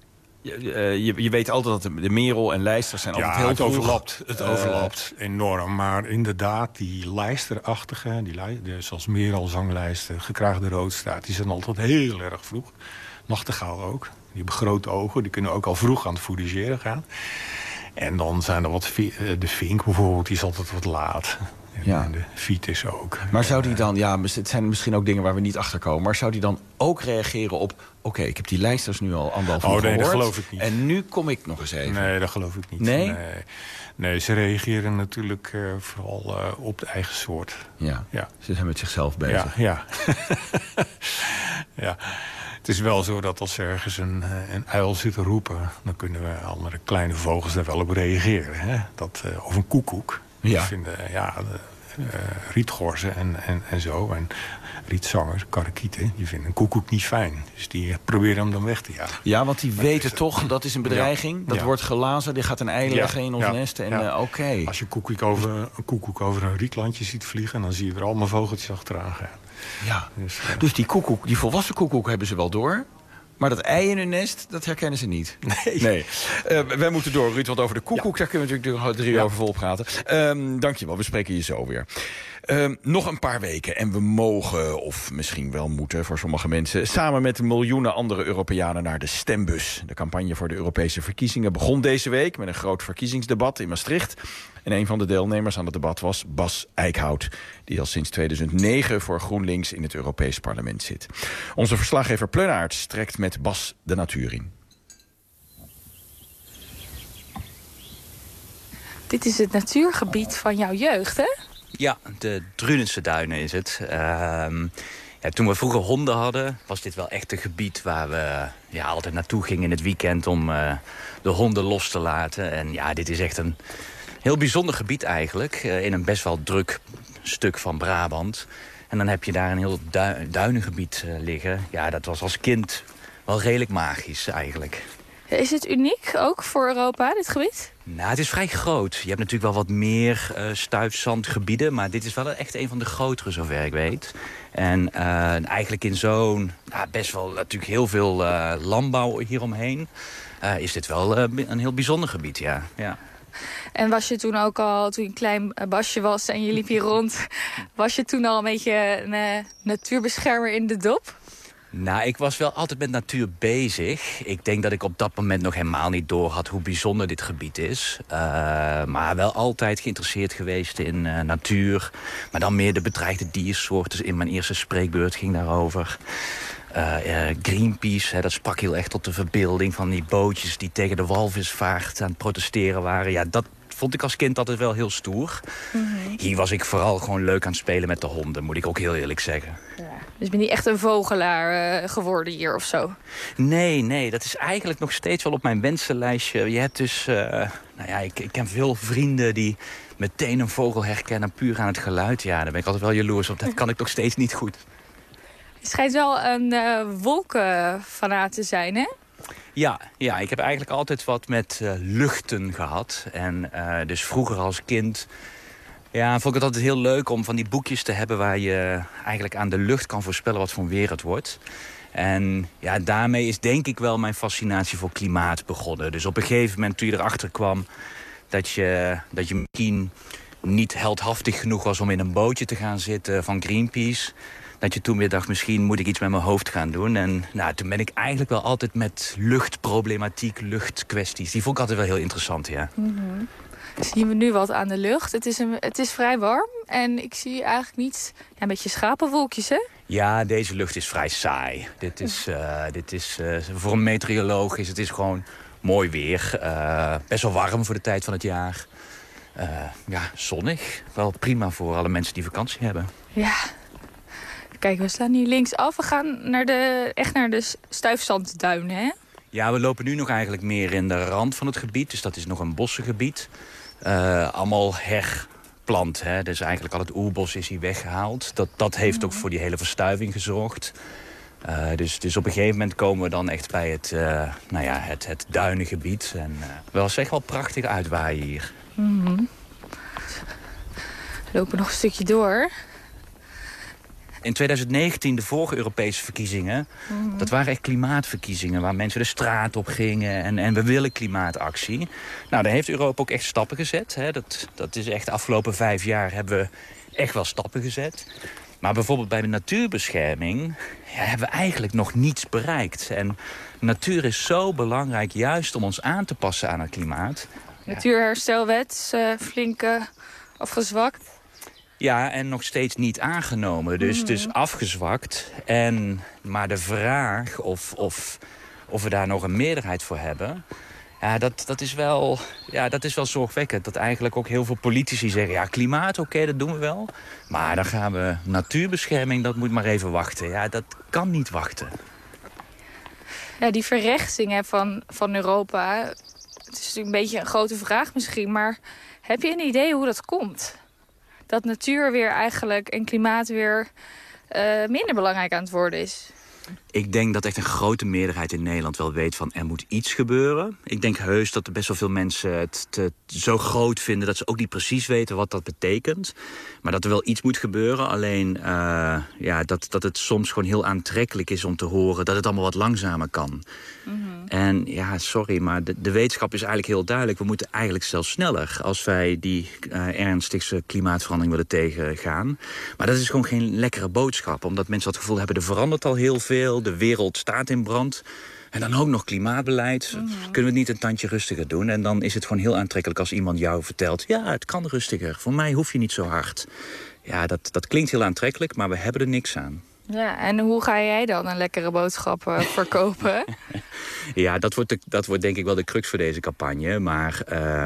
Je, uh, je, je weet altijd dat de, de merel en lijsters zijn altijd ja, heel het vroeg. overlapt, het overlapt uh, enorm. Maar inderdaad, die lijsterachtige, die lij, de, zoals merel, zanglijsten, gekraagde roodstaart, die zijn altijd heel erg vroeg. Nachtegaal ook. Die hebben grote ogen, die kunnen ook al vroeg aan het fourageren gaan. En dan zijn er wat, de vink bijvoorbeeld, die is altijd wat laat. En ja. de vitis ook. Maar zou die dan, ja, het zijn misschien ook dingen waar we niet achter komen, maar zou die dan ook reageren op, oké, okay, ik heb die lijsters nu al anderhalf uur oh, nee, gehoord, dat geloof ik niet. En nu kom ik nog eens even. Nee, dat geloof ik niet. Nee? Nee, nee ze reageren natuurlijk uh, vooral uh, op de eigen soort. Ja. ja, ze zijn met zichzelf bezig. Ja, ja. ja. Het is wel zo dat als ergens een, een uil zit te roepen, dan kunnen we andere kleine vogels daar wel op reageren. Hè? Dat, uh, of een koekoek. Ja. Die vinden, ja, de, uh, rietgorzen en, en, en zo. En rietzangers, karakieten, die vinden een koekoek niet fijn. Dus die proberen hem dan weg te jagen. Ja, want die weten is, toch, dat is een bedreiging. Ja. Dat ja. wordt gelazen, die gaat een ei leggen ja. in ons ja. nest. En ja. uh, oké. Okay. Als je koekoek over, een koekoek over een rietlandje ziet vliegen, dan zie je er allemaal vogeltjes achteraan gaan. Ja, dus, uh, dus die koekoek, die volwassen koekoek hebben ze wel door. Maar dat ei in hun nest, dat herkennen ze niet. Nee. nee. Uh, wij moeten door, Ruud, want over de koekoek, ja. daar kunnen we natuurlijk nog drie ja. over vol praten. Um, Dank je wel, we spreken je zo weer. Um, nog een paar weken en we mogen, of misschien wel moeten voor sommige mensen, samen met miljoenen andere Europeanen naar de stembus. De campagne voor de Europese verkiezingen begon deze week met een groot verkiezingsdebat in Maastricht. En een van de deelnemers aan het debat was Bas Eickhout, die al sinds tweeduizend negen voor GroenLinks in het Europees Parlement zit. Onze verslaggever Plenaerts trekt met Bas de natuur in. Dit is het natuurgebied van jouw jeugd, hè? Ja, de Drunense duinen is het. Uh, ja, toen we vroeger honden hadden, was dit wel echt een gebied waar we ja, altijd naartoe gingen in het weekend om uh, de honden los te laten. En ja, dit is echt een heel bijzonder gebied eigenlijk, uh, in een best wel druk stuk van Brabant. En dan heb je daar een heel du duinengebied uh, liggen. Ja, dat was als kind wel redelijk magisch eigenlijk. Is het uniek ook voor Europa, dit gebied? Nou, het is vrij groot. Je hebt natuurlijk wel wat meer uh, stuifzandgebieden, maar dit is wel echt een van de grotere, zover ik weet. En uh, eigenlijk in zo'n nou, best wel natuurlijk heel veel uh, landbouw hieromheen uh, is dit wel uh, een heel bijzonder gebied, ja. ja. En was je toen ook al, toen je een klein Basje was en je liep hier rond, was je toen al een beetje een uh, natuurbeschermer in de dop? Nou, ik was wel altijd met natuur bezig. Ik denk dat ik op dat moment nog helemaal niet door had hoe bijzonder dit gebied is. Uh, maar wel altijd geïnteresseerd geweest in uh, natuur. Maar dan meer de bedreigde diersoorten. Dus in mijn eerste spreekbeurt ging daarover. Uh, uh, Greenpeace, hè, dat sprak heel echt tot de verbeelding van die bootjes die tegen de walvisvaart aan het protesteren waren. Ja, dat vond ik als kind altijd wel heel stoer. Mm-hmm. Hier was ik vooral gewoon leuk aan het spelen met de honden, moet ik ook heel eerlijk zeggen. Ja, dus ben je niet echt een vogelaar uh, geworden hier of zo? Nee, nee, dat is eigenlijk nog steeds wel op mijn wensenlijstje. Je hebt dus, uh, nou ja, ik, ik ken veel vrienden die meteen een vogel herkennen puur aan het geluid. Ja, daar ben ik altijd wel jaloers op. Dat kan ik nog steeds niet goed. Je schijnt wel een uh, wolkenfanaat te zijn, hè? Ja, ja, ik heb eigenlijk altijd wat met uh, luchten gehad. En uh, dus vroeger als kind ja, vond ik het altijd heel leuk om van die boekjes te hebben waar je eigenlijk aan de lucht kan voorspellen wat voor weer het wordt. En ja, daarmee is denk ik wel mijn fascinatie voor klimaat begonnen. Dus op een gegeven moment toen je erachter kwam dat je, dat je misschien niet heldhaftig genoeg was om in een bootje te gaan zitten van Greenpeace, dat je toen weer dacht, misschien moet ik iets met mijn hoofd gaan doen. En nou, toen ben ik eigenlijk wel altijd met luchtproblematiek, luchtkwesties. Die vond ik altijd wel heel interessant, ja. Mm-hmm. Zien we nu wat aan de lucht. Het is, een, het is vrij warm en ik zie eigenlijk niet ja, een beetje schapenwolkjes, hè? Ja, deze lucht is vrij saai. Dit is, uh, dit is uh, voor een meteoroloog is het is gewoon mooi weer. Uh, best wel warm voor de tijd van het jaar. Uh, ja, zonnig. Wel prima voor alle mensen die vakantie hebben. Ja. Kijk, we staan nu linksaf. We gaan naar de, echt naar de stuifzandduinen, hè? Ja, we lopen nu nog eigenlijk meer in de rand van het gebied. Dus dat is nog een bossengebied. Uh, allemaal herplant, hè. Dus eigenlijk al het oerbos is hier weggehaald. Dat, dat heeft mm-hmm. ook voor die hele verstuiving gezorgd. Uh, dus, dus op een gegeven moment komen we dan echt bij het, uh, nou ja, het, het duinengebied. En uh, wel zeg wel prachtig uitwaaien hier. Mm-hmm. We lopen nog een stukje door. In twintig negentien, de vorige Europese verkiezingen... Mm-hmm. dat waren echt klimaatverkiezingen waar mensen de straat op gingen... en, en we willen klimaatactie. Nou, daar heeft Europa ook echt stappen gezet. Hè. Dat, dat is echt de afgelopen vijf jaar hebben we echt wel stappen gezet. Maar bijvoorbeeld bij de natuurbescherming ja, hebben we eigenlijk nog niets bereikt. En natuur is zo belangrijk juist om ons aan te passen aan het klimaat. Natuurherstelwet is uh, flink uh, afgezwakt. Ja, en nog steeds niet aangenomen. Dus het is afgezwakt. En, maar de vraag of, of, of we daar nog een meerderheid voor hebben... Ja, dat, dat, is wel, ja, dat is wel zorgwekkend. Dat eigenlijk ook heel veel politici zeggen... ja, klimaat, oké, okay, dat doen we wel. Maar dan gaan we natuurbescherming, dat moet maar even wachten. Ja, dat kan niet wachten. Ja, die verrechtsing hè, van, van Europa... het is natuurlijk een beetje een grote vraag misschien... maar heb je een idee hoe dat komt? Dat natuur weer eigenlijk en klimaat weer uh, minder belangrijk aan het worden is. Ik denk dat echt een grote meerderheid in Nederland wel weet van er moet iets gebeuren. Ik denk heus dat er best wel veel mensen het te, zo groot vinden... dat ze ook niet precies weten wat dat betekent. Maar dat er wel iets moet gebeuren. Alleen uh, ja, dat, dat het soms gewoon heel aantrekkelijk is om te horen... dat het allemaal wat langzamer kan. Mm-hmm. En ja, sorry, maar de, de wetenschap is eigenlijk heel duidelijk. We moeten eigenlijk zelfs sneller als wij die uh, ernstigste klimaatverandering willen tegengaan. Maar dat is gewoon geen lekkere boodschap. Omdat mensen dat gevoel hebben, er verandert al heel veel... de wereld staat in brand. En dan ook nog klimaatbeleid. Mm-hmm. Kunnen we het niet een tandje rustiger doen? En dan is het gewoon heel aantrekkelijk als iemand jou vertelt... ja, het kan rustiger. Voor mij hoef je niet zo hard. Ja, dat, dat klinkt heel aantrekkelijk, maar we hebben er niks aan. Ja, en hoe ga jij dan een lekkere boodschap uh, verkopen? Ja, dat wordt, de, dat wordt denk ik wel de crux voor deze campagne. Maar... Uh,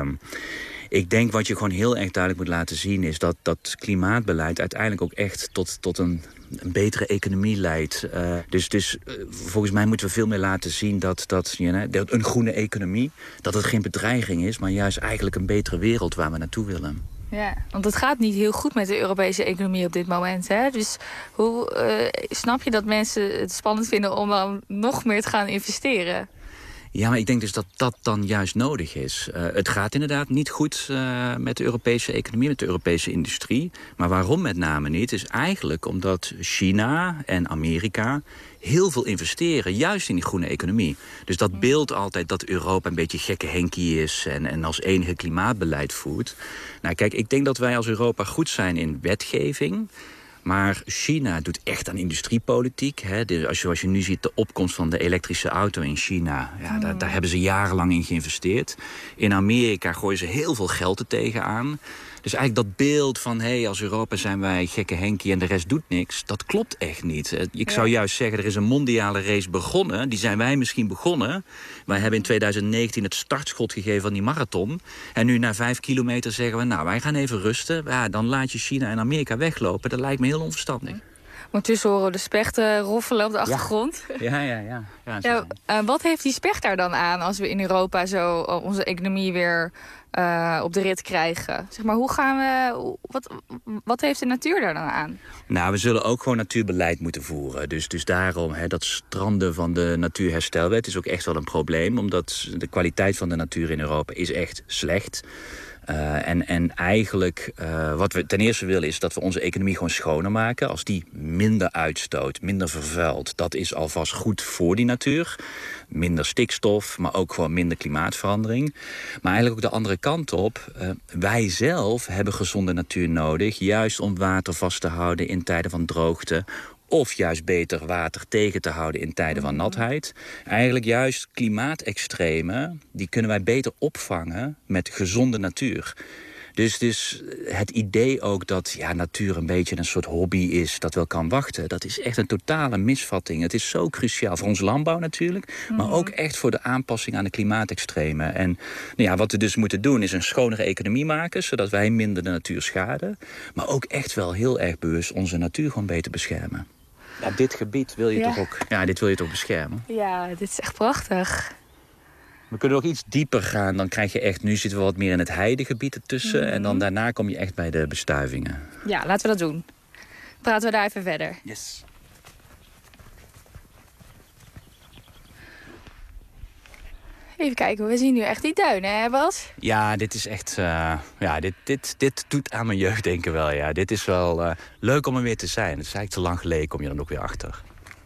Ik denk wat je gewoon heel erg duidelijk moet laten zien... is dat dat klimaatbeleid uiteindelijk ook echt tot, tot een, een betere economie leidt. Uh, dus dus uh, volgens mij moeten we veel meer laten zien dat, dat, you know, dat een groene economie... dat het geen bedreiging is, maar juist eigenlijk een betere wereld waar we naartoe willen. Ja, want het gaat niet heel goed met de Europese economie op dit moment. Hè? Dus hoe uh, snap je dat mensen het spannend vinden om dan nog meer te gaan investeren? Ja, maar ik denk dus dat dat dan juist nodig is. Uh, het gaat inderdaad niet goed uh, met de Europese economie, met de Europese industrie. Maar waarom met name niet, is eigenlijk omdat China en Amerika heel veel investeren, juist in die groene economie. Dus dat beeld altijd dat Europa een beetje gekke Henkie is... en, en als enige klimaatbeleid voert. Nou kijk, ik denk dat wij als Europa goed zijn in wetgeving... Maar China doet echt aan industriepolitiek. Hè. Dus als, je, als je nu ziet de opkomst van de elektrische auto in China... Ja, mm. daar, daar hebben ze jarenlang in geïnvesteerd. In Amerika gooien ze heel veel geld er tegenaan. Dus eigenlijk dat beeld van, hé, hey, als Europa zijn wij gekke Henkie en de rest doet niks... dat klopt echt niet. Ik zou juist zeggen, er is een mondiale race begonnen. Die zijn wij misschien begonnen. Wij hebben in twintig negentien het startschot gegeven van die marathon. En nu na vijf kilometer zeggen we, nou, wij gaan even rusten. Ja, dan laat je China en Amerika weglopen. Dat lijkt me heel onverstandig. Ondertussen horen we de spechten roffelen op de achtergrond. Ja, ja, ja. ja, ja uh, wat heeft die specht daar dan aan als we in Europa zo onze economie weer uh, op de rit krijgen? Zeg maar, hoe gaan we, wat, wat heeft de natuur daar dan aan? Nou, we zullen ook gewoon natuurbeleid moeten voeren. Dus, dus daarom, hè, dat stranden van de natuurherstelwet is ook echt wel een probleem. Omdat de kwaliteit van de natuur in Europa is echt slecht. Uh, en, en eigenlijk, uh, wat we ten eerste willen is dat we onze economie gewoon schoner maken. Als die minder uitstoot, minder vervuilt, dat is alvast goed voor die natuur. Minder stikstof, maar ook gewoon minder klimaatverandering. Maar eigenlijk ook de andere kant op. Uh, wij zelf hebben gezonde natuur nodig, juist om water vast te houden in tijden van droogte. Of juist beter water tegen te houden in tijden van natheid. Eigenlijk juist klimaatextremen, die kunnen wij beter opvangen met gezonde natuur. Dus, dus het idee ook dat ja, natuur een beetje een soort hobby is... dat wel kan wachten, dat is echt een totale misvatting. Het is zo cruciaal voor onze landbouw natuurlijk... maar ook echt voor de aanpassing aan de klimaatextremen. En nou ja, wat we dus moeten doen is een schonere economie maken... zodat wij minder de natuur schaden. Maar ook echt wel heel erg bewust onze natuur gewoon beter beschermen. Ja, dit gebied wil je ja. toch ook... Ja, dit wil je toch beschermen? Ja, dit is echt prachtig. We kunnen ook iets dieper gaan. Dan krijg je echt... Nu zitten we wat meer in het heidegebied ertussen. Mm-hmm. En dan daarna kom je echt bij de bestuivingen. Ja, laten we dat doen. Praten we daar even verder. Yes. Even kijken, we zien nu echt die duinen, hè Bas? Ja, dit is echt... Uh, ja, dit, dit, dit doet aan mijn jeugd denken wel, ja. Dit is wel uh, leuk om er weer te zijn. Het is eigenlijk te lang geleden, kom je dan ook weer achter.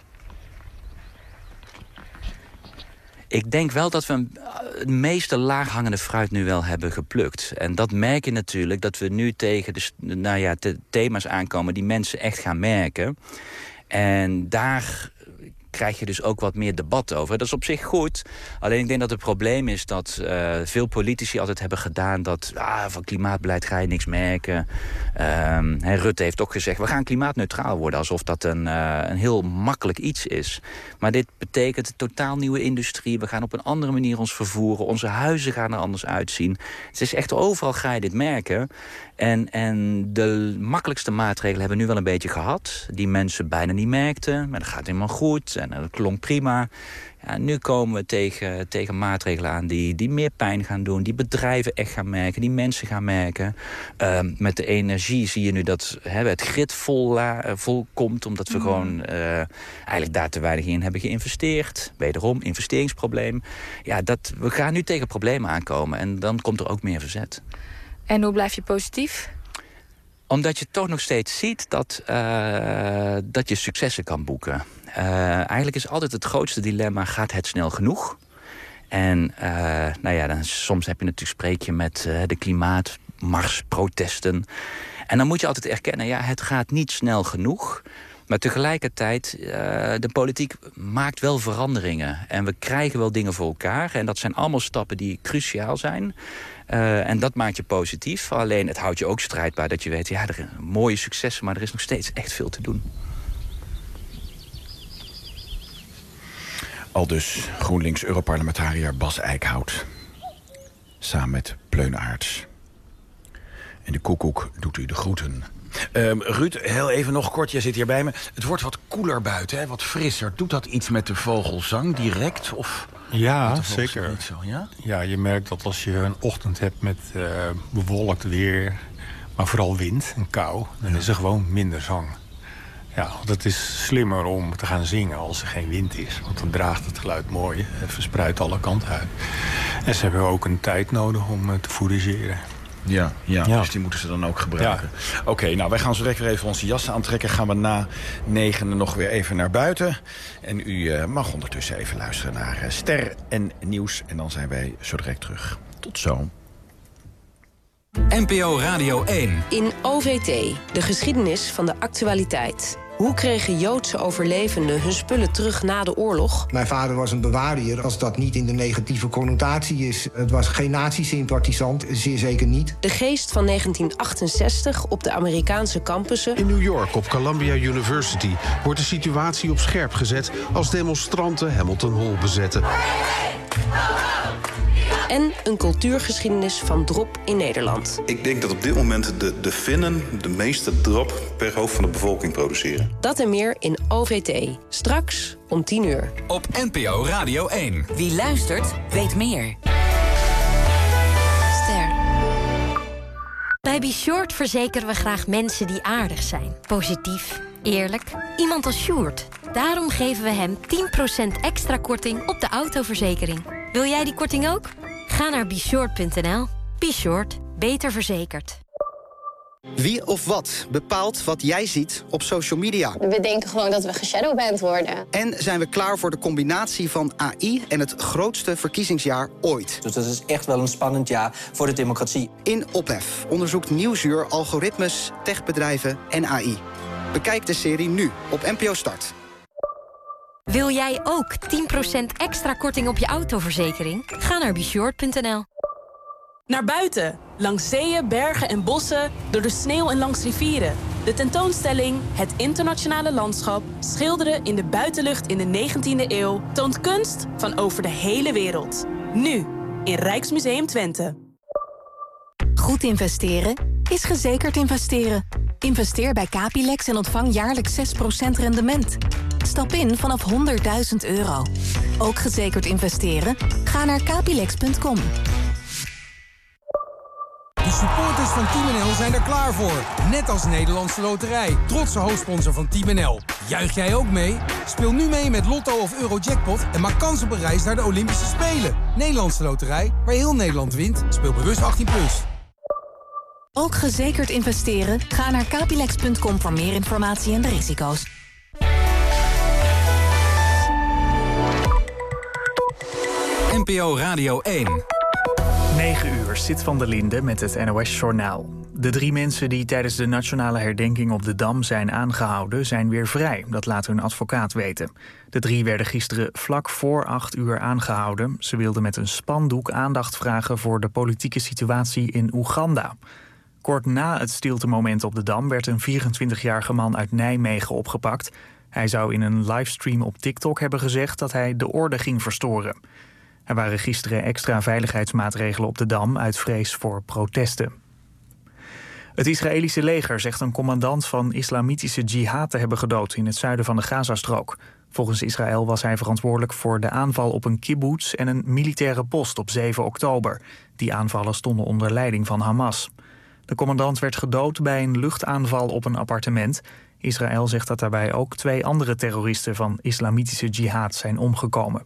Ik denk wel dat we het meeste laaghangende fruit nu wel hebben geplukt. En dat merk je natuurlijk, dat we nu tegen de, nou ja, de thema's aankomen die mensen echt gaan merken. En daar krijg je dus ook wat meer debat over. Dat is op zich goed. Alleen ik denk dat het probleem is dat uh, veel politici altijd hebben gedaan dat ah, van klimaatbeleid ga je niks merken. Um, he, Rutte heeft ook gezegd, we gaan klimaatneutraal worden. Alsof dat een, uh, een heel makkelijk iets is. Maar dit betekent totaal nieuwe industrie. We gaan op een andere manier ons vervoeren. Onze huizen gaan er anders uitzien. Het is echt overal ga je dit merken. En, en de makkelijkste maatregelen hebben we nu wel een beetje gehad. Die mensen bijna niet merkten. Maar dat gaat helemaal goed. En dat klonk prima. Ja, nu komen we tegen, tegen maatregelen aan die, die meer pijn gaan doen. Die bedrijven echt gaan merken. Die mensen gaan merken. Uh, met de energie zie je nu dat hè, het grid vol, la, vol komt. Omdat we mm. gewoon uh, eigenlijk daar te weinig in hebben geïnvesteerd. Wederom, investeringsprobleem. Ja, dat, we gaan nu tegen problemen aankomen. En dan komt er ook meer verzet. En hoe blijf je positief? Omdat je toch nog steeds ziet dat, uh, dat je successen kan boeken. Uh, eigenlijk is altijd het grootste dilemma, gaat het snel genoeg? En uh, nou ja, dan, soms heb je natuurlijk spreek je met uh, de klimaatmarsprotesten. En dan moet je altijd erkennen, ja, het gaat niet snel genoeg. Maar tegelijkertijd, uh, de politiek maakt wel veranderingen. En we krijgen wel dingen voor elkaar. En dat zijn allemaal stappen die cruciaal zijn. Uh, en dat maakt je positief. Alleen het houdt je ook strijdbaar dat je weet, ja, er zijn mooie successen, maar er is nog steeds echt veel te doen. Aldus GroenLinks-Europarlementariër Bas Eickhout. Samen met Pleun Aerts. En de koekoek doet u de groeten. Uh, Ruud, heel even nog kort, jij zit hier bij me. Het wordt wat koeler buiten, hè? Wat frisser. Doet dat iets met de vogelzang direct? Of ja, zeker. Zo, ja? ja, je merkt dat als je een ochtend hebt met uh, bewolkt weer, maar vooral wind en kou, dan ja. is er gewoon minder zang. Ja, want het is slimmer om te gaan zingen als er geen wind is. Want dan draagt het geluid mooi, het verspreidt alle kanten uit. En ze hebben ook een tijd nodig om te fourageren. Ja, ja, ja, dus die moeten ze dan ook gebruiken. Ja. Oké, okay, nou, wij gaan zo direct weer even onze jassen aantrekken. Gaan we na negenen nog weer even naar buiten. En u uh, mag ondertussen even luisteren naar uh, Ster en Nieuws. En dan zijn wij zo direct terug. Tot zo. N P O Radio één. In O V T, de geschiedenis van de actualiteit. Hoe kregen Joodse overlevenden hun spullen terug na de oorlog? Mijn vader was een bewaardier, als dat niet in de negatieve connotatie is. Het was geen nazi-sympathisant, zeer zeker niet. De geest van negentien achtenzestig op de Amerikaanse campussen. In New York, op Columbia University, wordt de situatie op scherp gezet als demonstranten Hamilton Hall bezetten. En een cultuurgeschiedenis van drop in Nederland. Ik denk dat op dit moment de, de Finnen de meeste drop per hoofd van de bevolking produceren. Dat en meer in O V T. Straks om tien uur. Op N P O Radio één. Wie luistert, weet meer. Ster. Bij Be Short verzekeren we graag mensen die aardig zijn. Positief, eerlijk. Iemand als Sjoerd. Daarom geven we hem tien procent extra korting op de autoverzekering. Wil jij die korting ook? Ga naar be short punt n l. Be Short. Beter verzekerd. Wie of wat bepaalt wat jij ziet op social media? We denken gewoon dat we geshadowband worden. En zijn we klaar voor de combinatie van A I en het grootste verkiezingsjaar ooit? Dus dat is echt wel een spannend jaar voor de democratie. In Ophef onderzoekt Nieuwsuur algoritmes, techbedrijven en A I. Bekijk de serie nu op N P O Start. Wil jij ook tien procent extra korting op je autoverzekering? Ga naar be short punt n l. Naar buiten, langs zeeën, bergen en bossen, door de sneeuw en langs rivieren. De tentoonstelling Het Internationale Landschap schilderen in de buitenlucht in de negentiende eeuw toont kunst van over de hele wereld. Nu in Rijksmuseum Twente. Goed investeren is gezekerd investeren. Investeer bij Capilex en ontvang jaarlijks zes procent rendement. Stap in vanaf honderdduizend euro. Ook gezekerd investeren? Ga naar capilex punt com. De supporters van Team N L zijn er klaar voor. Net als Nederlandse Loterij, trotse hoofdsponsor van Team N L. Juich jij ook mee? Speel nu mee met Lotto of Eurojackpot en maak kans op een reis naar de Olympische Spelen. Nederlandse Loterij, waar heel Nederland wint. Speel bewust achttien plus. Ook gezekerd investeren? Ga naar capilex punt com voor meer informatie en de risico's. N P O Radio één. negen uur, Sit van der Linde met het N O S-journaal. De drie mensen die tijdens de nationale herdenking op de Dam zijn aangehouden... zijn weer vrij, dat laat hun advocaat weten. De drie werden gisteren vlak voor acht uur aangehouden. Ze wilden met een spandoek aandacht vragen voor de politieke situatie in Oeganda. Kort na het stiltemoment op de Dam werd een vierentwintigjarige man uit Nijmegen opgepakt. Hij zou in een livestream op TikTok hebben gezegd dat hij de orde ging verstoren. Er waren gisteren extra veiligheidsmaatregelen op de Dam uit vrees voor protesten. Het Israëlische leger zegt een commandant van islamitische jihad te hebben gedood in het zuiden van de Gazastrook. Volgens Israël was hij verantwoordelijk voor de aanval op een kibbutz en een militaire post op zeven oktober. Die aanvallen stonden onder leiding van Hamas. De commandant werd gedood bij een luchtaanval op een appartement. Israël zegt dat daarbij ook twee andere terroristen van islamitische jihad zijn omgekomen.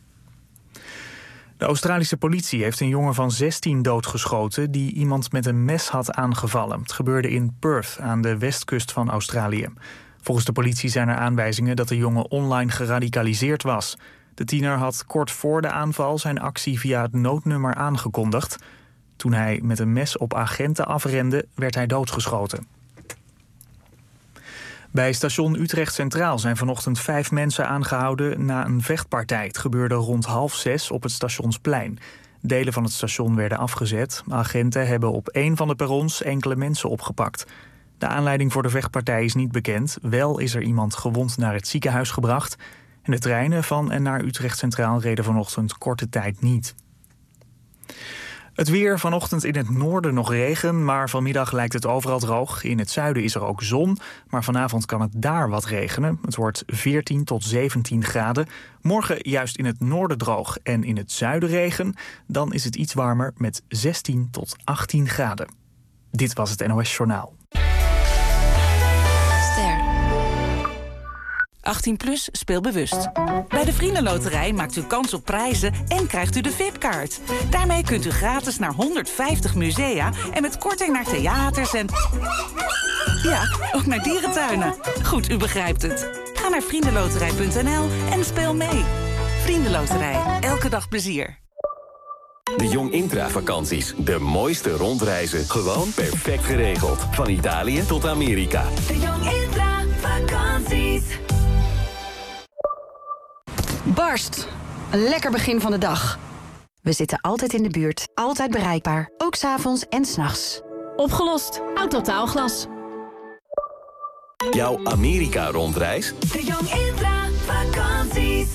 De Australische politie heeft een jongen van zestien doodgeschoten die iemand met een mes had aangevallen. Het gebeurde in Perth aan de westkust van Australië. Volgens de politie zijn er aanwijzingen dat de jongen online geradicaliseerd was. De tiener had kort voor de aanval zijn actie via het noodnummer aangekondigd. Toen hij met een mes op agenten afrende, werd hij doodgeschoten. Bij station Utrecht Centraal zijn vanochtend vijf mensen aangehouden na een vechtpartij. Het gebeurde rond half zes op het stationsplein. Delen van het station werden afgezet. Agenten hebben op één van de perrons enkele mensen opgepakt. De aanleiding voor de vechtpartij is niet bekend. Wel is er iemand gewond naar het ziekenhuis gebracht. En de treinen van en naar Utrecht Centraal reden vanochtend korte tijd niet. Het weer, vanochtend in het noorden nog regen, maar vanmiddag lijkt het overal droog. In het zuiden is er ook zon, maar vanavond kan het daar wat regenen. Het wordt veertien tot zeventien graden. Morgen juist in het noorden droog en in het zuiden regen. Dan is het iets warmer met zestien tot achttien graden. Dit was het N O S Journaal. achttien plus, speel bewust. Bij de Vriendenloterij maakt u kans op prijzen en krijgt u de V I P-kaart. Daarmee kunt u gratis naar honderdvijftig musea en met korting naar theaters en... ja, ook naar dierentuinen. Goed, u begrijpt het. Ga naar vriendenloterij punt n l en speel mee. Vriendenloterij, elke dag plezier. De Jong Intra-vakanties. De mooiste rondreizen. Gewoon perfect geregeld. Van Italië tot Amerika. De Jong Intra-vakanties. Barst. Een lekker begin van de dag. We zitten altijd in de buurt, altijd bereikbaar. Ook 's avonds en 's nachts. Opgelost. Autotaalglas. Jouw Amerika-rondreis? De Jong Intra-vakanties.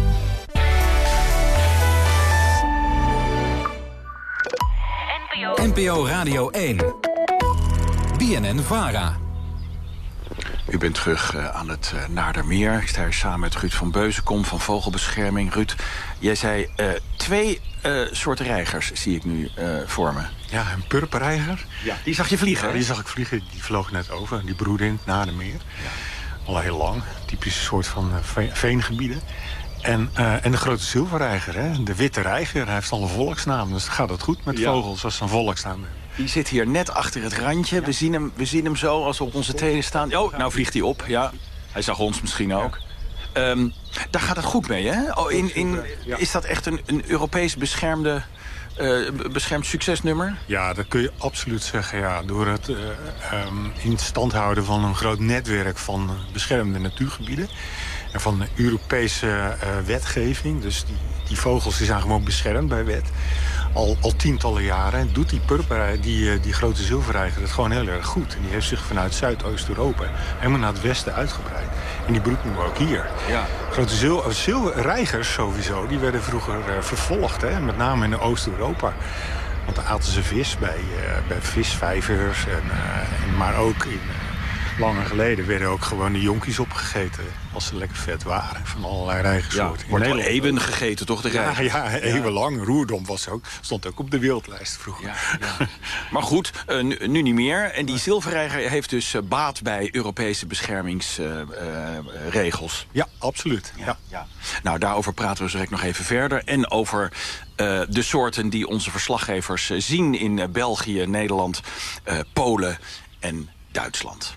N P O Radio één. B N N-Vara. U bent terug uh, aan het uh, Naardermeer. Ik sta hier samen met Ruud van Beuzenkom van Vogelbescherming. Ruud, jij zei uh, twee uh, soorten reigers zie ik nu uh, voor me. Ja, een purperreiger. Ja, die zag je vliegen? Ja, die zag ik vliegen. Die vloog net over. Die broedde in het Naardermeer. Ja. Al heel lang. Typische soort van uh, veengebieden. En, uh, en de grote zilverreiger, hè? De witte reiger. Hij heeft al een volksnaam, dus gaat het goed met ja. vogels als ze een volksnaam hebben. Die zit hier net achter het randje. Ja. We, zien hem, we zien hem zo als we op onze tenen staan. Oh, nou vliegt hij op. Ja, hij zag ons misschien ook. Ja. Um, daar gaat het goed mee, hè? Oh, in, in, ja. Is dat echt een, een Europees beschermde, uh, beschermd succesnummer? Ja, dat kun je absoluut zeggen. Ja. Door het uh, um, in stand houden van een groot netwerk van beschermde natuurgebieden. En van de Europese uh, wetgeving. Dus die, die vogels die zijn gewoon beschermd bij wet. Al, al tientallen jaren doet die purper, die, die grote zilverreiger het gewoon heel erg goed. En die heeft zich vanuit Zuidoost-Europa helemaal naar het westen uitgebreid. En die broedt nu ook hier. Ja. Grote zil, zilverreigers sowieso, die werden vroeger uh, vervolgd. Hè? Met name in Oost-Europa. Want dan aten ze vis bij, uh, bij visvijvers. En, uh, en, maar ook in... Uh, Langer geleden werden ook gewoon de jonkies opgegeten. Als ze lekker vet waren, van allerlei reigersoorten. Ja, wordt al eeuwen gegeten, toch, de reiger? Ja, ja, eeuwenlang. Roerdom was ook, stond ook op de wereldlijst vroeger. Ja, ja. Maar goed, uh, nu, nu niet meer. En die zilverreiger heeft dus uh, baat bij Europese beschermingsregels. Uh, uh, ja, absoluut. Ja. Ja. Nou, daarover praten we zo direct nog even verder. En over uh, de soorten die onze verslaggevers uh, zien in uh, België, Nederland, uh, Polen en Duitsland.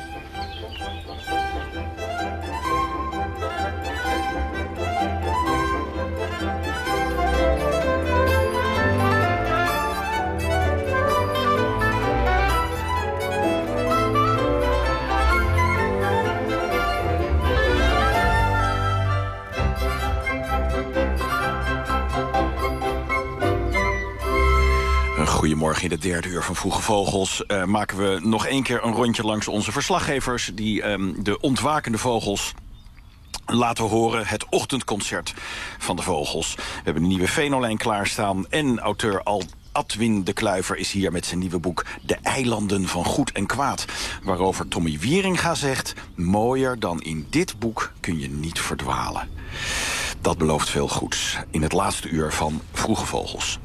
Goedemorgen, in de derde uur van Vroege Vogels uh, maken we nog één keer een rondje langs onze verslaggevers die um, de ontwakende vogels laten horen. Het ochtendconcert van de vogels. We hebben een nieuwe Venolijn klaarstaan en auteur Al Adwin de Kluiver is hier met zijn nieuwe boek De Eilanden van Goed en Kwaad. Waarover Tommy Wieringa zegt, mooier dan in dit boek kun je niet verdwalen. Dat belooft veel goeds in het laatste uur van Vroege Vogels.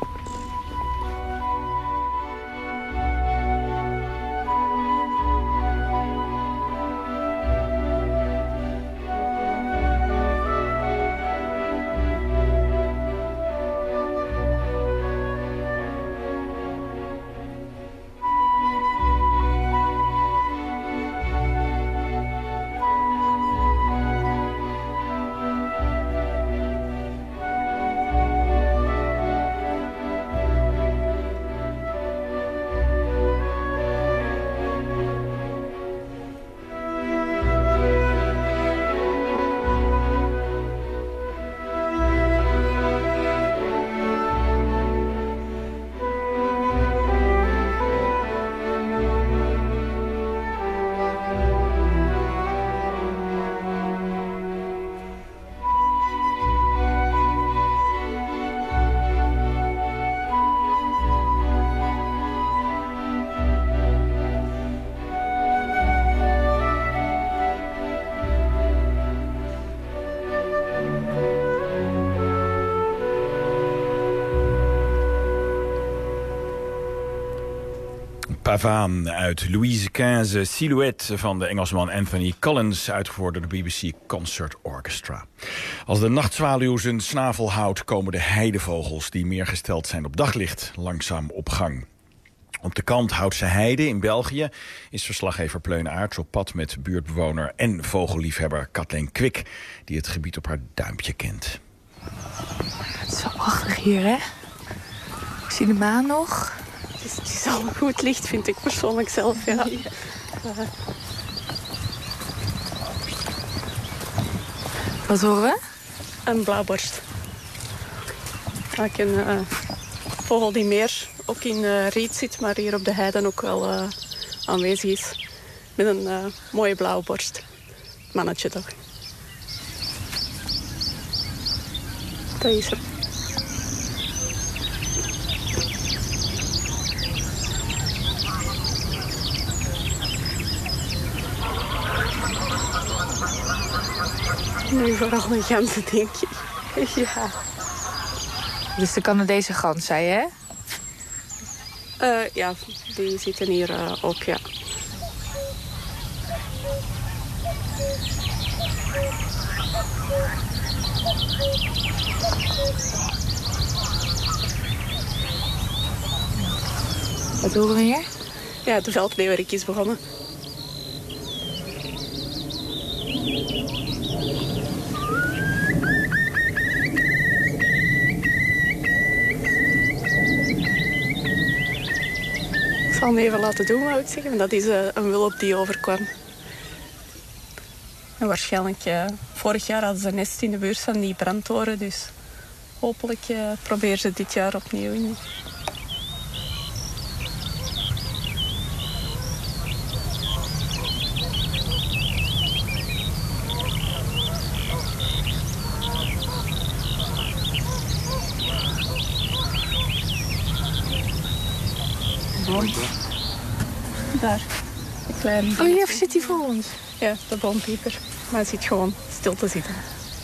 Pavaan uit Louise quinze, Silhouette van de Engelsman Anthony Collins, uitgevoerd door de B B C Concert Orchestra. Als de nachtzwaluw zijn snavel houdt, komen de heidevogels die meer gesteld zijn op daglicht langzaam op gang. Op de kant Houtse Heide in België is verslaggever Pleun Aerts op pad met buurtbewoner en vogelliefhebber Kathleen Kwik, die het gebied op haar duimpje kent. Het is zo prachtig hier, hè? Ik zie de maan nog. Het is, het is al een goed licht, vind ik persoonlijk zelf, ja. ja. Uh. Wat horen we? Een blauwborst. Ik een uh, vogel die meer ook in uh, riet zit, maar hier op de heide ook wel uh, aanwezig is. Met een uh, mooie blauwborst. Mannetje toch. Dat is er. Nu vooral een ganzen, denk ik. Ja. Dus de Canadese gans, zei je, hè? Uh, ja, die zitten hier uh, ook, ja. Wat doen we hier? Ja, de veldleeuwerik is begonnen. Ik zal hem even laten doen, wou ik zeggen. Dat is uh, een wulp die overkwam. En waarschijnlijk, uh, vorig jaar hadden ze een nest in de buurt van die brandtoren. Dus hopelijk uh, proberen ze dit jaar opnieuw in. Mooi. Daar. Ik klein... Oh, hier zit hij voor ons. Ja, de boompieper. Maar hij zit gewoon stil te zitten.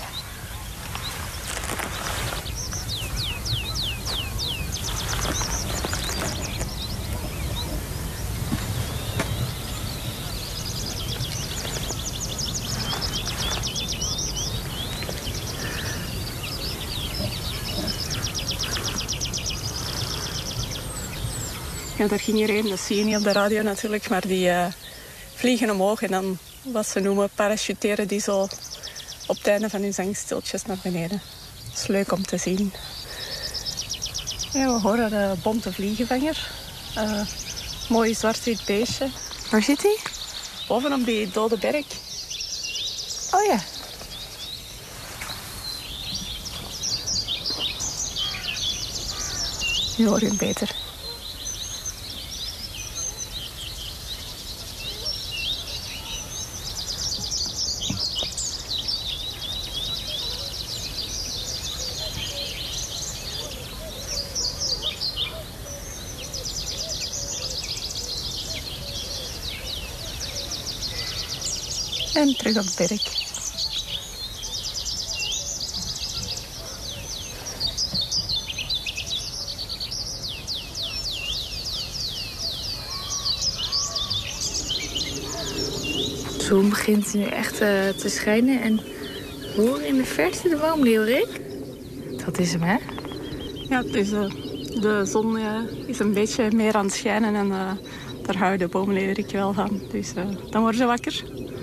Ja, daar ging hier een, dat zie je niet op de radio natuurlijk, maar die uh, vliegen omhoog en dan, wat ze noemen, parachuteren die zo op het einde van hun zang stiltjes naar beneden. Dat is leuk om te zien. Ja, we horen de bonte vliegenvanger. Uh, mooi zwart-wit beestje. Waar zit hij? Boven op die dode berk. Oh ja. Nu hoor je hem beter. En terug op het berk. De zon begint nu echt uh, te schijnen en we horen in de verte de boomleeuwerik. Dat is hem, hè? Ja, het is, uh, de zon uh, is een beetje meer aan het schijnen en uh, daar houdt de boomleeuwerik wel van. Dus uh, dan worden ze wakker.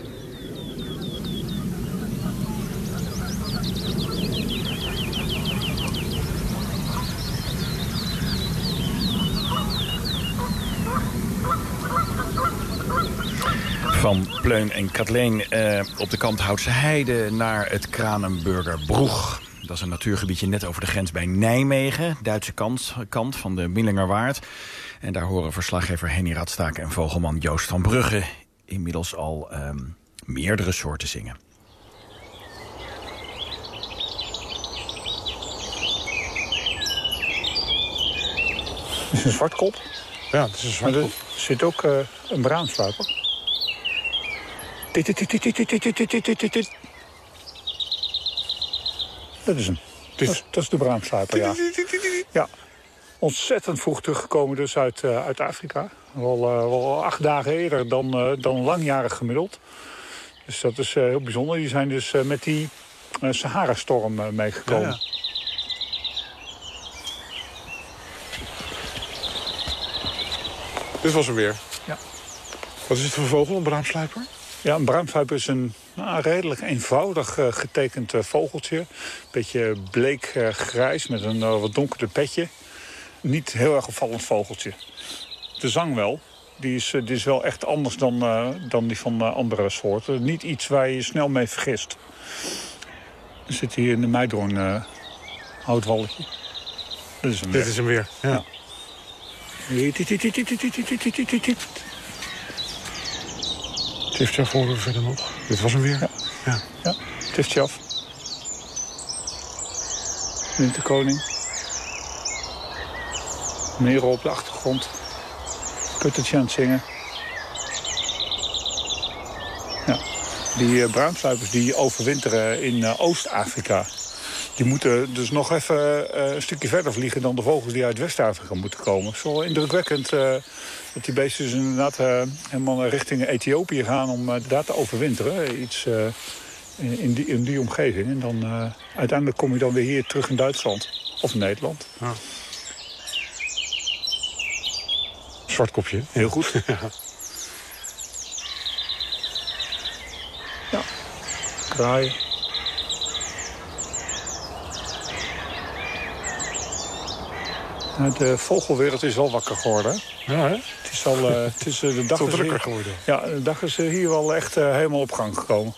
Van Pleun en Kathleen eh, op de Kalmthoutse Heide naar het Kranenburgerbroeg. Dat is een natuurgebiedje net over de grens bij Nijmegen. Duitse kant, kant van de Millingerwaard. En daar horen verslaggever Henny Radstaak en vogelman Joost van Brugge inmiddels al eh, meerdere soorten zingen. Het is een zwartkop. Ja, het is een zwartkop. Maar er zit ook uh, een braamsluiper. Dit, dit, dit, dit, dit, dit, dit, dit, dit, dit, dit. Dat is hem. Dat is, dat is de braamsluiper, ja. Ja. Ontzettend vroeg teruggekomen dus uit, uh, uit Afrika. Wel, uh, wel acht dagen eerder dan, uh, dan langjarig gemiddeld. Dus dat is uh, heel bijzonder. Die zijn dus uh, met die uh, Sahara-storm uh, meegekomen. Ja, ja. Dit was hem weer. Ja. Wat is het voor vogel, een braamsluiper? Ja, een braamsluiper is een nou, redelijk eenvoudig uh, getekend uh, vogeltje. Beetje bleek uh, grijs met een uh, wat donkerder petje. Niet heel erg opvallend vogeltje. De zang wel. Die is, uh, die is wel echt anders dan, uh, dan die van uh, andere soorten. Niet iets waar je je snel mee vergist. We zitten hier in de Meidoorn uh, houtwalletje. Dit is hem Dit weer. is hem weer, ja. ja. Tiftje horen we verder nog. Dit was hem weer. Ja, ja. ja. Tiftje af. Winterkoning. Merel op de achtergrond. Kuttertje aan het zingen. Ja. Die uh, braamsluipers die overwinteren in uh, Oost-Afrika. Die moeten dus nog even uh, een stukje verder vliegen dan de vogels die uit West-Afrika moeten komen. Het is wel indrukwekkend uh, dat die beesten dus inderdaad uh, helemaal richting Ethiopië gaan om uh, daar te overwinteren. Iets uh, in, die, in die omgeving. En dan uh, uiteindelijk kom je dan weer hier terug in Duitsland. Of Nederland. Ah. Zwartkopje. Heel goed. Ja. Ja. Kraaien. De vogelwereld is wel wakker geworden. Ja, hè? Het is al, uh, het is, uh, de dag is is drukker hier, geworden. Ja, de dag is hier wel echt uh, helemaal op gang gekomen.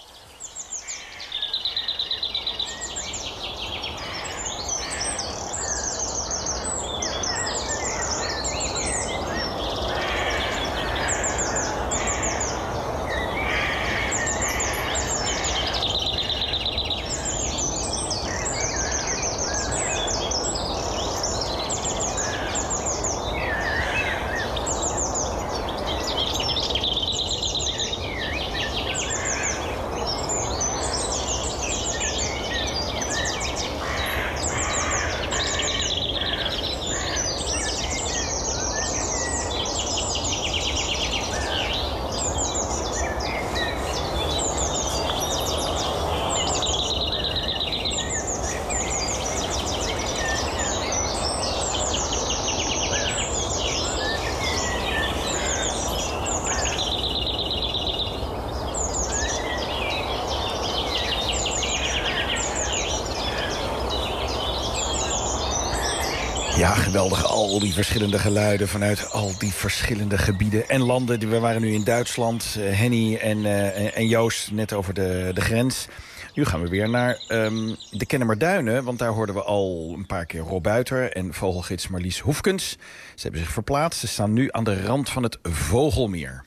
geweldig. Al die verschillende geluiden vanuit al die verschillende gebieden en landen. We waren nu in Duitsland. Uh, Henny en, uh, en Joost net over de, de grens. Nu gaan we weer naar um, de Kennemerduinen. Want daar hoorden we al een paar keer Rob Buiter en vogelgids Marlies Hoefkens. Ze hebben zich verplaatst. Ze staan nu aan de rand van het Vogelmeer.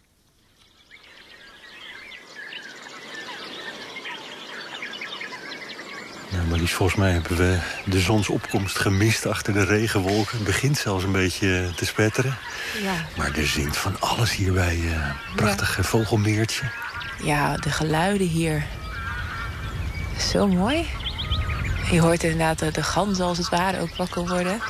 Ja, maar Lies, volgens mij hebben we de zonsopkomst gemist achter de regenwolken. Het begint zelfs een beetje te spetteren. Ja. Maar er zingt van alles hier bij uh, prachtig ja. Vogelmeertje. Ja, de geluiden hier. Zo mooi. Je hoort inderdaad de, de ganzen als het ware ook wakker worden.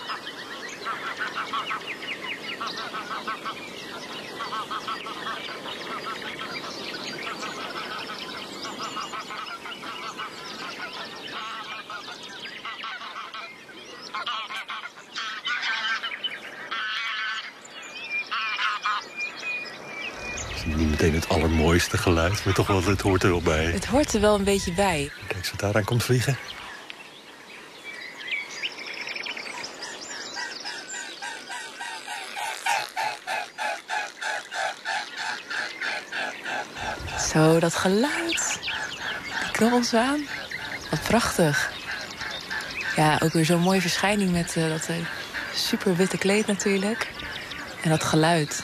Niet meteen het allermooiste geluid, maar toch wel, het hoort er wel bij. Het hoort er wel een beetje bij. Kijk, als het daaraan komt vliegen. Zo, dat geluid. Die knobbelzwaan. Wat prachtig. Ja, ook weer zo'n mooie verschijning met uh, dat uh, super witte kleed natuurlijk. En dat geluid.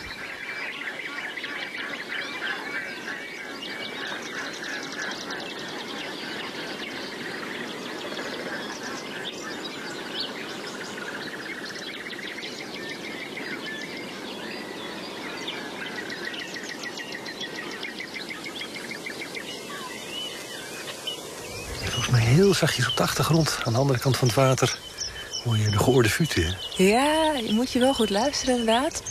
Heel zachtjes op de achtergrond, aan de andere kant van het water, hoor je de geoorde futen. Ja, je moet je wel goed luisteren inderdaad.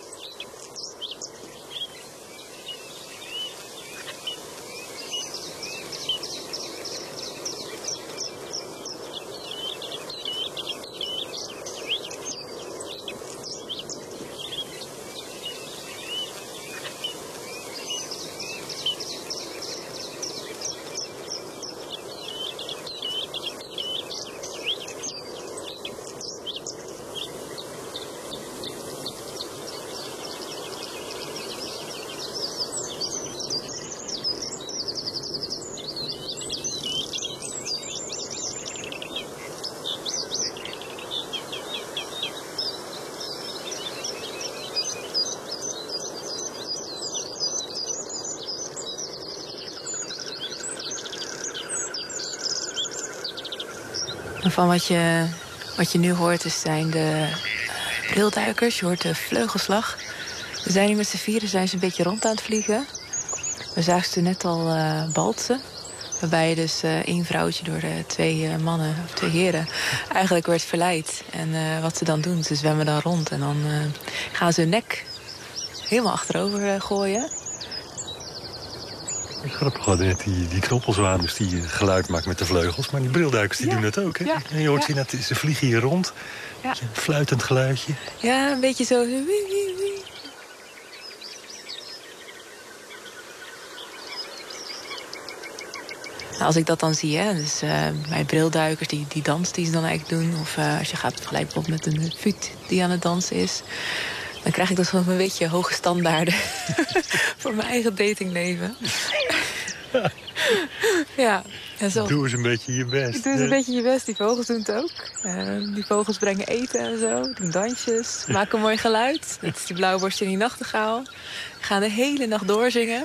Van wat je, wat je nu hoort, is zijn de brilduikers. Je hoort de vleugelslag. We zijn hier met z'n vieren, zijn ze een beetje rond aan het vliegen. We zagen ze net al uh, baltsen. Waarbij je dus uh, één vrouwtje door uh, twee uh, mannen, of twee heren, eigenlijk werd verleid. En uh, wat ze dan doen, ze zwemmen dan rond. En dan uh, gaan ze hun nek helemaal achterover uh, gooien. Grappig, hadden net die, die knoppelzwaan, dus die geluid maakt met de vleugels. Maar die brilduikers die ja. doen dat ook, hè? Ja. En je hoort ja. zien dat ze vliegen hier rond. Ja. Een fluitend geluidje. Ja, een beetje zo. Wie, wie, wie. Nou, als ik dat dan zie, hè, dus uh, mijn brilduikers, die, die dans die ze dan eigenlijk doen. Of uh, als je gaat vergelijken met een fut die aan het dansen is. Dan krijg ik dus gewoon een beetje hoge standaarden voor mijn eigen datingleven. ja, en zo. Doe eens een beetje je best. Doe eens een beetje je best. Die vogels doen het ook. Uh, die vogels brengen eten en zo. Doen dansjes. Maken een mooi geluid. Dat is die blauwborst en die nachtegaal. Gaan de hele nacht doorzingen.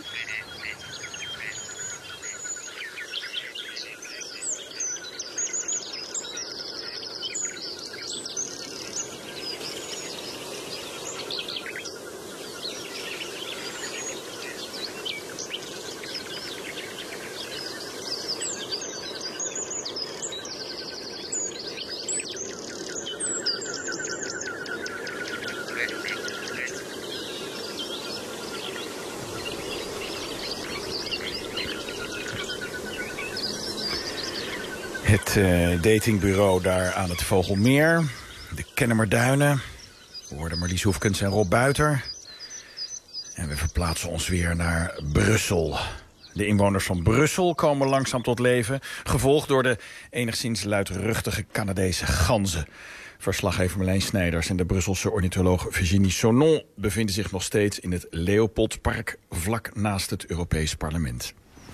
Het uh, datingbureau daar aan het Vogelmeer. De Kennemerduinen. We hoorden Marlies Hoefkens en Rob Buiter. En we verplaatsen ons weer naar Brussel. De inwoners van Brussel komen langzaam tot leven. Gevolgd door de enigszins luidruchtige Canadese ganzen. Verslaggever Marlijn Snijders en de Brusselse ornitholoog Virginie Sonon bevinden zich nog steeds in het Leopoldpark, vlak naast het Europees Parlement.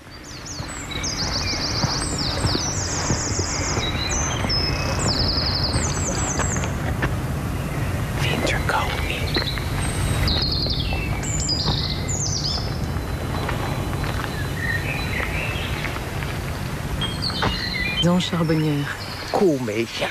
Winterkoning. Ange charbonnière. Koolmeesje.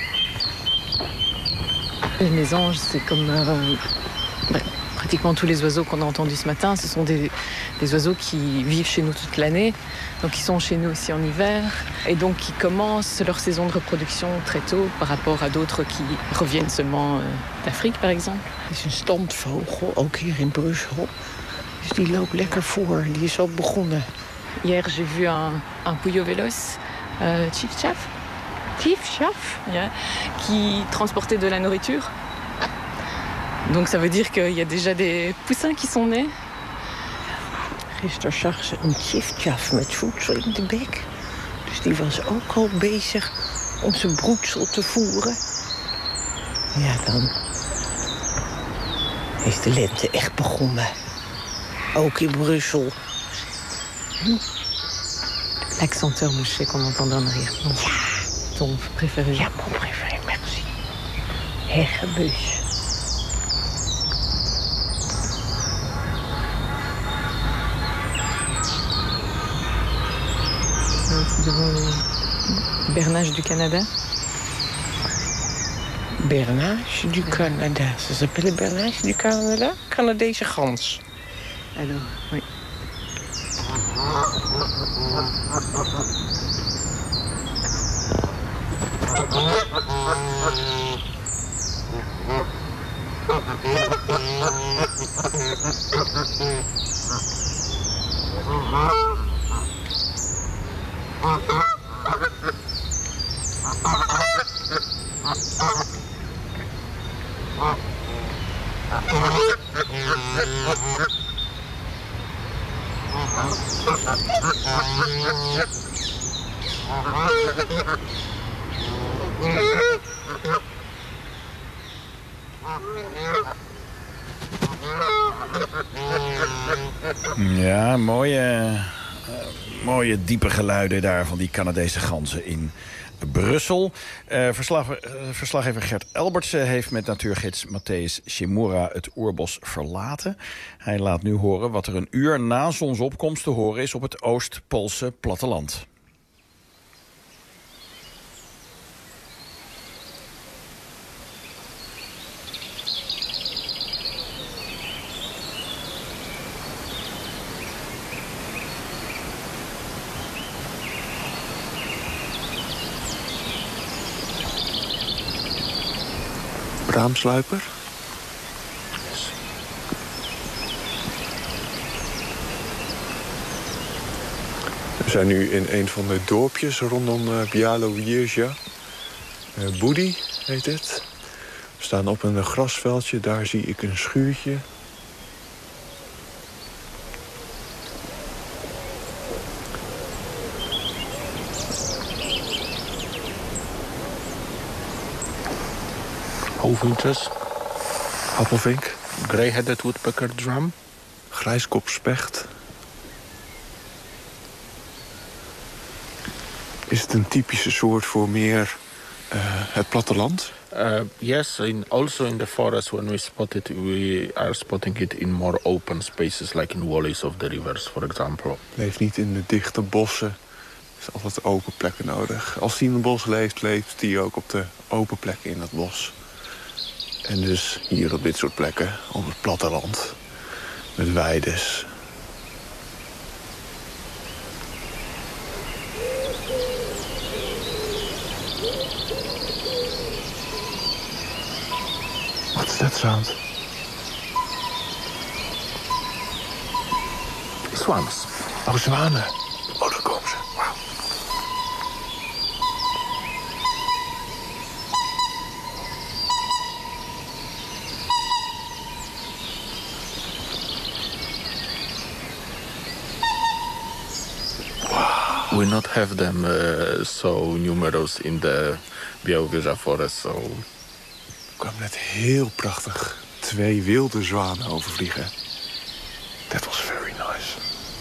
Les anges, c'est comme euh, bah, pratiquement tous les oiseaux qu'on a entendus ce matin. Ce sont des, des oiseaux qui vivent chez nous toute l'année. Donc ils sont chez nous aussi en hiver. Et donc ils commencent leur saison de reproduction très tôt par rapport à d'autres qui reviennent seulement euh, d'Afrique, par exemple. Het is een standvogel, ook hier in Brussel. Dus die loopt lekker voor. Die is ook begonnen. Hier, j'ai vu un, un pouillot véloce, euh, chief-chaff. Chief-chaff, yeah, qui transportait de la nourriture. Donc ça veut dire qu'il y a déjà des poussins qui sont nés. Gisteren zag ze een chief-chaff met voedsel in de bek. Dus die was ook al bezig om zijn broedsel te voeren. Ja, dan is de lente echt begonnen. Ook in Brussel. Hm. L'accenteur mouché qu'on entend en arrière. Ja. Ton préféré? Ja, mon préféré, merci. Hegebus. C'est devant le Bernage du Canada. Bernage du Canada. Ça s'appelle le Bernage du Canada? Canadese gans. Alors, oui. Ja, mooie, uh, mooie diepe geluiden daar van die Canadese ganzen in Brussel. Uh, verslag, uh, verslaggever Gert Elbertsen heeft met natuurgids Matthäus Shimura het oerbos verlaten. Hij laat nu horen wat er een uur na zonsopkomst te horen is op het Oost-Poolse platteland. Raamsluiper. We zijn nu in een van de dorpjes rondom uh, Białowieża. Uh, Budi heet dit. We staan op een grasveldje, daar zie ik een schuurtje. Hoefhoeders. Appelvink. Grey-headed woodpecker drum. Grijskopspecht. Is het een typische soort voor meer uh, het platteland? Uh, yes, in, also in the forest when we spot it, we are spotting it in more open spaces, like in valleys of the rivers, for example. Leeft niet in de dichte bossen. Er is altijd open plekken nodig. Als hij in een bos leeft, leeft hij ook op de open plekken in het bos. En dus hier op dit soort plekken, op het platteland, met weides. Wat is dat sound? Swans. Oh, zwanen. Oh, daar komen ze. Wauw. We not have them uh, so numerous in the Białowieża forest, so kwamen net heel prachtig twee wilde zwanen overvliegen. That was very nice.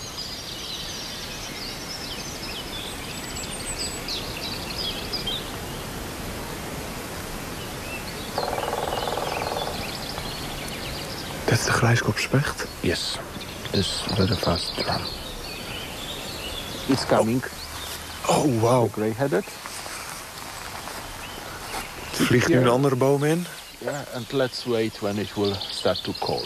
Dat is de grijskopspecht? Yes. This very fast run. It's coming. Oh, oh wow. Gray-headed. Het vliegt nu een andere boom in. Yeah, and let's wait when it will start to call.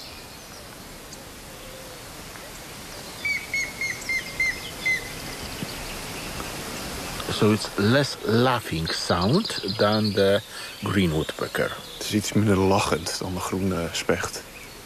So it's less laughing sound than the green woodpecker. Het is iets minder lachend dan de groene specht.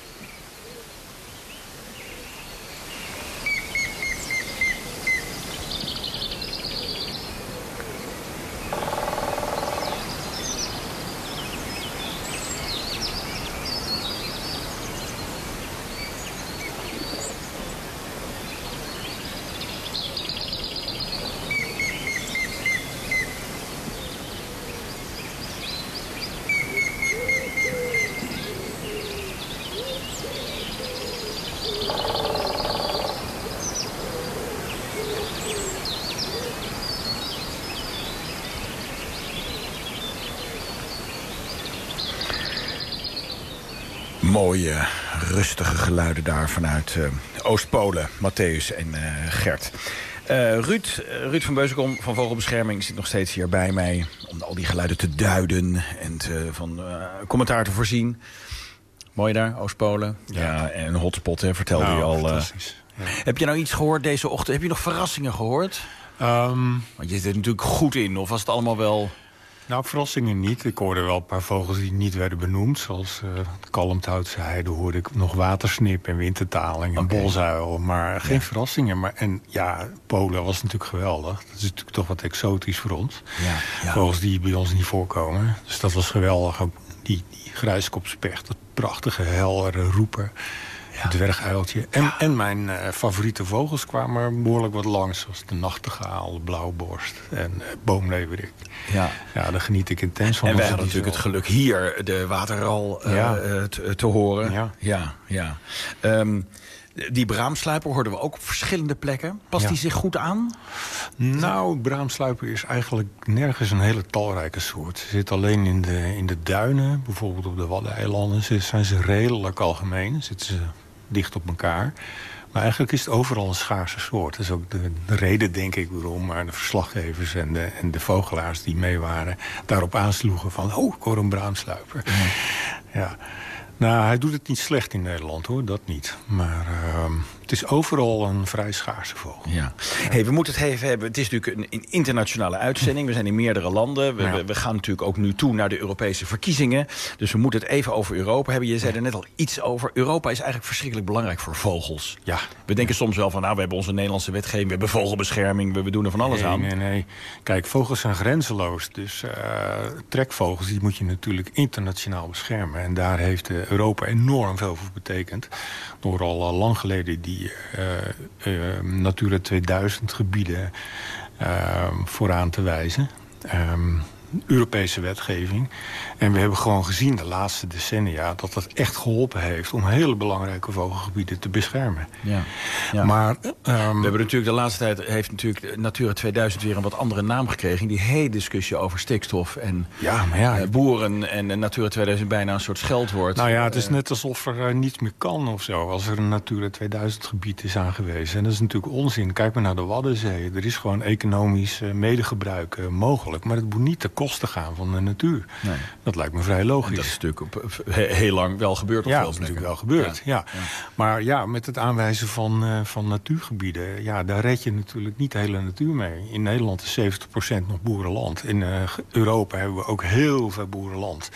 Mooie, rustige geluiden daar vanuit uh, Oost-Polen. Matthäus en uh, Gert. Uh, Ruud, uh, Ruud van Beuzenkom van Vogelbescherming zit nog steeds hier bij mij om al die geluiden te duiden en te, van uh, commentaar te voorzien. Mooi daar, Oost-Polen. Ja. ja, en een hotspot, hè, vertelde nou, je al. Uh, ja. Heb je nou iets gehoord deze ochtend? Heb je nog verrassingen gehoord? Um, Want je zit er natuurlijk goed in, of was het allemaal wel... Nou, verrassingen niet. Ik hoorde wel een paar vogels die niet werden benoemd. Zoals uh, de Kalmthoutse heide hoorde ik nog watersnip en wintertaling en okay. bolzuil. Maar geen ja. verrassingen. Maar, en ja, Polen was natuurlijk geweldig. Dat is natuurlijk toch wat exotisch voor ons. Ja, ja. Vogels die bij ons niet voorkomen. Dus dat was geweldig. Ook die, die grijskopspecht, dat prachtige, heldere roeper. Ja. Dwerguiltje. En, ja. en mijn uh, favoriete vogels kwamen er behoorlijk wat langs. Zoals de nachtegaal, de blauwborst en uh, boomleeuwerik. Ja. ja, daar geniet ik intens van. En wij hadden natuurlijk het geluk hier de waterral uh, ja. uh, te, te horen. Ja, ja. ja. Um, die braamsluiper hoorden we ook op verschillende plekken. Past ja. die zich goed aan? Nou, braamsluiper is eigenlijk nergens een hele talrijke soort. Ze zit alleen in de, in de duinen, bijvoorbeeld op de Waddeneilanden. Ze zijn ze redelijk algemeen, zitten ze dicht op elkaar. Maar eigenlijk is het overal een schaarse soort. Dat is ook de, de reden, denk ik, waarom maar de verslaggevers en de, en de vogelaars die mee waren daarop aansloegen van, oh, ik hoor een braamsluiper. Ja. ja. Nou, hij doet het niet slecht in Nederland, hoor. Dat niet. Maar uh, het is overal een vrij schaarse vogel. Ja. Ja. Hey, we moeten het even hebben. Het is natuurlijk een, een internationale uitzending. We zijn in meerdere landen. We, ja. we, we gaan natuurlijk ook nu toe naar de Europese verkiezingen. Dus we moeten het even over Europa hebben. Je zei er net al iets over. Europa is eigenlijk verschrikkelijk belangrijk voor vogels. Ja. We denken soms wel van, nou, we hebben onze Nederlandse wetgeving. We hebben vogelbescherming. We, we doen er van alles nee, aan. Nee, nee. Kijk, vogels zijn grenzeloos. Dus uh, trekvogels, die moet je natuurlijk internationaal beschermen. En daar heeft uh, Europa enorm veel voor betekend. Door al uh, lang geleden die uh, uh, Natura tweeduizend gebieden uh, vooraan te wijzen. Um, Europese wetgeving. En we hebben gewoon gezien de laatste decennia dat dat echt geholpen heeft om hele belangrijke vogelgebieden te beschermen. Ja. Ja. Maar um, we hebben natuurlijk de laatste tijd heeft natuurlijk Natura tweeduizend weer een wat andere naam gekregen. Die hele discussie over stikstof en ja, maar ja, uh, boeren en uh, Natura tweeduizend bijna een soort scheldwoord. Nou ja, het is net alsof er uh, niets meer kan of zo als er een Natura tweeduizend gebied is aangewezen. En dat is natuurlijk onzin. Kijk maar naar de Waddenzee. Er is gewoon economisch uh, medegebruik uh, mogelijk, maar het moet niet te kosten gaan van de natuur. Nee. Dat lijkt me vrij logisch. En dat is natuurlijk heel lang wel gebeurd. Op ja, veel dat is natuurlijk wel gebeurd. Ja. Ja. Ja. Maar ja, met het aanwijzen van, uh, van natuurgebieden, ja, daar red je natuurlijk niet de hele natuur mee. In Nederland is zeventig procent nog boerenland. In uh, Europa hebben we ook heel veel boerenland.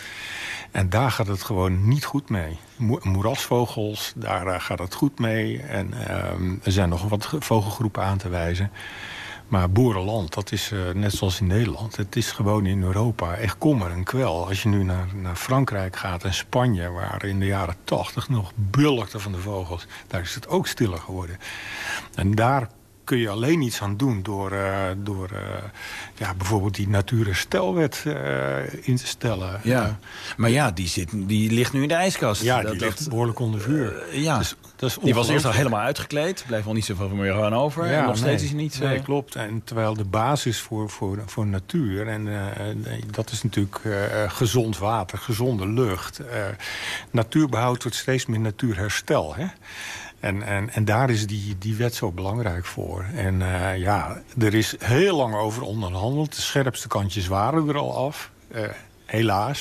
En daar gaat het gewoon niet goed mee. Mo- moerasvogels, daar uh, gaat het goed mee. En uh, er zijn nog wat vogelgroepen aan te wijzen. Maar boerenland, dat is uh, net zoals in Nederland. Het is gewoon in Europa echt kommer en kwel. Als je nu naar, naar Frankrijk gaat en Spanje, waar in de jaren tachtig nog bulkte van de vogels, daar is het ook stiller geworden. En daar kun je alleen iets aan doen door, uh, door uh, ja, bijvoorbeeld die natuurherstelwet uh, in te stellen. Ja. Uh, maar ja, die, zit, die ligt nu in de ijskast. Ja, dat, die ligt dat, behoorlijk onder vuur. Uh, ja, dus, dat is die was eerst al helemaal uitgekleed. Blijft wel niet zoveel meer aan over. Ja, en nog steeds nee, is niet... Nee, uh, klopt. En terwijl de basis voor, voor, voor natuur... en uh, dat is natuurlijk uh, gezond water, gezonde lucht. Uh, natuurbehoud wordt steeds meer natuurherstel, hè? En, en, en daar is die, die wet zo belangrijk voor. En uh, ja, er is heel lang over onderhandeld. De scherpste kantjes waren er al af, uh, helaas.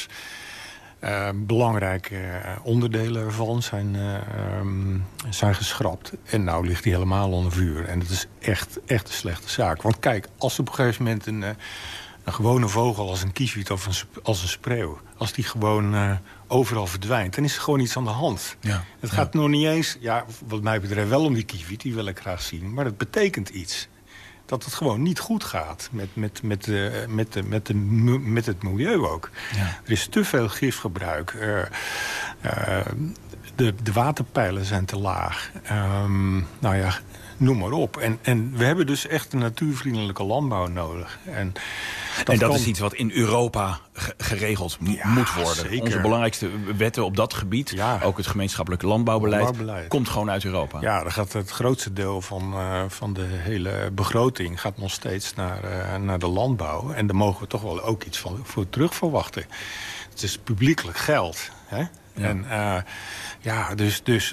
Uh, belangrijke uh, onderdelen ervan zijn, uh, um, zijn geschrapt. En nou ligt die helemaal onder vuur. En dat is echt, echt een slechte zaak. Want kijk, als op een gegeven moment een, uh, een gewone vogel als een kieswiet of een, als een spreeuw... als die gewoon uh, overal verdwijnt, dan is er gewoon iets aan de hand. Ja, het gaat ja. nog niet eens, ja, wat mij betreft wel om die kieswiet, die wil ik graag zien. Maar het betekent iets. Dat het gewoon niet goed gaat met, met, met, uh, met, de, met, de, met het milieu ook. Ja. Er is te veel gifgebruik. Uh, uh, de, de waterpeilen zijn te laag. Um, nou ja, noem maar op. En, en we hebben dus echt een natuurvriendelijke landbouw nodig. En dat, en dat kan... is iets wat in Europa geregeld ja, moet worden. Zeker. Onze belangrijkste wetten op dat gebied, ja. ook het gemeenschappelijk landbouwbeleid, landbouwbeleid, komt gewoon uit Europa. Ja, dan gaat het grootste deel van, uh, van de hele begroting gaat nog steeds naar, uh, naar de landbouw. En daar mogen we toch wel ook iets van, voor terug verwachten. Het is publiekelijk geld. Hè? Ja. En uh, ja, dus... dus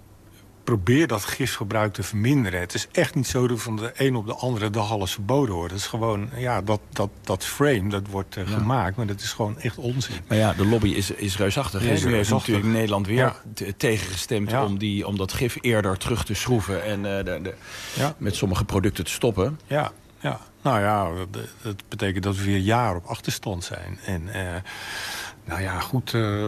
probeer dat gifgebruik te verminderen. Het is echt niet zo dat van de een op de andere dag alles verboden wordt. Het is gewoon, ja, dat, dat, dat frame, dat wordt uh, ja. gemaakt, maar dat is gewoon echt onzin. Maar ja, de lobby is, is reusachtig. Ja, is nu heeft natuurlijk Nederland weer ja. tegengestemd ja. om, die, om dat gif eerder terug te schroeven en uh, de, de, ja. met sommige producten te stoppen. Ja, ja. Nou ja, dat betekent dat we weer een jaar op achterstand zijn. En uh, nou ja, goed... Uh,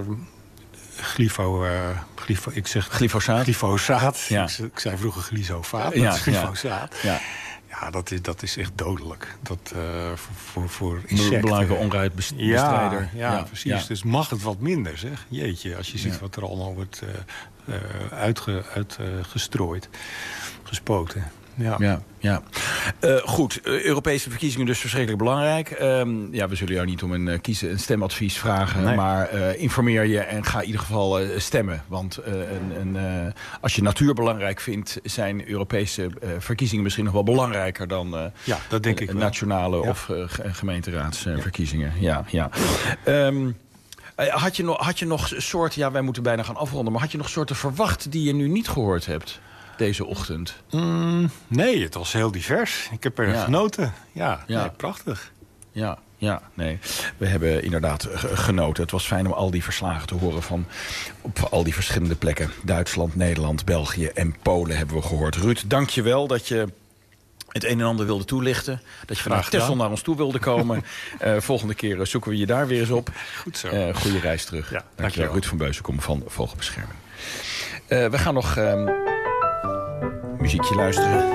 Glyfo, uh, glyfo, ik zeg glyfosaat. Glyfosaat. Ja. Ik, ik zei vroeger glyfosaat, ja, dat is glyfosaat. Ja. Ja. Ja, dat is, dat is echt dodelijk. Dat, uh, voor, voor, voor insecten. Een belangrijke onkruidbestrijder. Ja, ja, ja, precies. Ja. Dus mag het wat minder, zeg. Jeetje, als je ziet ja. wat er allemaal wordt uh, uh, uitgestrooid, uit, uh, gespoten. Ja, ja. ja. Uh, goed, uh, Europese verkiezingen dus verschrikkelijk belangrijk. Um, ja, we zullen jou niet om een, uh, kiezen, een stemadvies vragen, nee. maar uh, informeer je en ga in ieder geval uh, stemmen. Want uh, een, een, uh, als je natuur belangrijk vindt, zijn Europese uh, verkiezingen misschien nog wel belangrijker dan uh, ja, dat denk uh, ik wel. nationale ja. of uh, gemeenteraadsverkiezingen. Uh, ja. Ja, ja. Um, had je nog, had je nog soorten, ja, wij moeten bijna gaan afronden, maar had je nog soorten verwacht die je nu niet gehoord hebt? Deze ochtend? Mm, nee, het was heel divers. Ik heb er ja. genoten. Ja, ja. Nee, prachtig. Ja, ja, nee. We hebben inderdaad genoten. Het was fijn om al die verslagen te horen van op al die verschillende plekken. Duitsland, Nederland, België en Polen hebben we gehoord. Ruud, dank je wel dat je het een en ander wilde toelichten. Dat je vanuit Texel naar ons toe wilde komen. uh, volgende keer zoeken we je daar weer eens op. Goed zo. Uh, goede reis terug. Ja, dank je wel. Ruud van Beuzenkom van Vogelbescherming. Uh, we gaan nog... Um, muziekje luisteren.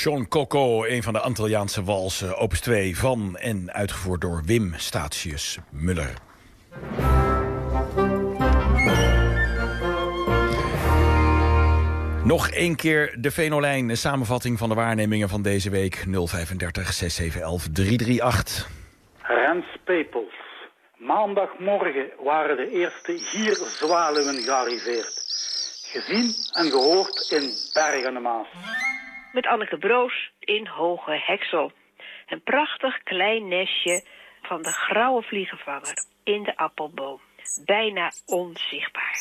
Sean Coco, een van de Antilliaanse walsen, opus twee van en uitgevoerd door Wim Statius Muller. Nog één keer de Venolijn, een samenvatting van de waarnemingen van deze week. nul vijfendertig zes zeven een een drie drie acht. Rens Pepels. Maandagmorgen waren de eerste gierzwaluwen gearriveerd. Gezien en gehoord in Bergen aan de Maas. Met Anneke Broos in Hoge Heksel. Een prachtig klein nestje van de grauwe vliegenvanger in de appelboom. Bijna onzichtbaar.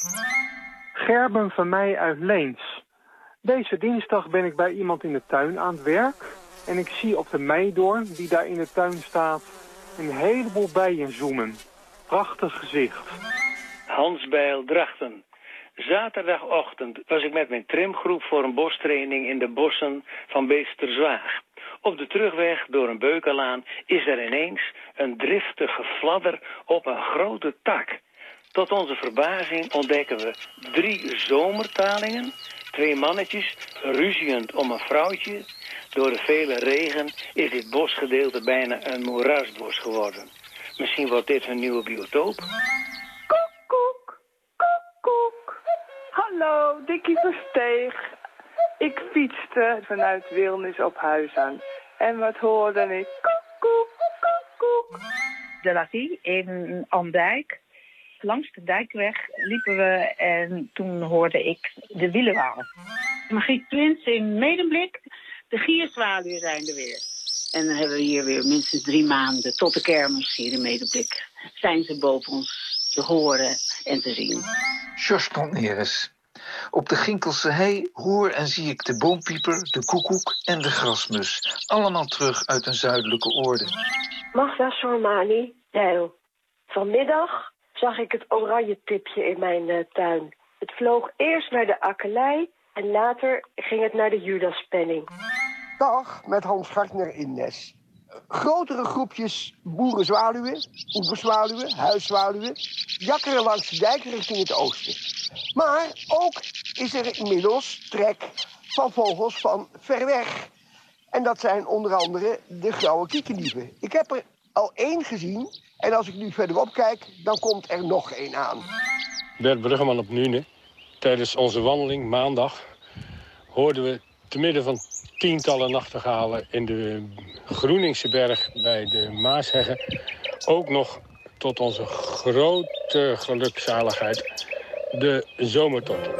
Gerben van mij uit Leens. Deze dinsdag ben ik bij iemand in de tuin aan het werk. En ik zie op de meidoorn die daar in de tuin staat een heleboel bijen zoemen. Prachtig gezicht. Hans Bijl Drachten. Zaterdagochtend was ik met mijn trimgroep voor een bostraining in de bossen van Beesterzwaag. Op de terugweg door een beukenlaan is er ineens een driftig gefladder op een grote tak. Tot onze verbazing ontdekken we drie zomertalingen, twee mannetjes ruziend om een vrouwtje. Door de vele regen is dit bosgedeelte bijna een moerasbos geworden. Misschien wordt dit hun nieuwe biotoop. Koekoek, koekoek. Hallo, Dikkie Versteeg. Ik fietste vanuit Wilnis op huis aan. En wat hoorde ik? Koekoek, koekoek. De Lagie in Andijk. Langs de dijkweg liepen we en toen hoorde ik de wielenwaal. Margriet Prins in Medemblik. De gierzwaluwen zijn er weer. En dan hebben we hier weer minstens drie maanden tot de kermis hier in Medemblik. Zijn ze boven ons te horen en te zien. Jos Neres. Op de Ginkelse hei hoor en zie ik de boompieper, de koekoek en de grasmus. Allemaal terug uit een zuidelijke oorde. Magda Sormani, Deil. Vanmiddag zag ik het oranje tipje in mijn uh, tuin. Het vloog eerst naar de akkelei en later ging het naar de Judaspenning. Dag, met Hans Gartner in Nes. Grotere groepjes boerenzwaluwen, oeverzwaluwen, huiszwaluwen jakkeren langs de dijk richting het oosten. Maar ook is er inmiddels trek van vogels van ver weg. En dat zijn onder andere de grauwe kiekendieven. Ik heb er al één gezien en als ik nu verderop kijk, dan komt er nog één aan. Bert Bruggeman op Nune. Tijdens onze wandeling maandag hoorden we te midden van tientallen nachtegalen in de Groeningse berg bij de Maasheggen ook nog tot onze grote gelukzaligheid de zomertortel.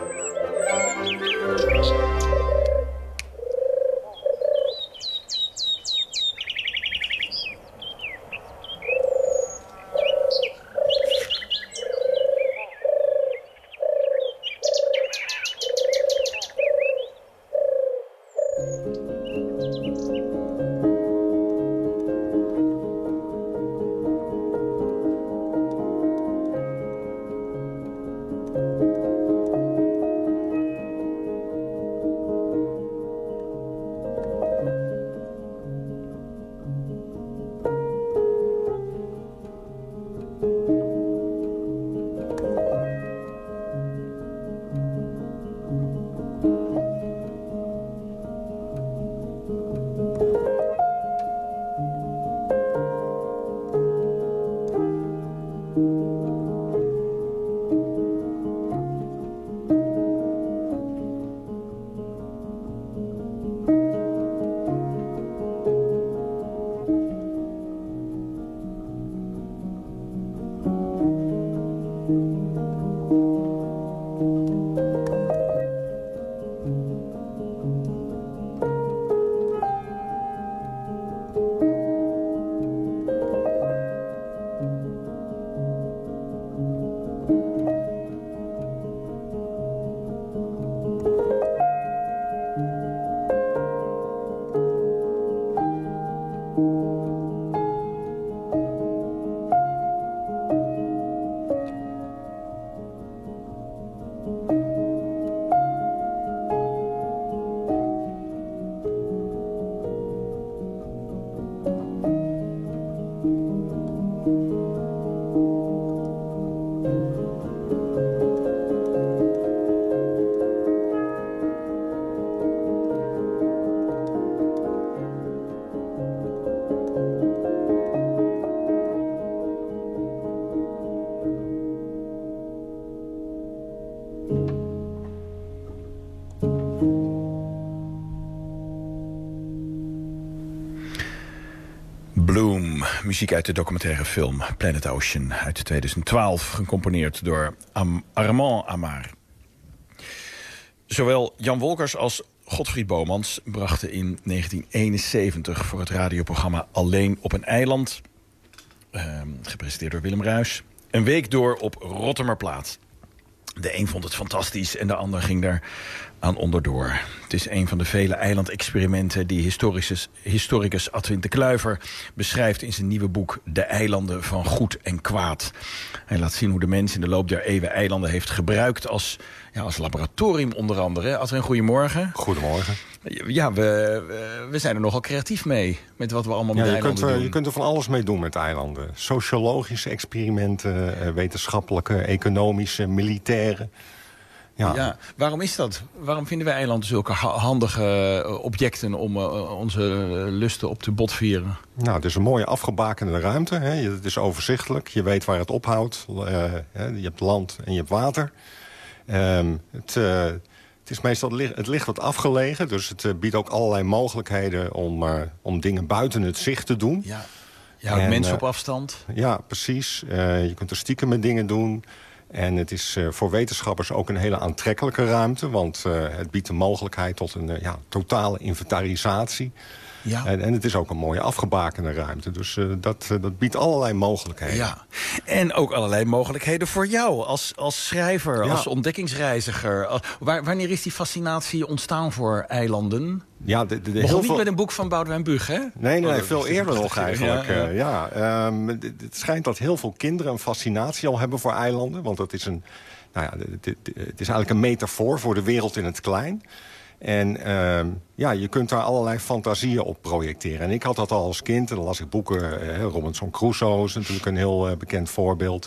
Bloom, muziek uit de documentaire film Planet Ocean uit tweeduizend twaalf, gecomponeerd door Am- Armand Amar. Zowel Jan Wolkers als Godfried Bomans brachten in negentien eenenzeventig voor het radioprogramma Alleen op een eiland, uh, gepresenteerd door Willem Ruijs, een week door op Rottumerplaat. De een vond het fantastisch en de ander ging daar aan onderdoor. Het is een van de vele eilandexperimenten die historicus, historicus Adwin de Kluiver beschrijft in zijn nieuwe boek De Eilanden van Goed en Kwaad. Hij laat zien hoe de mens in de loop der eeuwen eilanden heeft gebruikt als, ja, als laboratorium onder andere. Adwin, goedemorgen. Goedemorgen. Ja, we, we, we zijn er nogal creatief mee met wat we allemaal met ja, je eilanden kunt er, doen. Je kunt er van alles mee doen met eilanden. Sociologische experimenten, wetenschappelijke, economische, militaire. Ja. Ja, waarom is dat? Waarom vinden wij eilanden zulke handige objecten om uh, onze lusten op te botvieren? Nou, het is een mooie afgebakende ruimte. Hè. Het is overzichtelijk. Je weet waar het ophoudt. Uh, je hebt land en je hebt water. Um, het, uh, het is meestal het ligt wat afgelegen. Dus het uh, biedt ook allerlei mogelijkheden om, uh, om dingen buiten het zicht te doen. Ja, je houdt en, mensen uh, op afstand. Ja, precies. Uh, je kunt er stiekem met dingen doen. En het is uh, voor wetenschappers ook een hele aantrekkelijke ruimte. Want uh, het biedt de mogelijkheid tot een uh, ja, totale inventarisatie. Ja. En, en het is ook een mooie afgebakende ruimte. Dus uh, dat, uh, dat biedt allerlei mogelijkheden. Ja. En ook allerlei mogelijkheden voor jou als, als schrijver, ja. als ontdekkingsreiziger. Als, waar, wanneer is die fascinatie ontstaan voor eilanden? Ja, de, de, de Begon heel niet veel... met een boek van Boudewijn Buug, hè? Nee, nee, nee oh, veel eerder nog eigenlijk. Ja, ja. Ja, um, het, het schijnt dat heel veel kinderen een fascinatie al hebben voor eilanden. Want dat is een, nou ja, het, het, het is eigenlijk een metafoor voor de wereld in het klein. En uh, ja, je kunt daar allerlei fantasieën op projecteren. En ik had dat al als kind. En dan las ik boeken. Uh, Robinson Crusoe is natuurlijk een heel uh, bekend voorbeeld.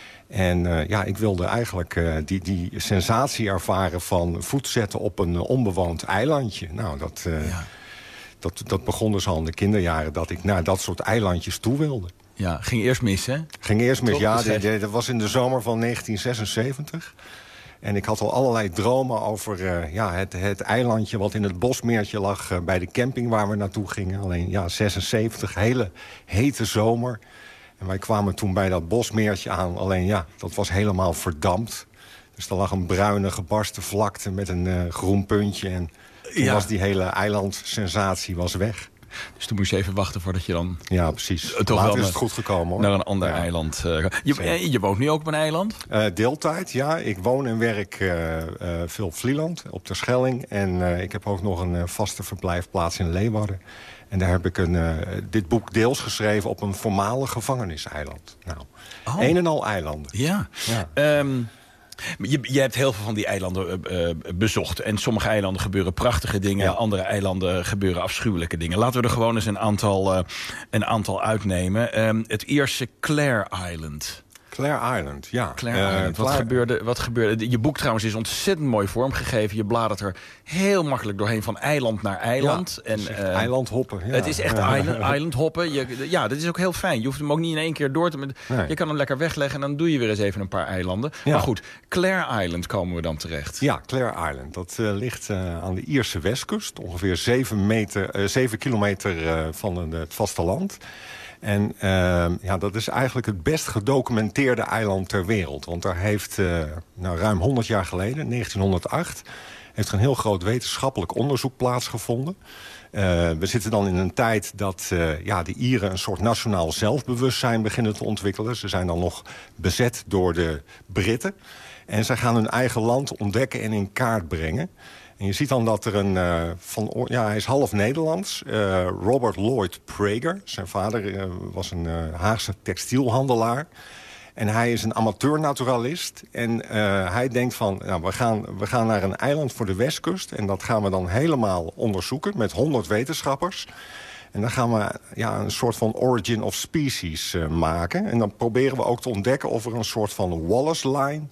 En uh, ja, ik wilde eigenlijk uh, die, die sensatie ervaren van voet zetten op een uh, onbewoond eilandje. Nou, dat, uh, ja. dat, dat begon dus al in de kinderjaren dat ik naar dat soort eilandjes toe wilde. Ja, ging eerst mis, hè? Ging eerst mis, Toch? ja. De, de, dat was in de zomer van negentien zesenzeventig. En ik had al allerlei dromen over uh, ja, het, het eilandje wat in het bosmeertje lag uh, bij de camping waar we naartoe gingen. Alleen ja, zesenzeventig, hele hete zomer. En wij kwamen toen bij dat bosmeertje aan. Alleen ja, dat was helemaal verdampt. Dus er lag een bruine gebarsten vlakte met een uh, groen puntje. En toen ja. was die hele eilandsensatie was weg. Dus toen moest je even wachten voordat je dan... Ja, precies. Toch Later wel is het goed gekomen, hoor. Naar een ander ja. eiland. Uh, je, Zeker. je woont nu ook op een eiland? Uh, deeltijd, ja. Ik woon en werk uh, uh, veel op Vlieland, op de Schelling. En uh, ik heb ook nog een uh, vaste verblijfplaats in Leeuwarden. En daar heb ik een, uh, dit boek deels geschreven op een voormalig gevangeniseiland. Nou, oh. een en al eilanden. Ja. ja. Um, Je, je hebt heel veel van die eilanden uh, bezocht. En sommige eilanden gebeuren prachtige dingen. Ja. Andere eilanden gebeuren afschuwelijke dingen. Laten we er gewoon eens een aantal, uh, een aantal uitnemen. Um, het Ierse Clare Island. Clare Island, ja. Clare uh, Island. Wat, Clare... Gebeurde, wat gebeurde? Je boek trouwens is ontzettend mooi vormgegeven. Je bladert er heel makkelijk doorheen van eiland naar eiland. Ja, en, het is uh, eiland hoppen. Ja. Het is echt island, island hoppen. Je, ja, dat is ook heel fijn. Je hoeft hem ook niet in één keer door te... Nee. Je kan hem lekker wegleggen en dan doe je weer eens even een paar eilanden. Ja. Maar goed, Clare Island komen we dan terecht. Ja, Clare Island. Dat uh, ligt uh, aan de Ierse westkust. Ongeveer zeven, meter, uh, zeven kilometer uh, van het vasteland. En uh, ja, dat is eigenlijk het best gedocumenteerde eiland ter wereld. Want daar heeft uh, nou, ruim honderd jaar geleden, negentienhonderdacht... heeft er een heel groot wetenschappelijk onderzoek plaatsgevonden. Uh, we zitten dan in een tijd dat uh, ja, de Ieren een soort nationaal zelfbewustzijn beginnen te ontwikkelen. Ze zijn dan nog bezet door de Britten. En zij gaan hun eigen land ontdekken en in kaart brengen. En je ziet dan dat er een, uh, van, ja, hij is half Nederlands, uh, Robert Lloyd Prager. Zijn vader uh, was een uh, Haagse textielhandelaar. En hij is een amateur-naturalist. En uh, hij denkt van, nou, we, gaan, we gaan naar een eiland voor de westkust. En dat gaan we dan helemaal onderzoeken met honderd wetenschappers. En dan gaan we ja, een soort van origin of species uh, maken. En dan proberen we ook te ontdekken of er een soort van Wallace-line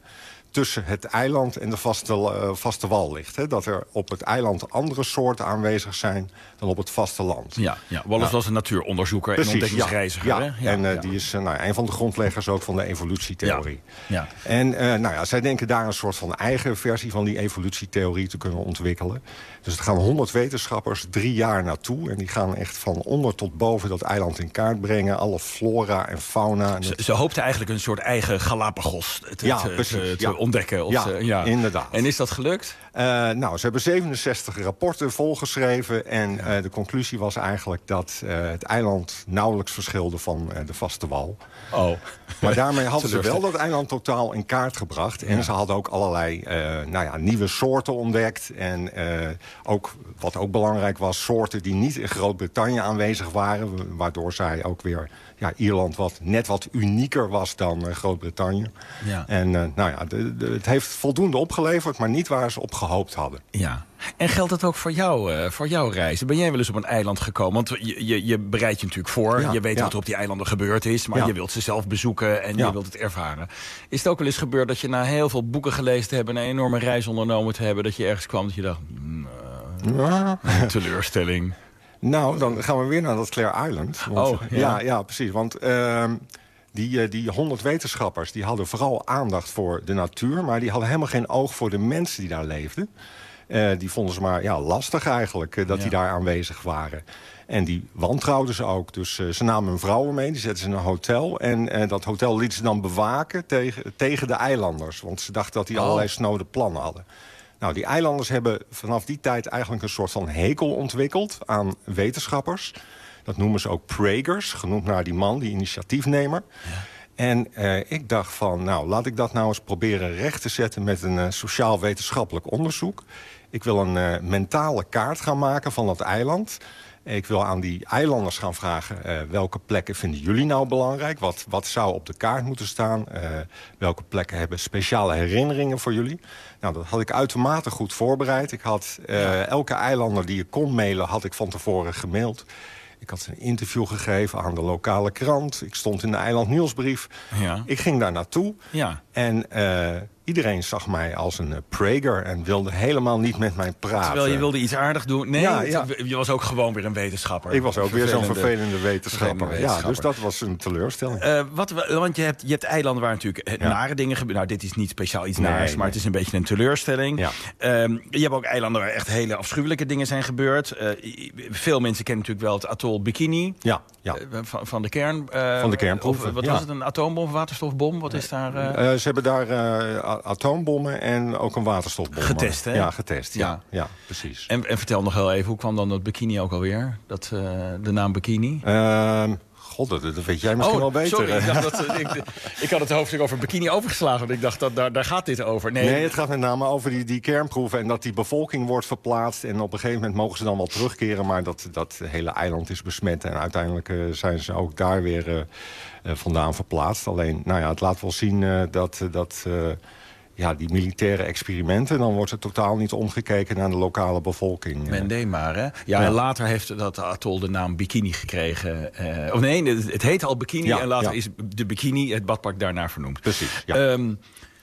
tussen het eiland en de vaste, uh, vaste wal ligt. Hè? Dat er op het eiland andere soorten aanwezig zijn dan op het vasteland. Ja, ja. Wallace nou, was een natuuronderzoeker precies, en ontdekkingsreiziger. Ja, hè? ja. Ja, en uh, ja. die is uh, nou, een van de grondleggers ook van de evolutietheorie. Ja. Ja. En uh, nou ja, zij denken daar een soort van eigen versie van die evolutietheorie te kunnen ontwikkelen. Dus er gaan honderd wetenschappers drie jaar naartoe. En die gaan echt van onder tot boven dat eiland in kaart brengen. Alle flora en fauna. En ze, ze hoopten eigenlijk een soort eigen Galapagos te, ja, te, precies, te, te ja. ontdekken. Of ja, te, ja, inderdaad. En is dat gelukt? Uh, nou, ze hebben zevenenzestig rapporten volgeschreven. En uh, de conclusie was eigenlijk dat uh, het eiland nauwelijks verschilde van uh, de vaste wal. Oh. Maar daarmee hadden ze wel dat eiland totaal in kaart gebracht. En ja. ze hadden ook allerlei uh, nou ja, nieuwe soorten ontdekt. En uh, ook, wat ook belangrijk was, soorten die niet in Groot-Brittannië aanwezig waren. Waardoor zij ook weer ja, Ierland wat, net wat unieker was dan uh, Groot-Brittannië. Ja. En uh, nou ja, de, de, het heeft voldoende opgeleverd, maar niet waar ze op gehoopt hadden. Ja. En geldt dat ook voor jou, uh, voor jouw reizen? Ben jij wel eens op een eiland gekomen? Want je, je, je bereidt je natuurlijk voor. Ja, je weet ja. wat er op die eilanden gebeurd is. Maar ja. je wilt ze zelf bezoeken en ja. je wilt het ervaren. Is het ook wel eens gebeurd dat je na heel veel boeken gelezen te hebben... een enorme reis ondernomen te hebben... dat je ergens kwam dat je dacht... Mm, uh, ja. teleurstelling. Nou, dan gaan we weer naar dat Clare Island. Want, oh, ja. ja. Ja, precies. Want uh, die, die honderd wetenschappers die hadden vooral aandacht voor de natuur... maar die hadden helemaal geen oog voor de mensen die daar leefden. Uh, die vonden ze maar ja, lastig eigenlijk, uh, dat ja. die daar aanwezig waren. En die wantrouwden ze ook. Dus uh, ze namen hun vrouwen mee, die zetten ze in een hotel. En uh, dat hotel liet ze dan bewaken tegen, tegen de eilanders. Want ze dachten dat die oh. allerlei snode plannen hadden. Nou, die eilanders hebben vanaf die tijd eigenlijk een soort van hekel ontwikkeld aan wetenschappers. Dat noemen ze ook Praegers, genoemd naar die man, die initiatiefnemer. Ja. En uh, ik dacht van, nou, laat ik dat nou eens proberen recht te zetten met een uh, sociaal-wetenschappelijk onderzoek. Ik wil een uh, mentale kaart gaan maken van dat eiland. Ik wil aan die eilanders gaan vragen, uh, welke plekken vinden jullie nou belangrijk? Wat, wat zou op de kaart moeten staan? Uh, welke plekken hebben speciale herinneringen voor jullie? Nou, dat had ik uitermate goed voorbereid. Ik had uh, ja. elke eilander die ik kon mailen, had ik van tevoren gemaild. Ik had een interview gegeven aan de lokale krant. Ik stond in de Eiland Nieuwsbrief. Ja. Ik ging daar naartoe. Ja. En uh, iedereen zag mij als een uh, Praeger en wilde helemaal niet met mij praten. Terwijl je wilde iets aardig doen. Nee, ja, ja. je was ook gewoon weer een wetenschapper. Ik was ook weer zo'n vervelende wetenschapper. vervelende wetenschapper. Ja, dus dat was een teleurstelling. Uh, wat, want je hebt, je hebt eilanden waar natuurlijk ja. nare dingen gebeuren. Nou, dit is niet speciaal iets nee, naars, nee. maar het is een beetje een teleurstelling. Ja. Um, je hebt ook eilanden waar echt hele afschuwelijke dingen zijn gebeurd. Uh, veel mensen kennen natuurlijk wel het atol Bikini. Ja, ja. Uh, van, van de kern. Uh, van de kernproeven. Of, wat ja. was het, een atoombom of waterstofbom? Wat is daar? Uh... Uh, ze hebben daar uh, atoombommen en ook een waterstofbom. Getest, hè? Ja, getest. Ja, ja. ja precies. En, en vertel nog heel even, hoe kwam dan dat bikini ook alweer? Dat, uh, de naam bikini? Uh, God, dat, dat weet jij misschien oh, wel beter. Sorry, ik, dacht dat, ik, ik had het hoofdstuk over bikini overgeslagen. Want ik dacht, dat, daar, daar gaat dit over. Nee, nee, het gaat met name over die, die kernproeven. En dat die bevolking wordt verplaatst. En op een gegeven moment mogen ze dan wel terugkeren. Maar dat, dat hele eiland is besmet. En uiteindelijk uh, zijn ze ook daar weer uh, uh, vandaan verplaatst. Alleen, nou ja, het laat wel zien uh, dat... dat uh, ja, die militaire experimenten, dan wordt er totaal niet omgekeken naar de lokale bevolking. Men deed maar, hè? Ja, ja, en later heeft dat atol de naam Bikini gekregen. Uh, of nee, het heet al Bikini ja, en later ja. is de Bikini, het badpak, daarnaar vernoemd. Precies, ja. Um,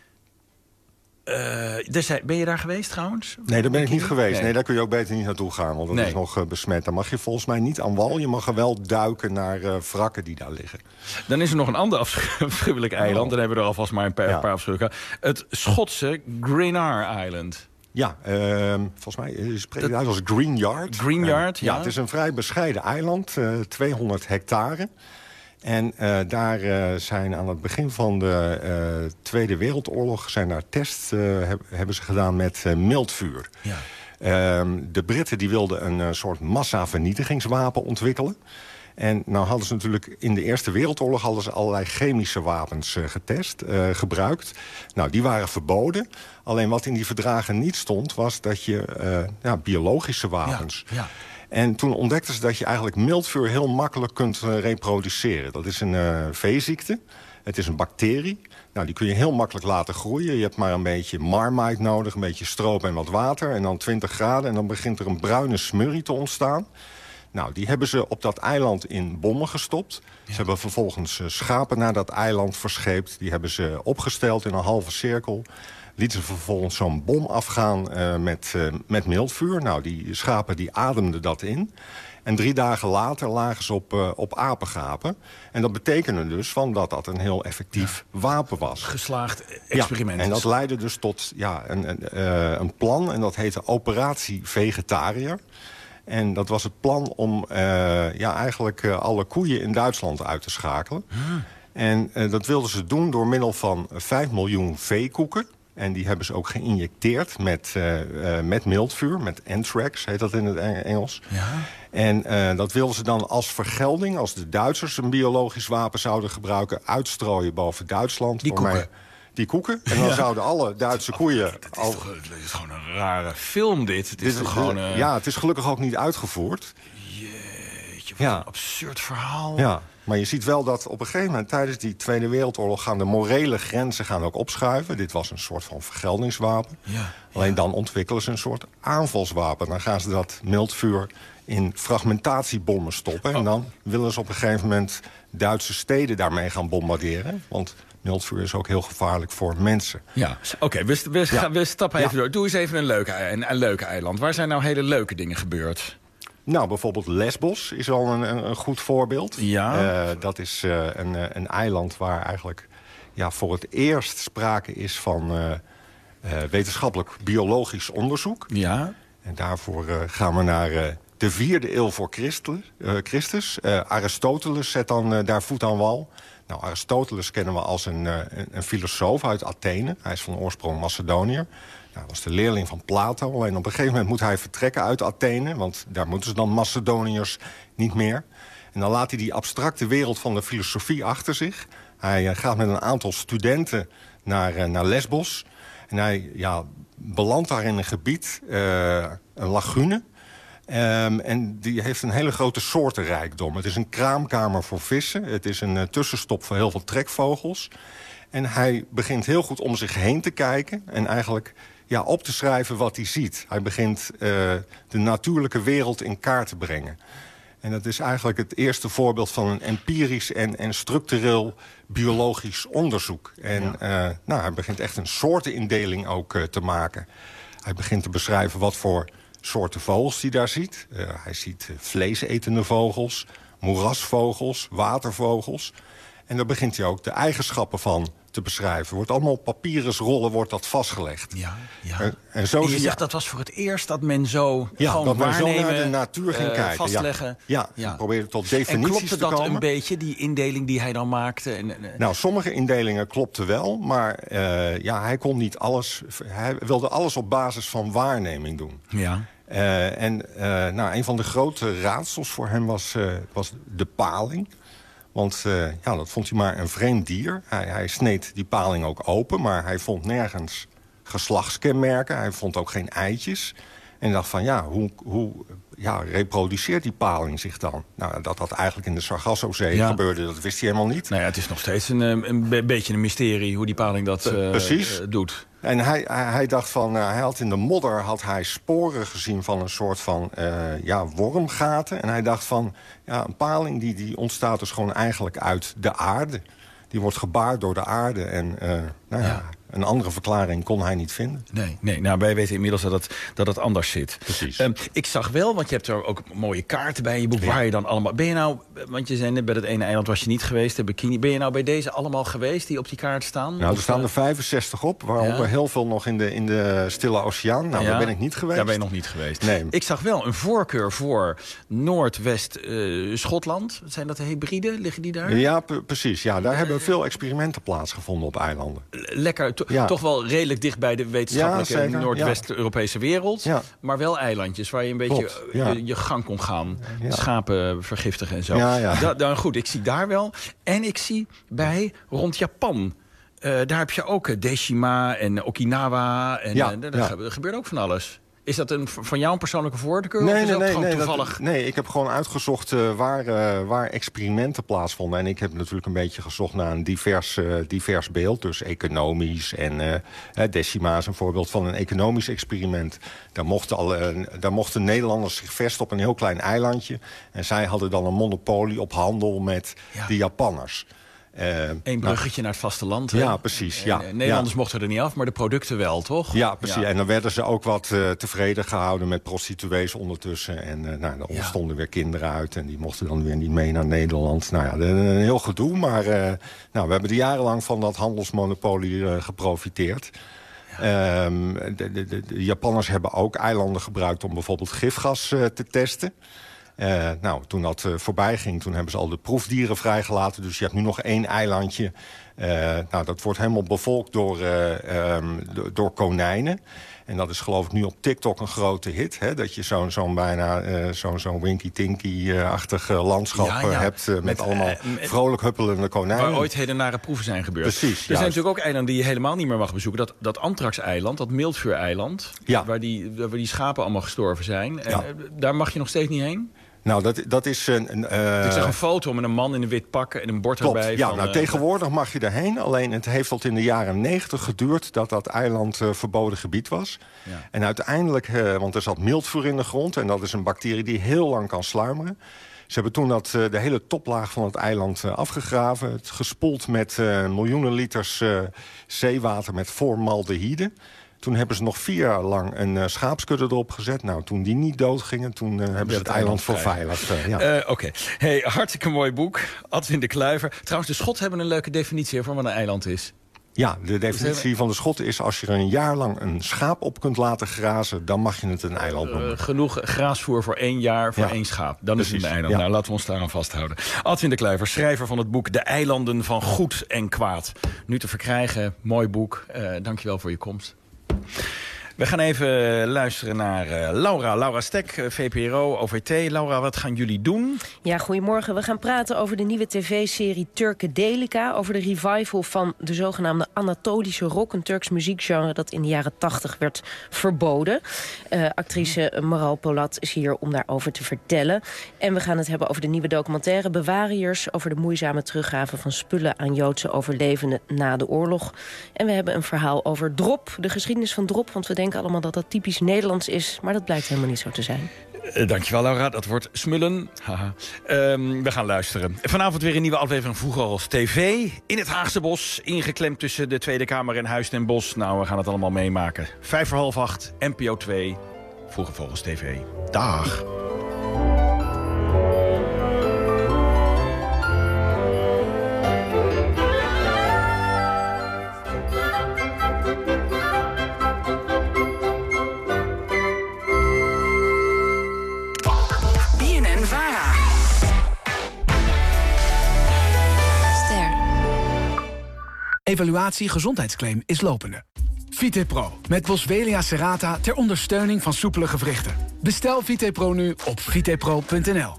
Uh, dus, ben je daar geweest trouwens? Nee, daar ben ik niet geweest. Nee, nee daar kun je ook beter niet naartoe gaan, want dat nee. is nog uh, besmet. Dan mag je volgens mij niet aan wal. Je mag er wel duiken naar uh, wrakken die daar liggen. Dan is er nog een ander afschuwelijk eiland. Oh. Dan hebben we er alvast maar een paar, ja. paar afschuwelijke. Het Schotse Greenar Island. Ja, uh, volgens mij spreekt het uit als Greenyard. Greenyard, uh, ja. Ja, het is een vrij bescheiden eiland, uh, tweehonderd hectare. En uh, daar uh, zijn aan het begin van de uh, Tweede Wereldoorlog... zijn daar tests uh, heb, hebben ze gedaan met uh, miltvuur. Ja. Uh, de Britten die wilden een uh, soort massavernietigingswapen ontwikkelen. En nou hadden ze natuurlijk in de Eerste Wereldoorlog... hadden ze allerlei chemische wapens uh, getest, uh, gebruikt. Nou, die waren verboden. Alleen wat in die verdragen niet stond... was dat je uh, ja, biologische wapens... Ja, ja. En toen ontdekten ze dat je eigenlijk miltvuur heel makkelijk kunt uh, reproduceren. Dat is een uh, veeziekte. Het is een bacterie. Nou, die kun je heel makkelijk laten groeien. Je hebt maar een beetje marmite nodig, een beetje stroop en wat water. En dan twintig graden en dan begint er een bruine smurrie te ontstaan. Nou, die hebben ze op dat eiland in bommen gestopt. Ja. Ze hebben vervolgens uh, schapen naar dat eiland verscheept. Die hebben ze opgesteld in een halve cirkel. Lieten ze vervolgens zo'n bom afgaan uh, met, uh, met miltvuur. Nou, die schapen die ademden dat in. En drie dagen later lagen ze op, uh, op apengapen. En dat betekende dus van dat dat een heel effectief ja. wapen was. Geslaagd experiment. Ja, en dat leidde dus tot ja, een, een, uh, een plan. En dat heette Operatie Vegetariër. En dat was het plan om uh, ja, eigenlijk uh, alle koeien in Duitsland uit te schakelen. Hmm. En uh, dat wilden ze doen door middel van vijf miljoen veekoeken. En die hebben ze ook geïnjecteerd met, uh, uh, met miltvuur, met anthrax, heet dat in het Engels. Ja. En uh, dat wilden ze dan als vergelding, als de Duitsers een biologisch wapen zouden gebruiken, uitstrooien boven Duitsland. Die koeken. Mij, die koeken. En dan ja. zouden alle Duitse koeien... Dat is, toch, dat is gewoon een rare film, dit. Het is dit toch gewoon... Uh... Ja, het is gelukkig ook niet uitgevoerd. Jeetje, wat ja. een absurd verhaal. Ja. Maar je ziet wel dat op een gegeven moment tijdens die Tweede Wereldoorlog gaan de morele grenzen gaan ook opschuiven. Dit was een soort van vergeldingswapen. Ja, Alleen ja. dan ontwikkelen ze een soort aanvalswapen. Dan gaan ze dat miltvuur in fragmentatiebommen stoppen. Oh. En dan willen ze op een gegeven moment Duitse steden daarmee gaan bombarderen. Want miltvuur is ook heel gevaarlijk voor mensen. Ja, oké, okay, we, we, ja. we stappen even ja. door. Doe eens even een leuk, een, een leuk eiland. Waar zijn nou hele leuke dingen gebeurd? Nou, bijvoorbeeld Lesbos is al een, een, een goed voorbeeld. Ja. Uh, dat is uh, een, een eiland waar eigenlijk ja, voor het eerst sprake is van uh, uh, wetenschappelijk biologisch onderzoek. Ja. En daarvoor uh, gaan we naar uh, de vierde eeuw voor Christus. Uh, Christus. Uh, Aristoteles zet dan uh, daar voet aan wal. Nou, Aristoteles kennen we als een, uh, een, een filosoof uit Athene. Hij is van oorsprong Macedoniër. Hij was de leerling van Plato. Alleen op een gegeven moment moet hij vertrekken uit Athene. Want daar moeten ze dan Macedoniërs niet meer. En dan laat hij die abstracte wereld van de filosofie achter zich. Hij uh, gaat met een aantal studenten naar, uh, naar Lesbos. En hij ja, belandt daar in een gebied, uh, een lagune. Um, en die heeft een hele grote soortenrijkdom. Het is een kraamkamer voor vissen. Het is een uh, tussenstop voor heel veel trekvogels. En hij begint heel goed om zich heen te kijken. En eigenlijk ja, op te schrijven wat hij ziet. Hij begint uh, de natuurlijke wereld in kaart te brengen. En dat is eigenlijk het eerste voorbeeld van een empirisch en, en structureel biologisch onderzoek. En ja. uh, nou, hij begint echt een soortenindeling ook uh, te maken. Hij begint te beschrijven wat voor soorten vogels hij daar ziet. Uh, hij ziet uh, vleesetende vogels, moerasvogels, watervogels. En daar begint hij ook de eigenschappen van te beschrijven. Wordt allemaal op papierensrollen wordt dat vastgelegd. Ja, ja. En, en, zo en je zie zegt je... dat was voor het eerst dat men zo ja, gewoon dat men waarnemen, zo naar de natuur ging uh, kijken. vastleggen. Ja, ja, ja. probeerde tot definities en klopte te dat komen. een beetje, die indeling die hij dan maakte? En, uh, nou, sommige indelingen klopten wel, maar uh, ja, hij kon niet alles. Hij wilde alles op basis van waarneming doen. Ja. Uh, en uh, nou, een van de grote raadsels voor hem was, uh, was de paling. Want uh, ja, dat vond hij maar een vreemd dier. Hij, hij sneed die paling ook open, maar hij vond nergens geslachtskenmerken. Hij vond ook geen eitjes. En dacht van, ja, hoe, hoe ja, reproduceert die paling zich dan? Nou, dat dat eigenlijk in de Sargassozee ja. gebeurde, dat wist hij helemaal niet. Nou ja, het is nog steeds een, een be- beetje een mysterie hoe die paling dat uh, Precies. Uh, doet. En hij, hij, hij dacht van, uh, hij had in de modder had hij sporen gezien van een soort van uh, ja, wormgaten. En hij dacht van, ja, een paling die, die ontstaat dus gewoon eigenlijk uit de aarde. Die wordt gebaard door de aarde en uh, nou ja, ja. een andere verklaring kon hij niet vinden. Nee, nee, nou, wij weten inmiddels dat het, dat het anders zit. Precies. Um, ik zag wel, want je hebt er ook mooie kaarten bij in je boek. Ja. Waar je dan allemaal... Ben je nou, want je zei net bij dat ene eiland was je niet geweest, de Bikini. Ben je nou bij deze allemaal geweest die op die kaart staan? Nou, er staan er vijfenzestig op, waaronder ja. heel veel nog in de, in de Stille Oceaan. Nou, ja. daar ben ik niet geweest. Daar ben je nog niet geweest. Nee. Ik zag wel een voorkeur voor Noordwest-Schotland. Uh, zijn dat de hybriden? Liggen die daar? Ja, p- precies. Ja, daar uh, hebben veel experimenten plaatsgevonden op eilanden. Lekker, to- ja. toch wel redelijk dicht bij de wetenschappelijke ja, Noordwest-Europese wereld. Ja. Maar wel eilandjes waar je een beetje ja. je, je gang kon gaan. Ja. Schapen vergiftigen en zo. Ja, ja. Da- dan goed, ik zie daar wel. En ik zie bij rond Japan. Uh, daar heb je ook Deshima en Okinawa. En, ja, uh, daar ja. gebeurt ook van alles. Is dat een, van jou een persoonlijke voorkeur? Nee, of is nee, dat nee, gewoon nee, toevallig? dat, nee, ik heb gewoon uitgezocht uh, waar, uh, waar experimenten plaatsvonden. En ik heb natuurlijk een beetje gezocht naar een divers, uh, divers beeld. Dus economisch en uh, Decima is een voorbeeld van een economisch experiment. Daar mochten, alle, uh, daar mochten Nederlanders zich vestigen op een heel klein eilandje. En zij hadden dan een monopolie op handel met ja. de Japanners. Uh, Eén bruggetje nou, naar het vasteland. Ja, hè? Precies. Ja. Uh, Nederlanders ja. mochten er niet af, maar de producten wel, toch? Ja, precies. Ja. En dan werden ze ook wat uh, tevreden gehouden met prostituees ondertussen. En uh, nou, er ontstonden ja. weer kinderen uit en die mochten dan weer niet mee naar Nederland. Nou ja, een heel gedoe, maar uh, nou, we hebben er jarenlang van dat handelsmonopolie uh, geprofiteerd. Ja. Um, de, de, de, de Japanners hebben ook eilanden gebruikt om bijvoorbeeld gifgas uh, te testen. Uh, nou, toen dat uh, voorbij ging, toen hebben ze al de proefdieren vrijgelaten. Dus je hebt nu nog één eilandje. Uh, nou, dat wordt helemaal bevolkt door, uh, um, door konijnen. En dat is geloof ik nu op TikTok een grote hit. Hè? Dat je zo'n zo'n bijna uh, zo'n zo'n Winky-Tinky-achtig uh, landschap ja, ja. hebt... Uh, met, met allemaal uh, vrolijk huppelende konijnen. Waar ooit hedenare proeven zijn gebeurd. Precies, Er zijn natuurlijk ook eilanden die je helemaal niet meer mag bezoeken. Dat, dat Antrax-eiland, dat Mildvuur-eiland... Ja. Waar, die, waar die schapen allemaal gestorven zijn. En, ja. uh, daar mag je nog steeds niet heen? Nou, dat, dat is een... Uh, ik zag een foto met een man in een wit pak en een bord klopt, erbij. Ja, van, nou, uh, tegenwoordig mag je erheen. Alleen het heeft tot in de jaren negentig geduurd dat dat eiland uh, verboden gebied was. Ja. En uiteindelijk, uh, want er zat mildvuur in de grond... en dat is een bacterie die heel lang kan sluimeren. Ze hebben toen dat, uh, de hele toplaag van het eiland uh, afgegraven. Het gespoeld met uh, miljoenen liters uh, zeewater met formaldehyde. Toen hebben ze nog vier jaar lang een uh, schaapskudde erop gezet. Nou, toen die niet doodgingen, toen uh, hebben ze het, het eiland verveiligd. Uh, ja. uh, Oké, okay. Hey, hartstikke mooi boek. Adwin de Kluiver. Trouwens, de Schotten hebben een leuke definitie voor wat een eiland is. Ja, de definitie van de Schotten is... als je er een jaar lang een schaap op kunt laten grazen... dan mag je het een eiland noemen. Uh, genoeg graasvoer voor één jaar voor ja, één schaap. Dan precies, is het een eiland. Ja. Nou, laten we ons daaraan vasthouden. Adwin de Kluiver, schrijver van het boek... De eilanden van goed en kwaad. Nu te verkrijgen, mooi boek. Uh, dankjewel voor je komst. We gaan even luisteren naar uh, Laura. Laura Stek, V P R O, O V T. Laura, wat gaan jullie doen? Ja, goedemorgen. We gaan praten over de nieuwe tv-serie Turkedelica. Over de revival van de zogenaamde Anatolische rock. Een Turks muziekgenre dat in de jaren tachtig werd verboden. Uh, actrice Maral Polat is hier om daarover te vertellen. En we gaan het hebben over de nieuwe documentaire Bewariërs. Over de moeizame teruggave van spullen aan Joodse overlevenden na de oorlog. En we hebben een verhaal over drop. De geschiedenis van drop, want we denken allemaal dat dat typisch Nederlands is, maar dat blijkt helemaal niet zo te zijn. Uh, dankjewel, Laura. Dat wordt smullen. Haha. Um, we gaan luisteren. Vanavond weer een nieuwe aflevering Vroeger als T V. In het Haagse Bos, ingeklemd tussen de Tweede Kamer en Huis ten Bosch. Nou, we gaan het allemaal meemaken. Vijf voor half acht, N P O twee, Vroeger Vogels T V. Dag. Evaluatie gezondheidsclaim is lopende. VitePro met Boswellia serrata ter ondersteuning van soepele gewrichten. Bestel VitePro nu op vitepro punt n l.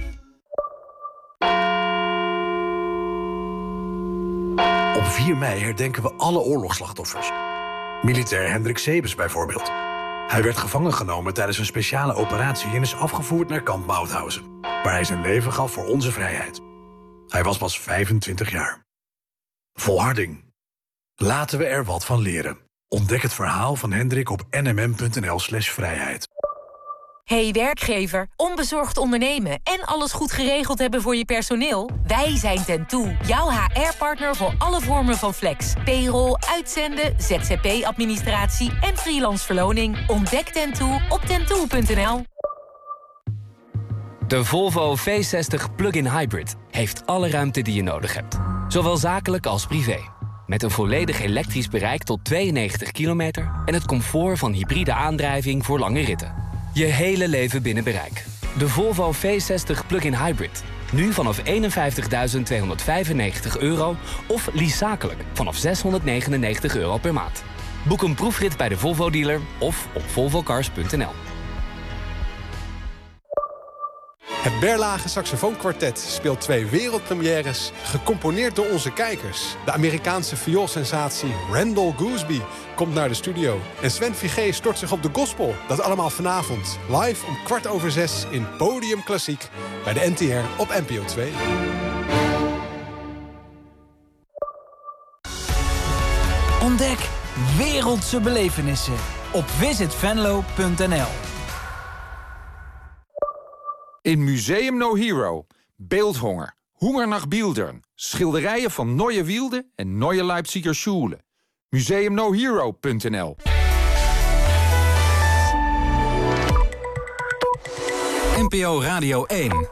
Op vier mei herdenken we alle oorlogsslachtoffers. Militair Hendrik Sebes bijvoorbeeld. Hij werd gevangen genomen tijdens een speciale operatie en is afgevoerd naar kamp Mauthausen, waar hij zijn leven gaf voor onze vrijheid. Hij was pas vijfentwintig jaar. Volharding. Laten we er wat van leren. Ontdek het verhaal van Hendrik op n m m punt n l slash vrijheid. Hey werkgever, onbezorgd ondernemen en alles goed geregeld hebben voor je personeel? Wij zijn Tentoe, jouw H R-partner voor alle vormen van flex. Payroll, uitzenden, Z Z P-administratie en freelance verloning. Ontdek Tentoe op tentoe punt n l. De Volvo V zestig Plug-in Hybrid heeft alle ruimte die je nodig hebt. Zowel zakelijk als privé. Met een volledig elektrisch bereik tot tweeënnegentig kilometer... en het comfort van hybride aandrijving voor lange ritten. Je hele leven binnen bereik. De Volvo V zestig Plug-in Hybrid. Nu vanaf eenenvijftigduizend tweehonderdvijfennegentig euro... of lease zakelijk vanaf zeshonderdnegenennegentig euro per maand. Boek een proefrit bij de Volvo-dealer of op volvo cars punt n l. Het Berlage Saxofoonkwartet speelt twee wereldpremières, gecomponeerd door onze kijkers. De Amerikaanse vioolsensatie Randall Gooseby komt naar de studio. En Sven Vigé stort zich op de gospel. Dat allemaal vanavond, live om kwart over zes in Podium Klassiek bij de N T R op N P O twee. Ontdek wereldse belevenissen op visit venlo punt n l. In Museum No Hero. Beeldhonger. Hunger nach Bildern. Schilderijen van Neue Wilde en Neue Leipziger Schule. museum no hero punt n l. N P O Radio één.